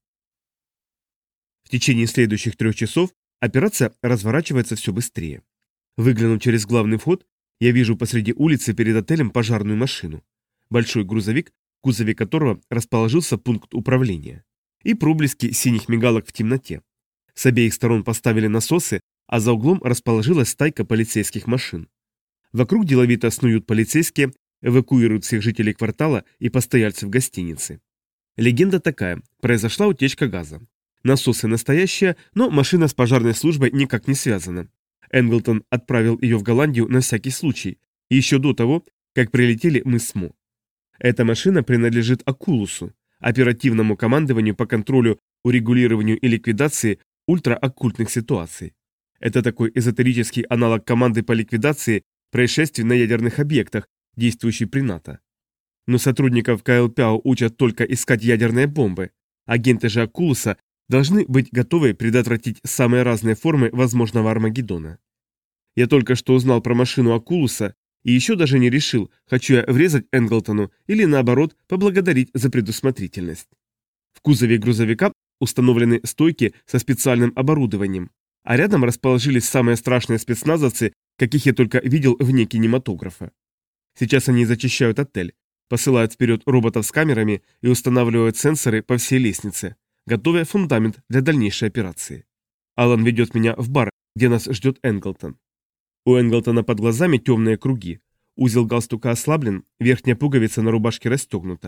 В течение следующих трех часов операция разворачивается все быстрее. Выглянув через главный вход, я вижу посреди улицы перед отелем пожарную машину. Большой грузовик, в кузове которого расположился пункт управления. И проблески синих мигалок в темноте. С обеих сторон поставили насосы, а за углом расположилась стайка полицейских машин. Вокруг деловито снуют полицейские, эвакуируют всех жителей квартала и постояльцев гостиницы. Легенда такая: произошла утечка газа. Насосы настоящие, но машина с пожарной службой никак не связана. Энглтон отправил ее в Голландию на всякий случай, еще до того, как прилетели мы с Мо. Эта машина принадлежит Окулусу, оперативному командованию по контролю, урегулированию и ликвидации ультраоккультных ситуаций. Это такой эзотерический аналог команды по ликвидации происшествий на ядерных объектах, действующий при НАТО. Но сотрудников КЛПАО учат только искать ядерные бомбы. Агенты же Окулуса должны быть готовы предотвратить самые разные формы возможного Армагеддона. Я только что узнал про машину Окулуса и еще даже не решил, хочу я врезать Энглтону или наоборот поблагодарить за предусмотрительность. В кузове грузовика установлены стойки со специальным оборудованием, а рядом расположились самые страшные спецназовцы, каких я только видел вне кинематографа. Сейчас они зачищают отель, посылают вперед роботов с камерами и устанавливают сенсоры по всей лестнице, готовя фундамент для дальнейшей операции. Алан ведет меня в бар, где нас ждет Энглтон. У Энглтона под глазами темные круги, узел галстука ослаблен, верхняя пуговица на рубашке расстегнута.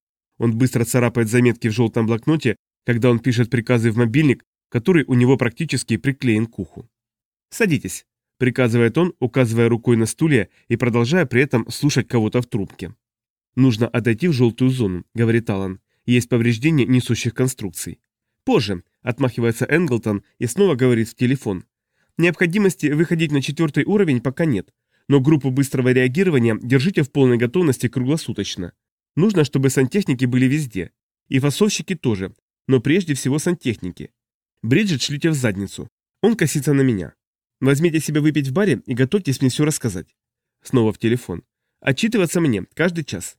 Он быстро царапает заметки в желтом блокноте, когда он пишет приказы в мобильник, который у него практически приклеен к уху. «Садитесь», — приказывает он, указывая рукой на стулья и продолжая при этом слушать кого-то в трубке. «Нужно отойти в желтую зону», — говорит Алан. «Есть повреждения несущих конструкций». «Позже», — отмахивается Энглтон и снова говорит в телефон. «Необходимости выходить на четвертый уровень пока нет, но группу быстрого реагирования держите в полной готовности круглосуточно. Нужно, чтобы сантехники были везде. И фасовщики тоже, но прежде всего сантехники. Бриджит шлите в задницу. Он косится на меня. Возьмите себе выпить в баре и готовьтесь мне все рассказать». Снова в телефон. «Отчитываться мне каждый час».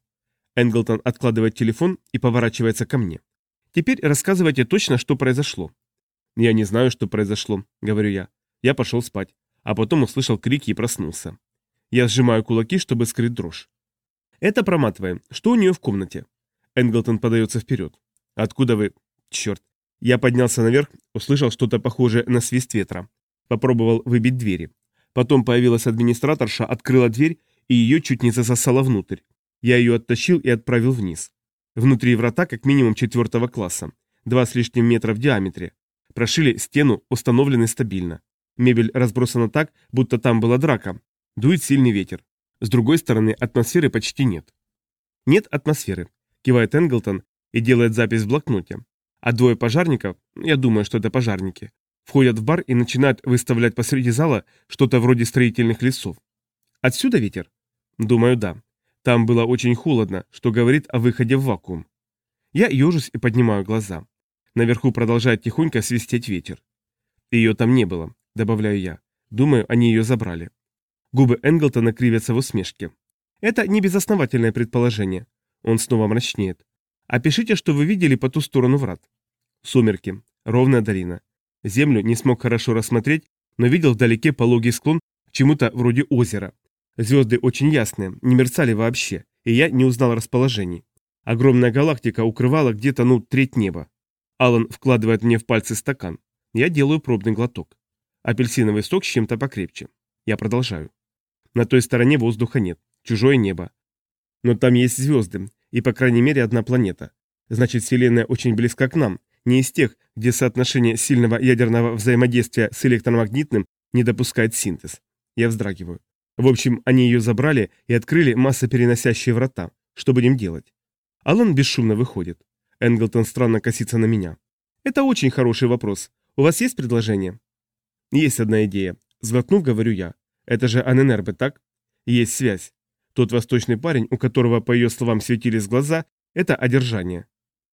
Энглтон откладывает телефон и поворачивается ко мне. Теперь рассказывайте точно, что произошло. Я не знаю, что произошло, говорю я. Я пошел спать, а потом услышал крики и проснулся. Я сжимаю кулаки, чтобы скрыть дрожь. Это проматываем. Что у нее в комнате? Энглтон подается вперед. Откуда вы... Черт. Я поднялся наверх, услышал что-то похожее на свист ветра. Попробовал выбить двери. Потом появилась администраторша, открыла дверь, и ее чуть не засосало внутрь. Я ее оттащил и отправил вниз. Внутри врата как минимум четвертого класса. Два с лишним метра в диаметре. Прошили стену, установлены стабильно. Мебель разбросана так, будто там была драка. Дует сильный ветер. С другой стороны, атмосферы почти нет. Нет атмосферы, кивает Энглтон и делает запись в блокноте. А двое пожарников, я думаю, что это пожарники, входят в бар и начинают выставлять посреди зала что-то вроде строительных лесов. Отсюда ветер? Думаю, да. Там было очень холодно, что говорит о выходе в вакуум. Я ежусь и поднимаю глаза. Наверху продолжает тихонько свистеть ветер. Ее там не было, добавляю я. Думаю, они ее забрали. Губы Энглтона кривятся в усмешке. Это не безосновательное предположение. Он снова мрачнеет. Опишите, что вы видели по ту сторону врат. Сумерки. Ровная долина. Землю не смог хорошо рассмотреть, но видел вдалеке пологий склон к чему-то вроде озера. Звезды очень ясные, не мерцали вообще, и я не узнал расположений. Огромная галактика укрывала где-то, ну, треть неба. Алан вкладывает мне в пальцы стакан. Я делаю пробный глоток. Апельсиновый сок с чем-то покрепче. Я продолжаю. На той стороне воздуха нет, чужое небо. Но там есть звезды, и по крайней мере одна планета. Значит, Вселенная очень близка к нам, не из тех, где соотношение сильного ядерного взаимодействия с электромагнитным не допускает синтез. Я вздрагиваю. В общем, они ее забрали и открыли массопереносящие врата. Что будем делать? Алан бесшумно выходит. Энглтон странно косится на меня. Это очень хороший вопрос. У вас есть предложение? Есть одна идея. Сглотнув, говорю я. Это же Аненербе, так? Есть связь. Тот восточный парень, у которого, по ее словам, светились глаза, это одержание.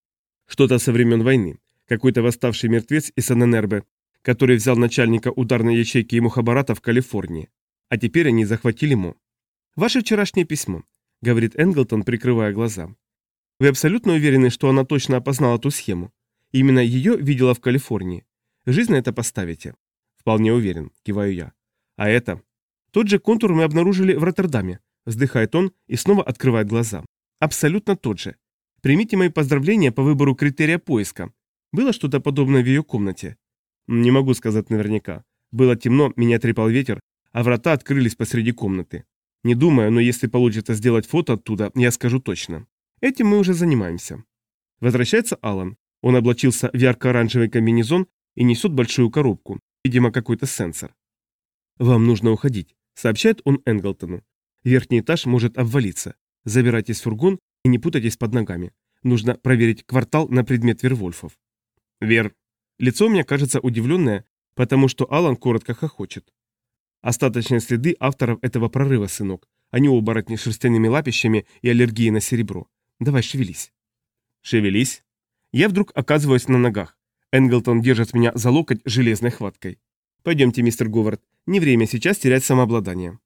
Что-то со времен войны. Какой-то восставший мертвец из Аненербе, который взял начальника ударной ячейки и Мухабарата в Калифорнии. А теперь они захватили Мо. Ваше вчерашнее письмо, говорит Энглтон, прикрывая глаза. Вы абсолютно уверены, что она точно опознала ту схему? Именно ее видела в Калифорнии. Жизнь на это поставите? Вполне уверен, киваю я. А это? Тот же контур мы обнаружили в Роттердаме, вздыхает он и снова открывает глаза. Абсолютно тот же. Примите мои поздравления по выбору критерия поиска. Было что-то подобное в ее комнате? Не могу сказать наверняка. Было темно, меня трепал ветер, а врата открылись посреди комнаты. Не думаю, но если получится сделать фото оттуда, я скажу точно. Этим мы уже занимаемся. Возвращается Алан. Он облачился в ярко-оранжевый комбинезон и несет большую коробку, видимо, какой-то сенсор. «Вам нужно уходить», — сообщает он Энглтону. «Верхний этаж может обвалиться. Забирайтесь в фургон и не путайтесь под ногами. Нужно проверить квартал на предмет вервольфов». «Вер». Лицо у меня кажется удивленное, потому что Алан коротко хохочет. Остаточные следы авторов этого прорыва, сынок. Они оборотни с шерстяными лапищами и аллергией на серебро. Давай, шевелись. Шевелись. Я вдруг оказываюсь на ногах. Энглтон держит меня за локоть железной хваткой. Пойдемте, мистер Говард, не время сейчас терять самообладание.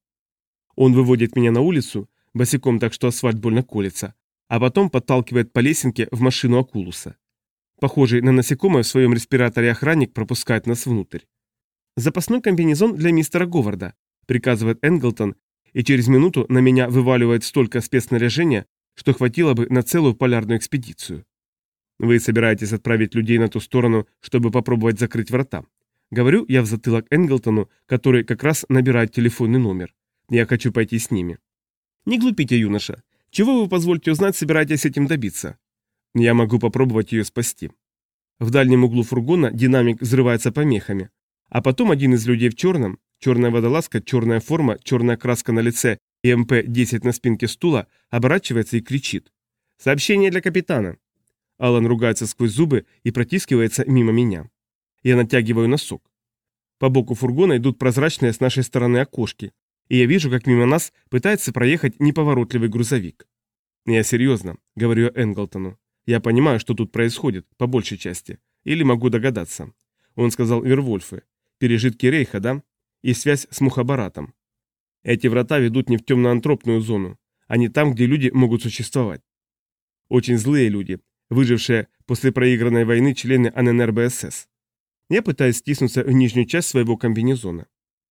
Он выводит меня на улицу, босиком так, что асфальт больно колется, а потом подталкивает по лесенке в машину Окулуса. Похожий на насекомое в своем респираторе охранник пропускает нас внутрь. «Запасной комбинезон для мистера Говарда», — приказывает Энглтон, и через минуту на меня вываливает столько спецснаряжения, что хватило бы на целую полярную экспедицию. «Вы собираетесь отправить людей на ту сторону, чтобы попробовать закрыть врата?» Говорю я в затылок Энглтону, который как раз набирает телефонный номер. Я хочу пойти с ними. «Не глупите, юноша. Чего вы, позвольте узнать, собираетесь этим добиться?» «Я могу попробовать ее спасти». В дальнем углу фургона динамик взрывается помехами. А потом один из людей в черном, черная водолазка, черная форма, черная краска на лице и эм пэ десять на спинке стула, оборачивается и кричит. «Сообщение для капитана!» Алан ругается сквозь зубы и протискивается мимо меня. Я натягиваю носок. По боку фургона идут прозрачные с нашей стороны окошки, и я вижу, как мимо нас пытается проехать неповоротливый грузовик. «Я серьезно», — говорю я Энглтону. «Я понимаю, что тут происходит, по большей части. Или могу догадаться». Он сказал «Вервольфы». Пережитки Рейха, да? И связь с Мухабаратом. Эти врата ведут не в темно-антропную зону, а не там, где люди могут существовать. Очень злые люди, выжившие после проигранной войны члены эн эн эр бэ эс эс. Я пытаюсь стиснуться в нижнюю часть своего комбинезона.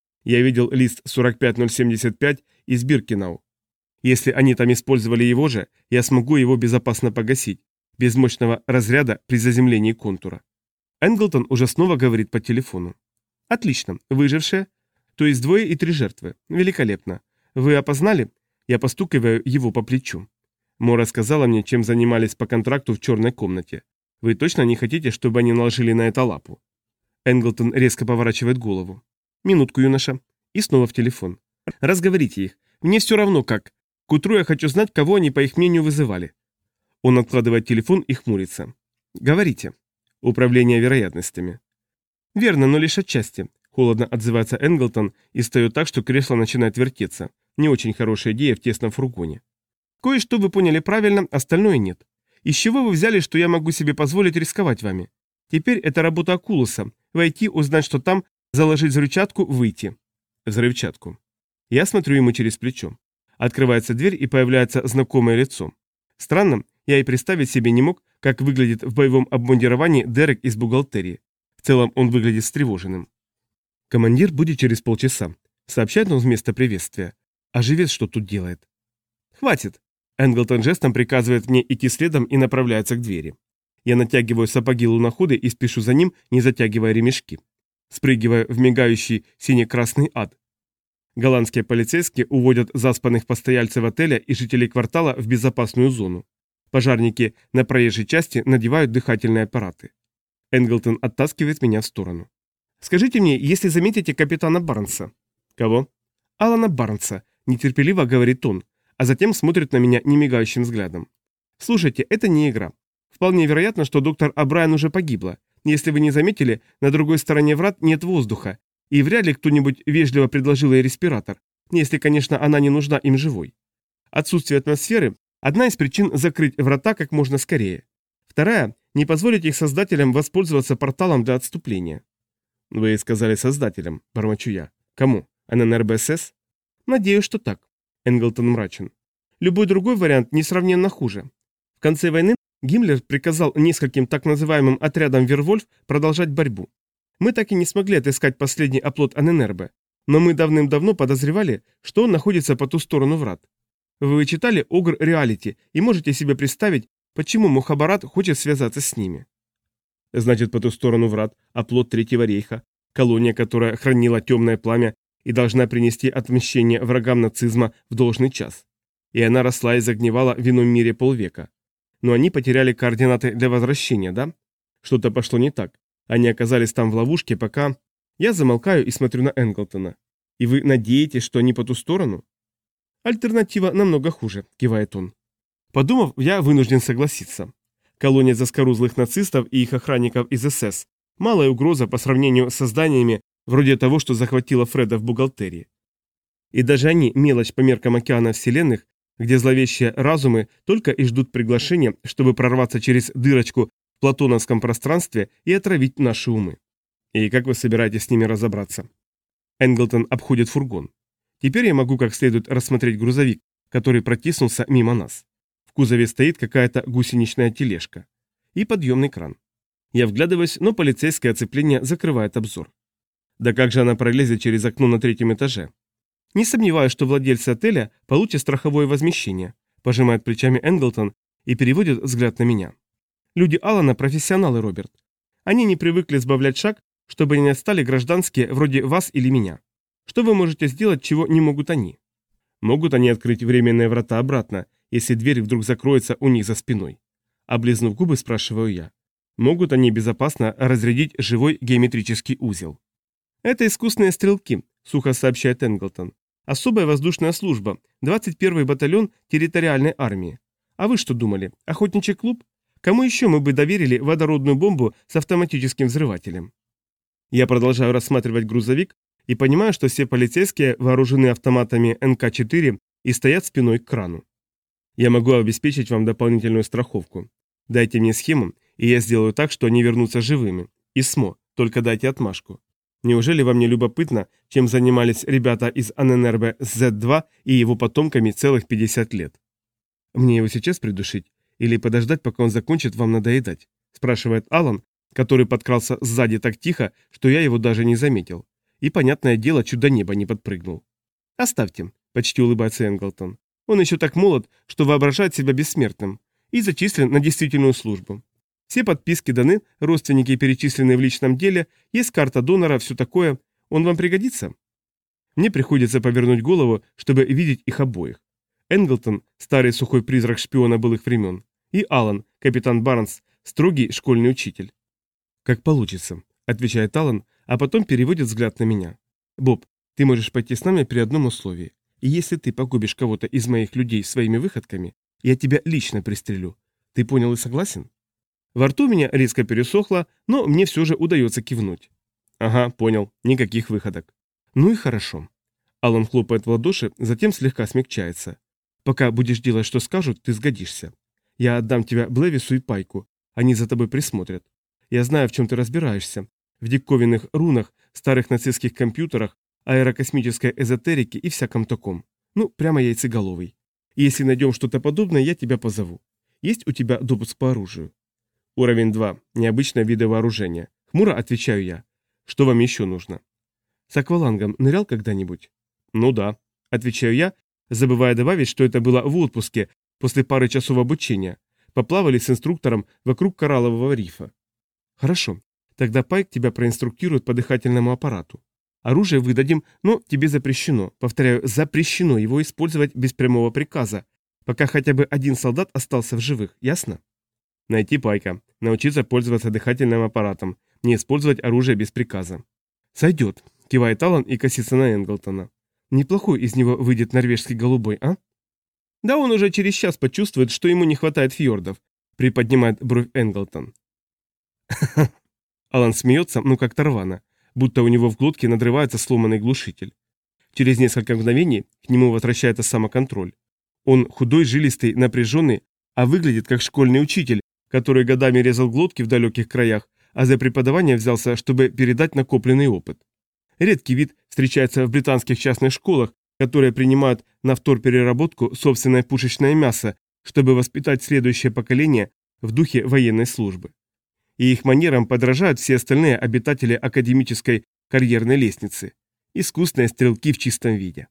Я видел лист сорок пять ноль семьдесят пять из Биркенау. Если они там использовали его же, я смогу его безопасно погасить, без мощного разряда при заземлении контура. Энглтон уже снова говорит по телефону. Отлично, выжившие, то есть двое и три жертвы. Великолепно. Вы опознали? Я постукиваю его по плечу. Мора сказала мне, чем занимались по контракту в черной комнате. Вы точно не хотите, чтобы они наложили на это лапу? Энглтон резко поворачивает голову. Минутку, юноша. И снова в телефон. Разговорите их. Мне все равно как. К утру я хочу знать, кого они, по их мнению, вызывали. Он откладывает телефон и хмурится. Говорите. Управление вероятностями. Верно, но лишь отчасти. Холодно отзывается Энглтон и встает так, что кресло начинает вертеться. Не очень хорошая идея в тесном фургоне. Кое-что вы поняли правильно, остальное нет. Из чего вы взяли, что я могу себе позволить рисковать вами? Теперь это работа Акулуса. Войти, узнать, что там, заложить взрывчатку, выйти. Взрывчатку. Я смотрю ему через плечо. Открывается дверь и появляется знакомое лицо. Странно, я и представить себе не мог, как выглядит в боевом обмундировании Дерек из бухгалтерии. В целом он выглядит встревоженным. Командир будет через полчаса. Сообщает он вместо приветствия. А живец что тут делает? Хватит. Энглтон жестом приказывает мне идти следом и направляется к двери. Я натягиваю сапоги луноходы и спешу за ним, не затягивая ремешки. Спрыгиваю в мигающий сине-красный ад. Голландские полицейские уводят заспанных постояльцев отеля и жителей квартала в безопасную зону. Пожарники на проезжей части надевают дыхательные аппараты. Энглтон оттаскивает меня в сторону. «Скажите мне, если заметите капитана Барнса». «Кого?» «Алана Барнса», — нетерпеливо говорит он, а затем смотрит на меня немигающим взглядом. «Слушайте, это не игра. Вполне вероятно, что доктор О'Брайен уже погибла. Если вы не заметили, на другой стороне врат нет воздуха, и вряд ли кто-нибудь вежливо предложил ей респиратор, если, конечно, она не нужна им живой. Отсутствие атмосферы – одна из причин закрыть врата как можно скорее. Вторая – не позволить их создателям воспользоваться порталом для отступления». «Вы сказали создателям», – бормочу я. «Кому? эн эн эр бэ эс эс?» «Надеюсь, что так». Энглтон мрачен. «Любой другой вариант несравненно хуже. В конце войны Гиммлер приказал нескольким так называемым отрядам Вервольф продолжать борьбу. Мы так и не смогли отыскать последний оплот Анненербе, но мы давным-давно подозревали, что он находится по ту сторону врат. Вы читали «Огр Реалити» и можете себе представить, почему Мухабарат хочет связаться с ними. Значит, по ту сторону врат оплот Третьего рейха, колония, которая хранила темное пламя и должна принести отмщение врагам нацизма в должный час. И она росла и загнивала в ином мире полвека. Но они потеряли координаты для возвращения, да? Что-то пошло не так. Они оказались там в ловушке, пока... Я замолкаю и смотрю на Энглтона. И вы надеетесь, что они по ту сторону? Альтернатива намного хуже, кивает он. Подумав, я вынужден согласиться. Колония заскорузлых нацистов и их охранников из эс эс – малая угроза по сравнению с созданиями вроде того, что захватило Фреда в бухгалтерии. И даже они – мелочь по меркам океана вселенных, где зловещие разумы только и ждут приглашения, чтобы прорваться через дырочку в платоновском пространстве и отравить наши умы. И как вы собираетесь с ними разобраться? Энглтон обходит фургон. Теперь я могу как следует рассмотреть грузовик, который протиснулся мимо нас. В кузове стоит какая-то гусеничная тележка. И подъемный кран. Я вглядываюсь, но полицейское оцепление закрывает обзор. Да как же она пролезет через окно на третьем этаже? Не сомневаюсь, что владельцы отеля получат страховое возмещение, пожимает плечами Энглтон и переводит взгляд на меня. Люди Алана профессионалы, Роберт. Они не привыкли сбавлять шаг, чтобы не отстали гражданские вроде вас или меня. Что вы можете сделать, чего не могут они? Могут они открыть временные врата обратно, если дверь вдруг закроется у них за спиной? Облизнув губы, спрашиваю я. Могут они безопасно разрядить живой геометрический узел? Это искусные стрелки, сухо сообщает Энглтон. Особая воздушная служба, двадцать первый батальон территориальной армии. А вы что думали, охотничий клуб? Кому еще мы бы доверили водородную бомбу с автоматическим взрывателем? Я продолжаю рассматривать грузовик и понимаю, что все полицейские вооружены автоматами эн ка четыре и стоят спиной к крану. Я могу обеспечить вам дополнительную страховку. Дайте мне схему, и я сделаю так, что они вернутся живыми. ИСМО, только дайте отмашку. Неужели вам не любопытно, чем занимались ребята из Анненербе зет два и его потомками целых пятьдесят лет? Мне его сейчас придушить? Или подождать, пока он закончит вам надоедать?» – спрашивает Алан, который подкрался сзади так тихо, что я его даже не заметил. И, понятное дело, чуть до неба не подпрыгнул. «Оставьте», – почти улыбается Энглтон. «Он еще так молод, что воображает себя бессмертным, и зачислен на действительную службу. Все подписки даны, родственники перечислены в личном деле, есть карта донора, все такое. Он вам пригодится?» Мне приходится повернуть голову, чтобы видеть их обоих. Энглтон, старый сухой призрак шпиона былых времен, и Алан, капитан Барнс, строгий школьный учитель. «Как получится», — отвечает Алан, а потом переводит взгляд на меня. «Боб, ты можешь пойти с нами при одном условии. И если ты погубишь кого-то из моих людей своими выходками, я тебя лично пристрелю. Ты понял и согласен?» Во рту меня резко пересохло, но мне все же удается кивнуть. «Ага, понял. Никаких выходок». «Ну и хорошо». Алан хлопает в ладоши, затем слегка смягчается. «Пока будешь делать, что скажут, ты сгодишься. Я отдам тебя Блэвису и Пайку. Они за тобой присмотрят. Я знаю, в чем ты разбираешься. В диковинных рунах, старых нацистских компьютерах, аэрокосмической эзотерике и всяком таком. Ну, прямо яйцеголовый. И если найдем что-то подобное, я тебя позову. Есть у тебя допуск по оружию?» «Уровень два. Необычное виды вооружения». Хмуро отвечаю я. «Что вам еще нужно?» «С аквалангом нырял когда-нибудь?» «Ну да», — отвечаю я, забывая добавить, что это было в отпуске, после пары часов обучения. Поплавали с инструктором вокруг кораллового рифа. «Хорошо. Тогда Пайк тебя проинструктирует по дыхательному аппарату. Оружие выдадим, но тебе запрещено, повторяю, запрещено его использовать без прямого приказа, пока хотя бы один солдат остался в живых, ясно?» «Найти Пайка, научиться пользоваться дыхательным аппаратом, не использовать оружие без приказа». «Сойдет», — кивает Алан и косится на Энглтона. «Неплохой из него выйдет норвежский голубой, а?» «Да он уже через час почувствует, что ему не хватает фьордов», — приподнимает бровь Энглтон. Алан смеется, ну как-то рвано, будто у него в глотке надрывается сломанный глушитель. Через несколько мгновений к нему возвращается самоконтроль. Он худой, жилистый, напряженный, а выглядит как школьный учитель, который годами резал глотки в далеких краях, а за преподавание взялся, чтобы передать накопленный опыт. Редкий вид встречается в британских частных школах, которые принимают на вторпереработку собственное пушечное мясо, чтобы воспитать следующее поколение в духе военной службы. И их манерам подражают все остальные обитатели академической карьерной лестницы. Искусные стрелки в чистом виде.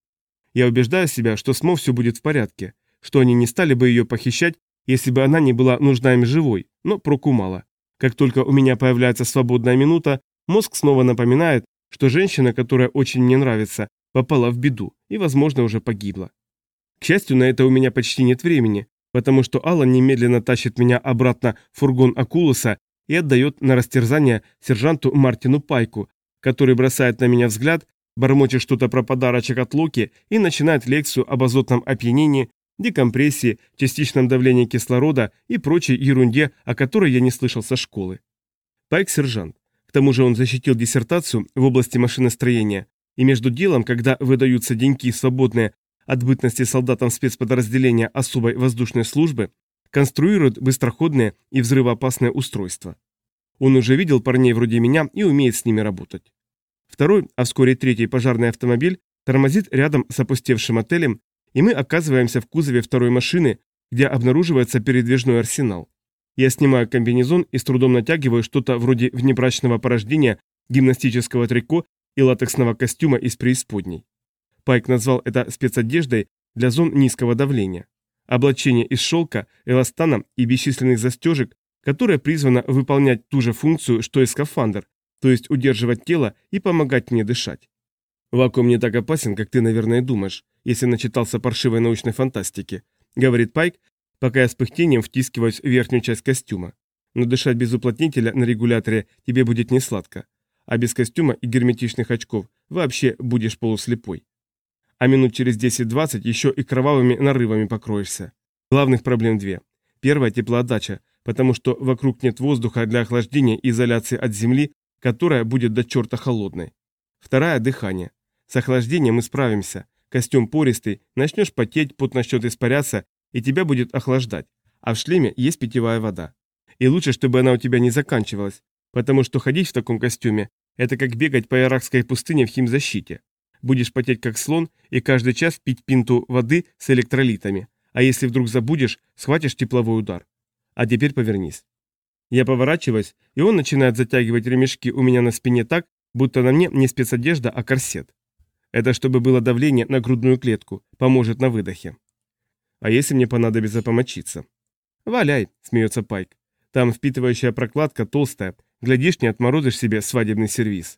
Я убеждаю себя, что с Мо все будет в порядке, что они не стали бы ее похищать, если бы она не была нужна им живой, но проку мало. Как только у меня появляется свободная минута, мозг снова напоминает, что женщина, которая очень мне нравится, попала в беду и, возможно, уже погибла. К счастью, на это у меня почти нет времени, потому что Алан немедленно тащит меня обратно в фургон Акулуса и отдает на растерзание сержанту Мартину Пайку, который бросает на меня взгляд, бормочет что-то про подарочек от Локи и начинает лекцию об азотном опьянении, декомпрессии, частичном давлении кислорода и прочей ерунде, о которой я не слышал со школы. Пайк – сержант. К тому же он защитил диссертацию в области машиностроения, и между делом, когда выдаются деньки, свободные от бытности солдатам спецподразделения особой воздушной службы, конструирует быстроходные и взрывоопасные устройства. Он уже видел парней вроде меня и умеет с ними работать. Второй, а вскоре третий пожарный автомобиль тормозит рядом с опустевшим отелем, и мы оказываемся в кузове второй машины, где обнаруживается передвижной арсенал. Я снимаю комбинезон и с трудом натягиваю что-то вроде внебрачного порождения, гимнастического трико и латексного костюма из преисподней. Пайк назвал это спецодеждой для зон низкого давления. Облачение из шелка, эластана и бесчисленных застежек, которое призвано выполнять ту же функцию, что и скафандр, то есть удерживать тело и помогать мне дышать. «Вакуум не так опасен, как ты, наверное, думаешь, если начитался паршивой научной фантастики», — говорит Пайк, пока я с пыхтением втискиваюсь в верхнюю часть костюма. «Но дышать без уплотнителя на регуляторе тебе будет не сладко, а без костюма и герметичных очков вообще будешь полуслепой. А минут через десять-двадцать еще и кровавыми нарывами покроешься. Главных проблем две. Первая – теплоотдача, потому что вокруг нет воздуха для охлаждения и изоляции от земли, которая будет до черта холодной. Вторая – дыхание. С охлаждением мы справимся. Костюм пористый, начнешь потеть, пот начнет испаряться, и тебя будет охлаждать. А в шлеме есть питьевая вода. И лучше, чтобы она у тебя не заканчивалась, потому что ходить в таком костюме – это как бегать по иракской пустыне в химзащите. Будешь потеть как слон и каждый час пить пинту воды с электролитами, А если вдруг забудешь, схватишь тепловой удар. А теперь повернись. Я поворачиваюсь, и он начинает затягивать ремешки у меня на спине так, будто на мне не спецодежда, а корсет. Это чтобы было давление на грудную клетку, поможет на выдохе. А если мне понадобится помочиться? Валяй, смеется Пайк. Там впитывающая прокладка толстая, глядишь, не отморозишь себе свадебный сервиз.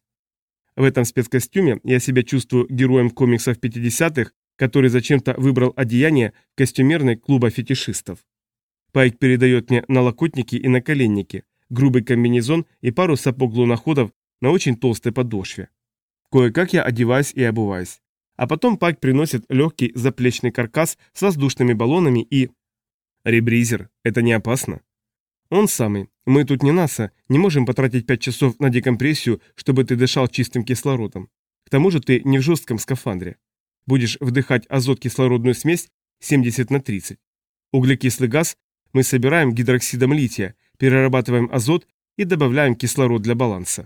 В этом спецкостюме я себя чувствую героем комиксов пятидесятых, который зачем-то выбрал одеяние в костюмерной клуба фетишистов. Пайк передает мне налокотники и наколенники, грубый комбинезон и пару сапог-луноходов на очень толстой подошве. Кое-как я одеваюсь и обуваюсь. А потом Пайк приносит легкий заплечный каркас с воздушными баллонами и... Ребризер, это не опасно? Он самый. Мы тут не НАСА, не можем потратить пять часов на декомпрессию, чтобы ты дышал чистым кислородом. К тому же ты не в жестком скафандре. Будешь вдыхать азот-кислородную смесь семьдесят на тридцать. Углекислый газ мы собираем гидроксидом лития, перерабатываем азот и добавляем кислород для баланса.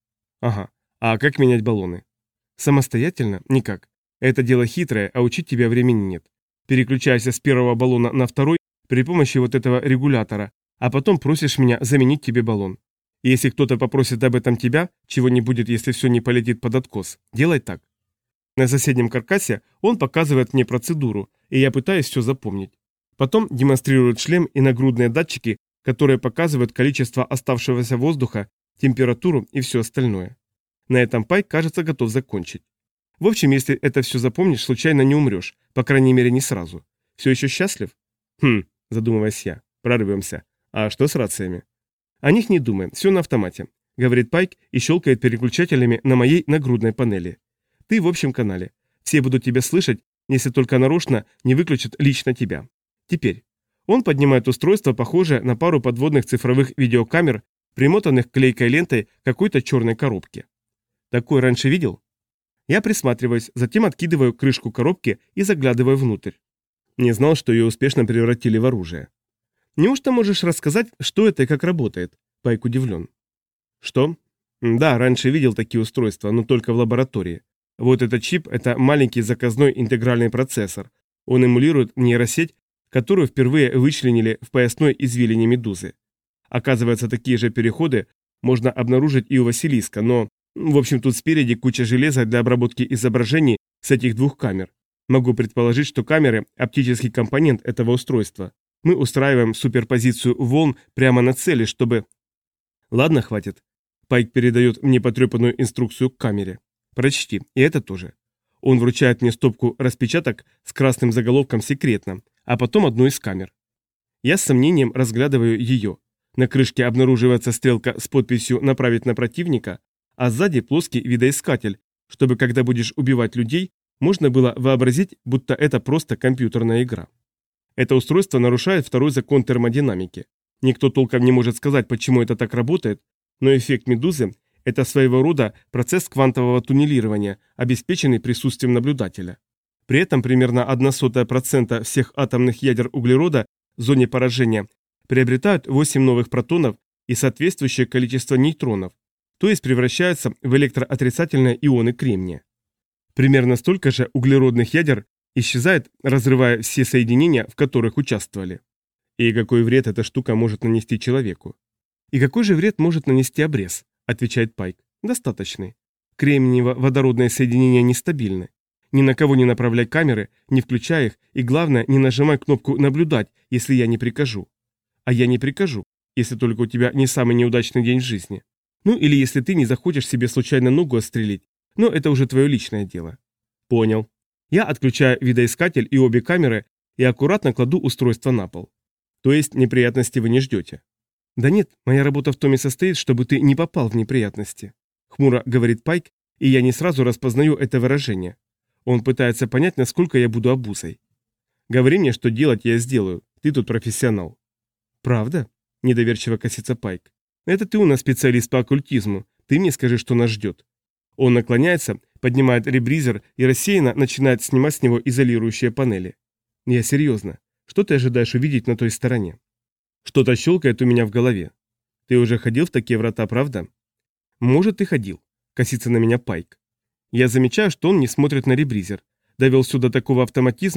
Ага, а как менять баллоны? Самостоятельно? Никак. Это дело хитрое, а учить тебя времени нет. Переключайся с первого баллона на второй при помощи вот этого регулятора, а потом просишь меня заменить тебе баллон. И если кто-то попросит об этом тебя, чего не будет, если все не полетит под откос, делай так. На соседнем каркасе он показывает мне процедуру, и я пытаюсь все запомнить. Потом демонстрирует шлем и нагрудные датчики, которые показывают количество оставшегося воздуха, температуру и все остальное. На этом Пайк, кажется, готов закончить. В общем, если это все запомнишь, случайно не умрешь, по крайней мере не сразу. Все еще счастлив? Хм, задумываясь я, прорвемся. А что с рациями? О них не думаем, все на автомате, говорит Пайк и щелкает переключателями на моей нагрудной панели. Ты в общем канале. Все будут тебя слышать, если только нарочно не выключат лично тебя. Теперь. Он поднимает устройство, похожее на пару подводных цифровых видеокамер, примотанных клейкой лентой к какой-то черной коробке. Такой раньше видел? Я присматриваюсь, затем откидываю крышку коробки и заглядываю внутрь. Не знал, что ее успешно превратили в оружие. Неужто можешь рассказать, что это и как работает? Пайк удивлен. Что? Да, раньше видел такие устройства, но только в лаборатории. Вот этот чип – это маленький заказной интегральный процессор. Он эмулирует нейросеть, которую впервые вычленили в поясной извилине медузы. Оказывается, такие же переходы можно обнаружить и у Василиска, но... В общем, тут спереди куча железа для обработки изображений с этих двух камер. Могу предположить, что камеры – оптический компонент этого устройства. Мы устраиваем суперпозицию волн прямо на цели, чтобы... Ладно, хватит. Пайк передает мне потрепанную инструкцию к камере. Прочти, и это тоже. Он вручает мне стопку распечаток с красным заголовком «Секретно», а потом одну из камер. Я с сомнением разглядываю ее. На крышке обнаруживается стрелка с подписью «Направить на противника», а сзади плоский видоискатель, чтобы, когда будешь убивать людей, можно было вообразить, будто это просто компьютерная игра. Это устройство нарушает второй закон термодинамики. Никто толком не может сказать, почему это так работает, но эффект медузы – это своего рода процесс квантового туннелирования, обеспеченный присутствием наблюдателя. При этом примерно одна сотая процента всех атомных ядер углерода в зоне поражения приобретают восемь новых протонов и соответствующее количество нейтронов, то есть превращаются в электроотрицательные ионы кремния. Примерно столько же углеродных ядер исчезает, разрывая все соединения, в которых участвовали. И какой вред эта штука может нанести человеку? И какой же вред может нанести обрез? Отвечает Пайк. Достаточный. Кремниево-водородные соединения нестабильны. Ни на кого не направляй камеры, не включай их, и главное, не нажимай кнопку «Наблюдать», если я не прикажу. А я не прикажу, если только у тебя не самый неудачный день в жизни. Ну или если ты не захочешь себе случайно ногу отстрелить, но это уже твое личное дело. Понял. Я отключаю видоискатель и обе камеры и аккуратно кладу устройство на пол. То есть неприятности вы не ждете? Да нет, моя работа в том и состоит, чтобы ты не попал в неприятности. Хмуро говорит Пайк, и я не сразу распознаю это выражение. Он пытается понять, насколько я буду обузой. Говори мне, что делать я сделаю, ты тут профессионал. Правда? Недоверчиво косится Пайк. Это ты у нас специалист по оккультизму, ты мне скажи, что нас ждет. Он наклоняется, поднимает ребризер и рассеянно начинает снимать с него изолирующие панели. Я серьезно. Что ты ожидаешь увидеть на той стороне? Что-то щелкает у меня в голове. Ты уже ходил в такие врата, правда? Может, ты ходил. Косится на меня Пайк. Я замечаю, что он не смотрит на ребризер. Довел все до такого автоматизма,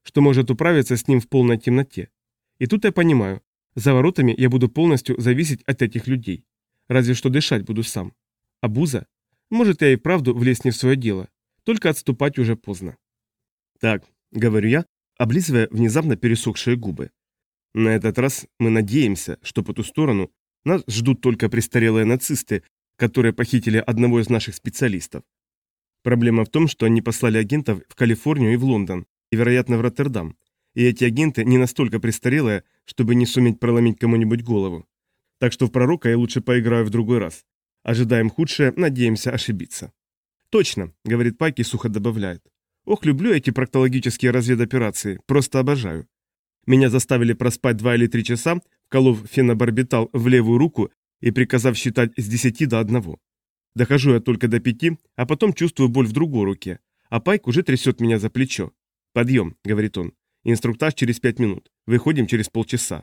что может управиться с ним в полной темноте. И тут я понимаю, за воротами я буду полностью зависеть от этих людей. Разве что дышать буду сам. А Буза? Может, я и правду влез не в свое дело. Только отступать уже поздно. Так, говорю я, облизывая внезапно пересохшие губы. На этот раз мы надеемся, что по ту сторону нас ждут только престарелые нацисты, которые похитили одного из наших специалистов. Проблема в том, что они послали агентов в Калифорнию и в Лондон, и, вероятно, в Роттердам. И эти агенты не настолько престарелые, чтобы не суметь проломить кому-нибудь голову. Так что в пророка я лучше поиграю в другой раз. Ожидаем худшее, надеемся ошибиться. Точно, говорит Пайк и сухо добавляет. Ох, люблю эти проктологические разведоперации, просто обожаю. Меня заставили проспать два или три часа, вколов фенобарбитал в левую руку и приказав считать с десяти до одного. Дохожу я только до пяти, а потом чувствую боль в другой руке, а Пайк уже трясет меня за плечо. «Подъем», — говорит он. «Инструктаж через пять минут. Выходим через полчаса».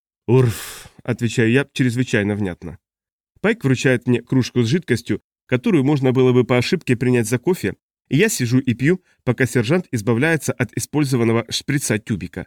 «Урф», — отвечаю я чрезвычайно внятно. Пайк вручает мне кружку с жидкостью, которую можно было бы по ошибке принять за кофе, и я сижу и пью, пока сержант избавляется от использованного шприца-тюбика.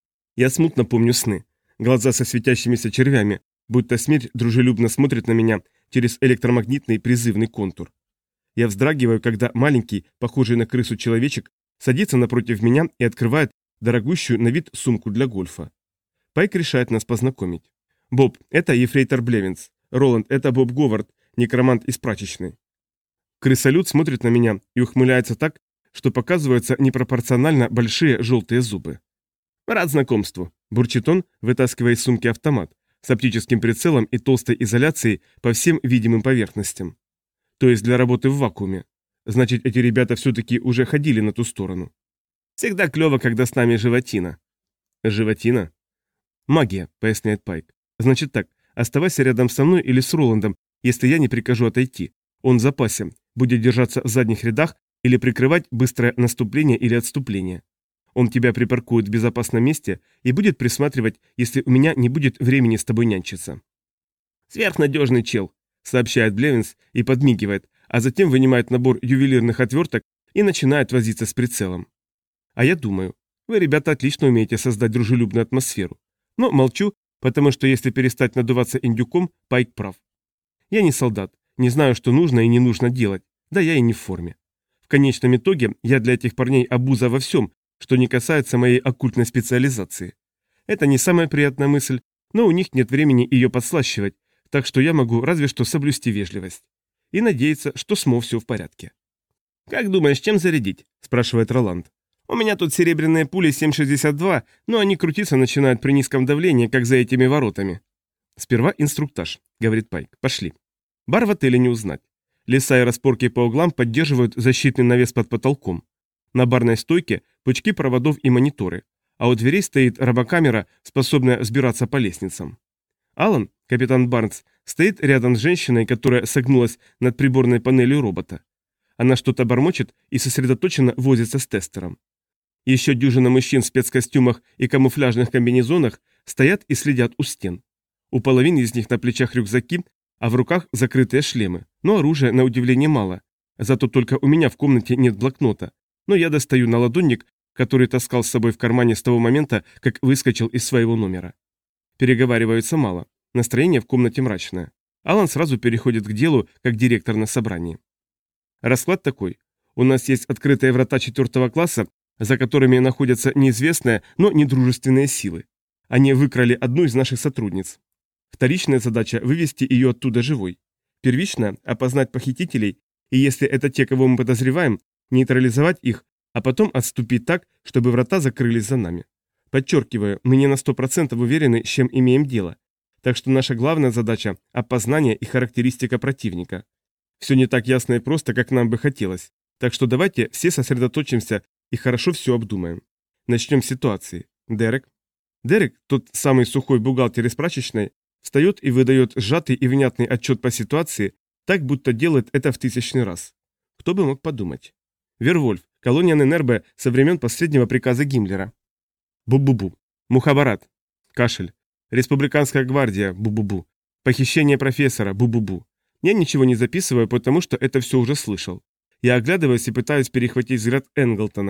Я смутно помню сны. Глаза со светящимися червями, будто смерть дружелюбно смотрит на меня через электромагнитный призывный контур. Я вздрагиваю, когда маленький, похожий на крысу человечек, садится напротив меня и открывает дорогущую на вид сумку для гольфа. Пайк решает нас познакомить. «Боб, это ефрейтор Блевинс. Роланд, это Боб Говард, некромант из прачечной». Крысолют смотрит на меня и ухмыляется так, что показываются непропорционально большие желтые зубы. «Рад знакомству», – бурчит он, вытаскивая из сумки автомат, с оптическим прицелом и толстой изоляцией по всем видимым поверхностям. То есть для работы в вакууме. Значит, эти ребята все-таки уже ходили на ту сторону. Всегда клево, когда с нами животина. Животина? Магия, поясняет Пайк. Значит так, оставайся рядом со мной или с Роландом, если я не прикажу отойти. Он в запасе, будет держаться в задних рядах или прикрывать быстрое наступление или отступление. Он тебя припаркует в безопасном месте и будет присматривать, если у меня не будет времени с тобой нянчиться. Сверхнадежный чел, сообщает Блевинс и подмигивает, а затем вынимает набор ювелирных отверток и начинает возиться с прицелом. А я думаю, вы, ребята, отлично умеете создать дружелюбную атмосферу. Но молчу, потому что если перестать надуваться индюком, Пайк прав. Я не солдат, не знаю, что нужно и не нужно делать, да я и не в форме. В конечном итоге я для этих парней обуза во всем, что не касается моей оккультной специализации. Это не самая приятная мысль, но у них нет времени ее подслащивать, так что я могу разве что соблюсти вежливость. И надеяться, что с Мо все в порядке. «Как думаешь, чем зарядить?» – спрашивает Роланд. «У меня тут серебряные пули семь шестьдесят два, но они крутиться начинают при низком давлении, как за этими воротами». «Сперва инструктаж», – говорит Пайк. «Пошли». Бар в отеле не узнать. Леса и распорки по углам поддерживают защитный навес под потолком. На барной стойке пучки проводов и мониторы, а у дверей стоит робокамера, способная взбираться по лестницам. Алан, капитан Барнс, стоит рядом с женщиной, которая согнулась над приборной панелью робота. Она что-то бормочет и сосредоточенно возится с тестером. Еще дюжина мужчин в спецкостюмах и камуфляжных комбинезонах стоят и следят у стен. У половины из них на плечах рюкзаки, а в руках закрытые шлемы, но оружия на удивление мало. Зато только у меня в комнате нет блокнота, но я достаю наладонник, который таскал с собой в кармане с того момента, как выскочил из своего номера. Переговариваются мало, настроение в комнате мрачное. Алан сразу переходит к делу, как директор на собрании. Расклад такой. У нас есть открытые врата четвертого класса, за которыми находятся неизвестные, но недружественные силы. Они выкрали одну из наших сотрудниц. Вторичная задача – вывести ее оттуда живой. Первичная – опознать похитителей, и если это те, кого мы подозреваем, нейтрализовать их, а потом отступить так, чтобы врата закрылись за нами. Подчеркиваю, мы не на сто процентов уверены, с чем имеем дело. Так что наша главная задача – опознание и характеристика противника. Все не так ясно и просто, как нам бы хотелось. Так что давайте все сосредоточимся и хорошо все обдумаем. Начнем с ситуации. Дерек. Дерек, тот самый сухой бухгалтер из прачечной, встает и выдает сжатый и внятный отчет по ситуации, так будто делает это в тысячный раз. Кто бы мог подумать? Вервольф, колония Ненербе со времен последнего приказа Гиммлера. Бу-бу-бу. Мухабарат. Кашель. Республиканская гвардия. Бу-бу-бу. Похищение профессора. Бу-бу-бу. Я ничего не записываю, потому что это все уже слышал. Я оглядываюсь и пытаюсь перехватить взгляд Энглтона.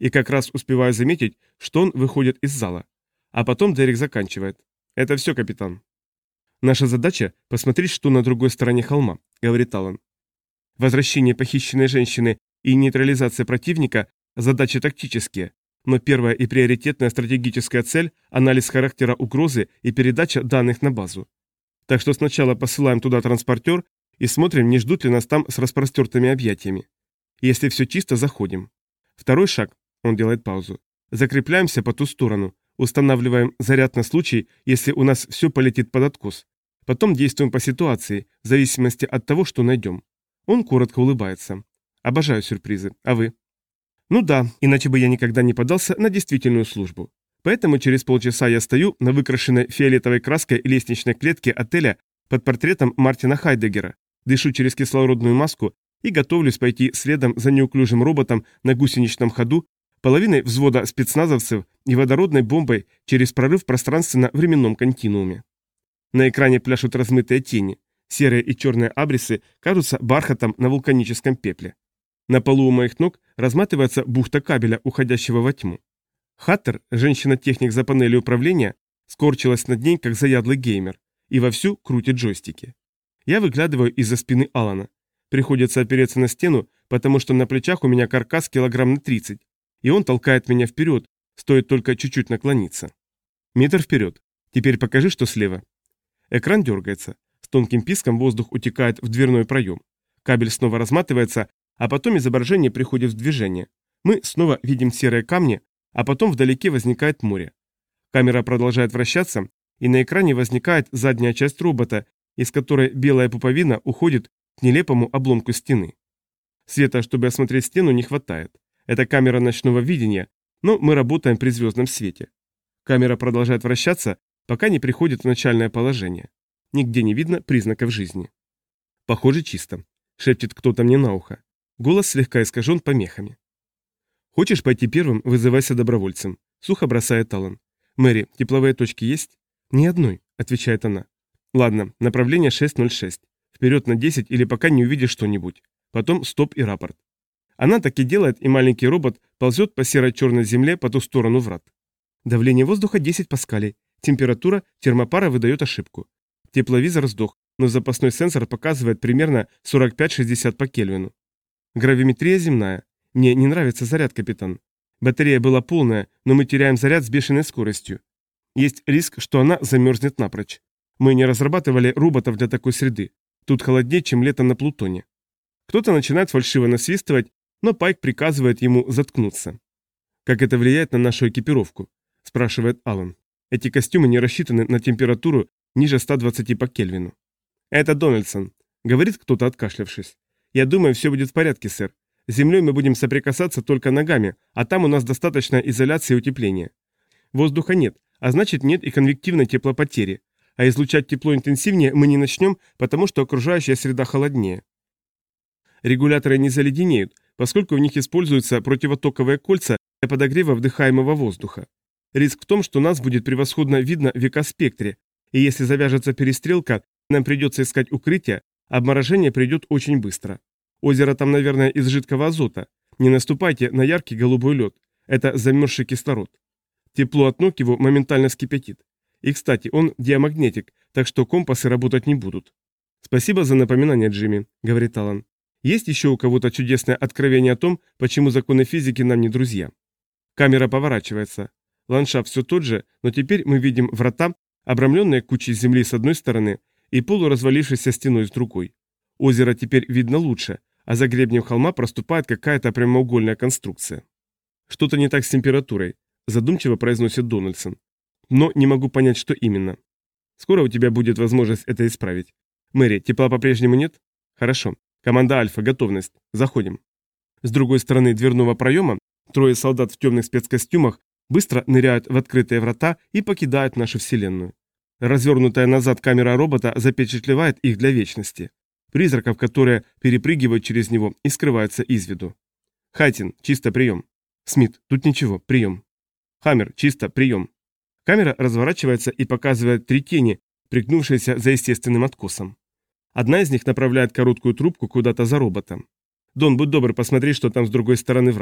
и как раз успеваю заметить, что он выходит из зала. А потом Дерек заканчивает. «Это все, капитан». «Наша задача – посмотреть, что на другой стороне холма», – говорит Аллан. «Возвращение похищенной женщины и нейтрализация противника – задачи тактические, но первая и приоритетная стратегическая цель – анализ характера угрозы и передача данных на базу. Так что сначала посылаем туда транспортер и смотрим, не ждут ли нас там с распростертыми объятиями. Если все чисто, заходим. Второй шаг», – он делает паузу, – «закрепляемся по ту сторону, устанавливаем заряд на случай, если у нас все полетит под откос. Потом действуем по ситуации, в зависимости от того, что найдем». Он коротко улыбается. «Обожаю сюрпризы. А вы?» «Ну да, иначе бы я никогда не подался на действительную службу. Поэтому через полчаса я стою на выкрашенной фиолетовой краской лестничной клетке отеля под портретом Мартина Хайдеггера, дышу через кислородную маску и готовлюсь пойти следом за неуклюжим роботом на гусеничном ходу, половиной взвода спецназовцев и водородной бомбой через прорыв в пространственно-временном континууме. На экране пляшут размытые тени, серые и черные абрисы кажутся бархатом на вулканическом пепле. На полу у моих ног разматывается бухта кабеля, уходящего во тьму. Хаттер, женщина-техник за панелью управления, скорчилась над ней, как заядлый геймер, и вовсю крутит джойстики. Я выглядываю из-за спины Алана. Приходится опереться на стену, потому что на плечах у меня каркас килограмм на тридцать, и он толкает меня вперед, стоит только чуть-чуть наклониться. Метр вперед. Теперь покажи, что слева. Экран дергается. С тонким писком воздух утекает в дверной проем. Кабель снова разматывается, а потом изображение приходит в движение. Мы снова видим серые камни, а потом вдалеке возникает море. Камера продолжает вращаться, и на экране возникает задняя часть робота, из которой белая пуповина уходит к нелепому обломку стены. Света, чтобы осмотреть стену, не хватает. Это камера ночного видения, но мы работаем при звездном свете. Камера продолжает вращаться, пока не приходит в начальное положение. Нигде не видно признаков жизни. «Похоже, чисто», — шепчет кто-то мне на ухо. Голос слегка искажен помехами. «Хочешь пойти первым, вызывайся добровольцем», — сухо бросает Аллан. «Мэри, тепловые точки есть?» «Ни одной», — отвечает она. «Ладно, направление шесть ноль шесть. Вперед на десять или пока не увидишь что-нибудь. Потом стоп и рапорт». Она так и делает, и маленький робот ползет по серо-черной земле по ту сторону врат. Давление воздуха десять паскалей. Температура термопара выдает ошибку. Тепловизор сдох, но запасной сенсор показывает примерно сорок пять шестьдесят по Кельвину. Гравиметрия земная. Мне не нравится заряд, капитан. Батарея была полная, но мы теряем заряд с бешеной скоростью. Есть риск, что она замерзнет напрочь. Мы не разрабатывали роботов для такой среды. Тут холоднее, чем летом на Плутоне. Кто-то начинает фальшиво насвистывать, но Пайк приказывает ему заткнуться. «Как это влияет на нашу экипировку?» – спрашивает Аллан. «Эти костюмы не рассчитаны на температуру ниже ста двадцати по Кельвину». «Это Дональдсон», — говорит кто-то, откашлявшись. «Я думаю, все будет в порядке, сэр. С землей мы будем соприкасаться только ногами, а там у нас достаточно изоляции и утепления. Воздуха нет, а значит нет и конвективной теплопотери. А излучать тепло интенсивнее мы не начнем, потому что окружающая среда холоднее. Регуляторы не заледенеют, поскольку в них используются противотоковые кольца для подогрева вдыхаемого воздуха. Риск в том, что нас будет превосходно видно в экоспектре, и если завяжется перестрелка, нам придется искать укрытие, а обморожение придет очень быстро. Озеро там, наверное, из жидкого азота. Не наступайте на яркий голубой лед. Это замерзший кислород. Тепло от ног его моментально вскипятит. И, кстати, он диамагнетик, так что компасы работать не будут. «Спасибо за напоминание, Джимми», — говорит Аллан. «Есть еще у кого-то чудесное откровение о том, почему законы физики нам не друзья?» Камера поворачивается. Ландшафт все тот же, но теперь мы видим врата, обрамленные кучей земли с одной стороны и полуразвалившейся стеной с другой. Озеро теперь видно лучше, а за гребнем холма проступает какая-то прямоугольная конструкция. «Что-то не так с температурой», – задумчиво произносит Дональдсон. «Но не могу понять, что именно. Скоро у тебя будет возможность это исправить. Мэри, тепла по-прежнему нет? Хорошо. Команда Альфа, готовность. Заходим». С другой стороны дверного проема трое солдат в темных спецкостюмах быстро ныряют в открытые врата и покидают нашу вселенную. Развернутая назад камера робота запечатлевает их для вечности. Призраков, которые перепрыгивают через него и скрываются из виду. Хайтин, чисто, прием. Смит, тут ничего, прием. Хаммер, чисто, прием. Камера разворачивается и показывает три тени, пригнувшиеся за естественным откосом. Одна из них направляет короткую трубку куда-то за роботом. «Дон, будь добр, посмотри, что там с другой стороны врат».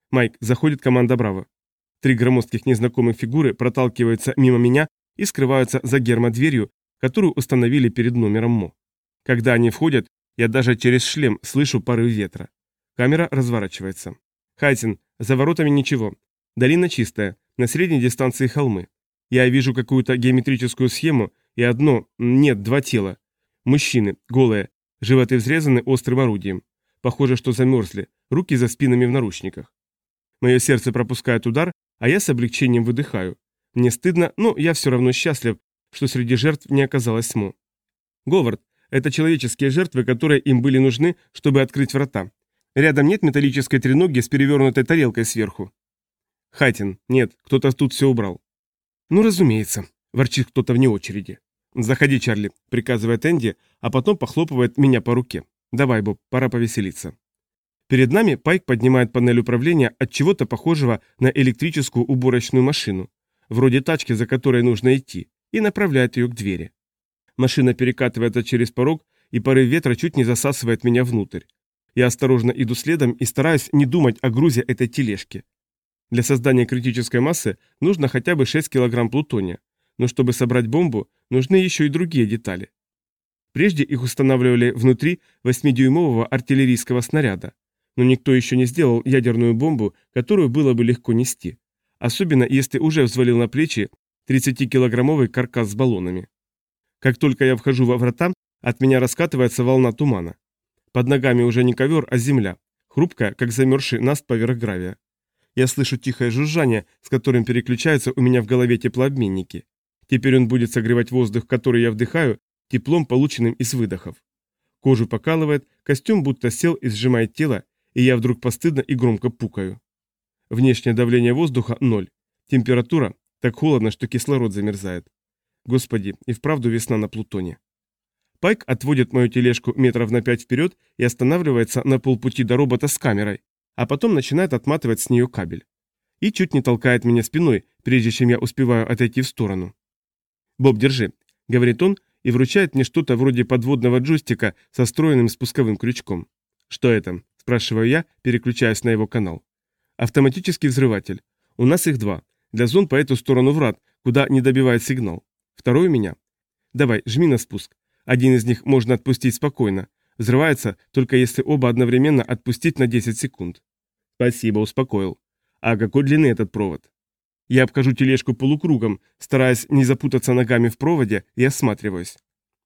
Майк, заходит команда «Браво». Три громоздких незнакомых фигуры проталкиваются мимо меня и скрываются за гермодверью, которую установили перед номером Мо. Когда они входят, я даже через шлем слышу порыв ветра. Камера разворачивается. Хайтин, за воротами ничего. Долина чистая, на средней дистанции холмы. Я вижу какую-то геометрическую схему и одно, нет, два тела. Мужчины, голые, животы взрезаны острым орудием. Похоже, что замерзли, руки за спинами в наручниках. Мое сердце пропускает удар, а я с облегчением выдыхаю. Мне стыдно, но я все равно счастлив, что среди жертв не оказалось Мо. Говард, это человеческие жертвы, которые им были нужны, чтобы открыть врата. Рядом нет металлической треноги с перевернутой тарелкой сверху. Хайтин, нет, кто-то тут все убрал. Ну, разумеется, ворчит кто-то вне очереди. Заходи, Чарли, приказывает Энди, а потом похлопывает меня по руке. Давай, Боб, пора повеселиться. Перед нами Пайк поднимает панель управления от чего-то похожего на электрическую уборочную машину, вроде тачки, за которой нужно идти, и направляет ее к двери. Машина перекатывается через порог, и порыв ветра чуть не засасывает меня внутрь. Я осторожно иду следом и стараюсь не думать о грузе этой тележки. Для создания критической массы нужно хотя бы шесть килограмм плутония, но чтобы собрать бомбу, нужны еще и другие детали. Прежде их устанавливали внутри восьмидюймового артиллерийского снаряда, но никто еще не сделал ядерную бомбу, которую было бы легко нести, особенно если уже взвалил на плечи тридцатикилограммовый каркас с баллонами. Как только я вхожу во врата, от меня раскатывается волна тумана. Под ногами уже не ковер, а земля, хрупкая, как замерзший наст поверх гравия. Я слышу тихое жужжание, с которым переключаются у меня в голове теплообменники. Теперь он будет согревать воздух, который я вдыхаю, теплом, полученным из выдохов. Кожу покалывает, костюм будто сел и сжимает тело, и я вдруг постыдно и громко пукаю. Внешнее давление воздуха – ноль. Температура – так холодно, что кислород замерзает. Господи, и вправду весна на Плутоне. Пайк отводит мою тележку метров на пять вперед и останавливается на полпути до робота с камерой, а потом начинает отматывать с нее кабель. И чуть не толкает меня спиной, прежде чем я успеваю отойти в сторону. «Боб, держи», — говорит он и вручает мне что-то вроде подводного джойстика со встроенным спусковым крючком. «Что это?» — спрашиваю я, переключаясь на его канал. «Автоматический взрыватель. У нас их два. Для зон по эту сторону врат, куда не добивает сигнал. Второй у меня. Давай, жми на спуск. Один из них можно отпустить спокойно. Взрывается, только если оба одновременно отпустить на десять секунд». «Спасибо, успокоил. А какой длины этот провод?» Я обхожу тележку полукругом, стараясь не запутаться ногами в проводе, и осматриваюсь.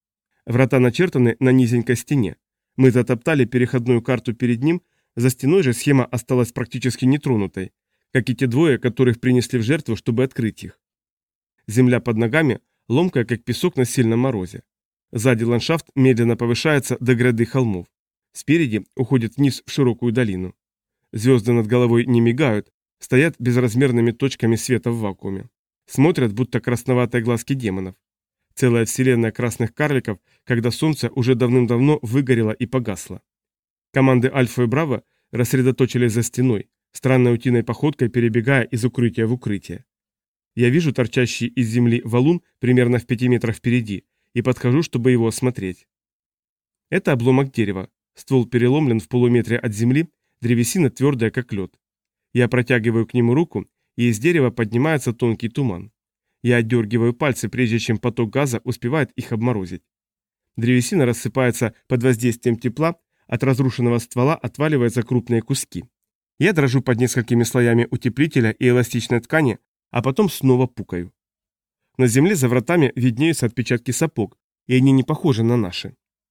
Врата начертаны на низенькой стене. Мы затоптали переходную карту перед ним, за стеной же схема осталась практически нетронутой, как и те двое, которых принесли в жертву, чтобы открыть их. Земля под ногами ломкая, как песок на сильном морозе. Сзади ландшафт медленно повышается до гряды холмов. Спереди уходит вниз в широкую долину. Звезды над головой не мигают, стоят безразмерными точками света в вакууме. Смотрят, будто красноватые глазки демонов. Целая вселенная красных карликов, когда солнце уже давным-давно выгорело и погасло. Команды Альфа и Браво рассредоточились за стеной, странной утиной походкой перебегая из укрытия в укрытие. Я вижу торчащий из земли валун примерно в пяти метрах впереди и подхожу, чтобы его осмотреть. Это обломок дерева. Ствол переломлен в полуметре от земли, древесина твердая, как лед. Я протягиваю к нему руку, и из дерева поднимается тонкий туман. Я отдергиваю пальцы, прежде чем поток газа успевает их обморозить. Древесина рассыпается под воздействием тепла, от разрушенного ствола отваливаются крупные куски. Я дрожу под несколькими слоями утеплителя и эластичной ткани, а потом снова пукаю. На земле за вратами виднеются отпечатки сапог, и они не похожи на наши.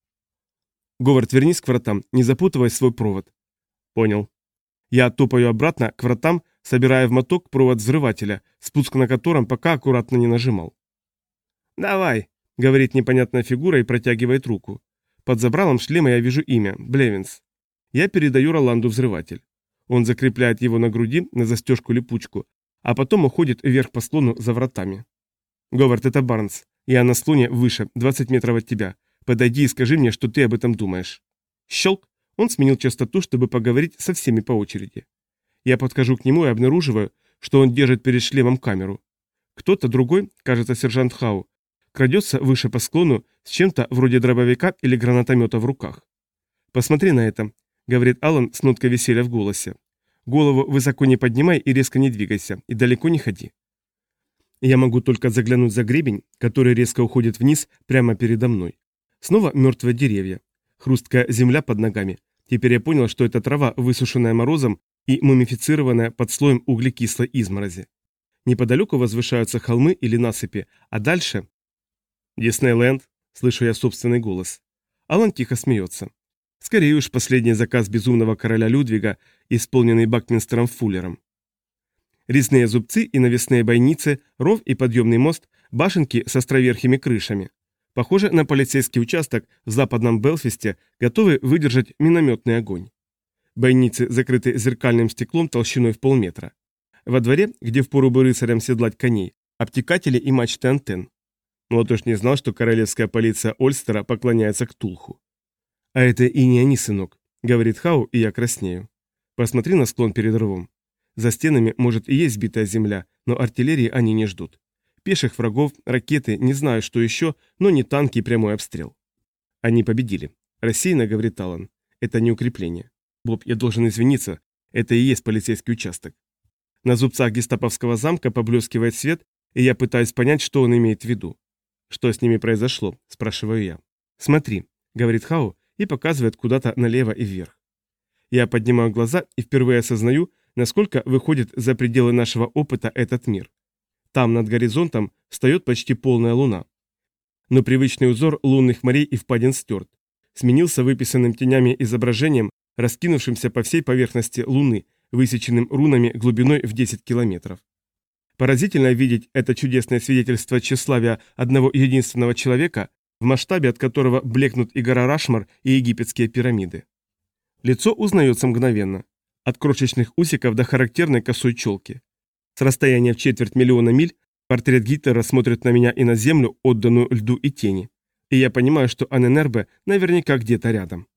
Говард, вернись к вратам, не запутывай свой провод. Понял. Я топаю обратно к вратам, собирая в моток провод взрывателя, спуск на котором пока аккуратно не нажимал. «Давай», — говорит непонятная фигура и протягивает руку. Под забралом шлема я вижу имя — Блевинс. Я передаю Роланду взрыватель. Он закрепляет его на груди, на застежку-липучку, а потом уходит вверх по склону за вратами. «Говард, это Барнс. Я на склоне выше, двадцать метров от тебя. Подойди и скажи мне, что ты об этом думаешь». Щелк. Он сменил частоту, чтобы поговорить со всеми по очереди. Я подхожу к нему и обнаруживаю, что он держит перед шлемом камеру. Кто-то другой, кажется, сержант Хау, крадется выше по склону с чем-то вроде дробовика или гранатомета в руках. «Посмотри на это», — говорит Аллан с ноткой веселья в голосе. Голову высоко не поднимай и резко не двигайся, и далеко не ходи. Я могу только заглянуть за гребень, который резко уходит вниз прямо передо мной. Снова мертвые деревья. Хрусткая земля под ногами. Теперь я понял, что это трава, высушенная морозом и мумифицированная под слоем углекислой изморози. Неподалеку возвышаются холмы или насыпи, а дальше... «Диснейленд», — слышу я собственный голос. Алан тихо смеется. Скорее уж последний заказ безумного короля Людвига, исполненный Бакминстером Фуллером. Резные зубцы и навесные бойницы, ров и подъемный мост, башенки с островерхими крышами. Похоже на полицейский участок в западном Белфасте, готовый выдержать минометный огонь. Бойницы закрыты зеркальным стеклом толщиной в полметра. Во дворе, где впору бы рыцарям седлать коней, обтекатели и мачты антенн. Вот уж не знал, что королевская полиция Ольстера поклоняется Ктулху. «А это и не они, сынок», — говорит Хау, и я краснею. «Посмотри на склон перед рвом. За стенами, может, и есть битая земля, но артиллерии они не ждут. Пеших врагов, ракеты, не знаю, что еще, но не танки и прямой обстрел». «Они победили», — рассеянно говорит Алан. «Это не укрепление. Боб, я должен извиниться, это и есть полицейский участок». На зубцах гестаповского замка поблескивает свет, и я пытаюсь понять, что он имеет в виду. «Что с ними произошло?» – спрашиваю я. «Смотри», – говорит Хау и показывает куда-то налево и вверх. Я поднимаю глаза и впервые осознаю, насколько выходит за пределы нашего опыта этот мир. Там, над горизонтом, встает почти полная луна. Но привычный узор лунных морей и впадин стерт. Сменился выписанным тенями изображением, раскинувшимся по всей поверхности Луны, высеченным рунами глубиной в десять километров. Поразительно видеть это чудесное свидетельство тщеславия одного единственного человека, в масштабе от которого блекнут и гора Рашмар, и египетские пирамиды. Лицо узнается мгновенно. От крошечных усиков до характерной косой челки. С расстояния в четверть миллиона миль портрет Гитлера смотрит на меня и на землю, отданную льду и тени. И я понимаю, что Анненербе наверняка где-то рядом.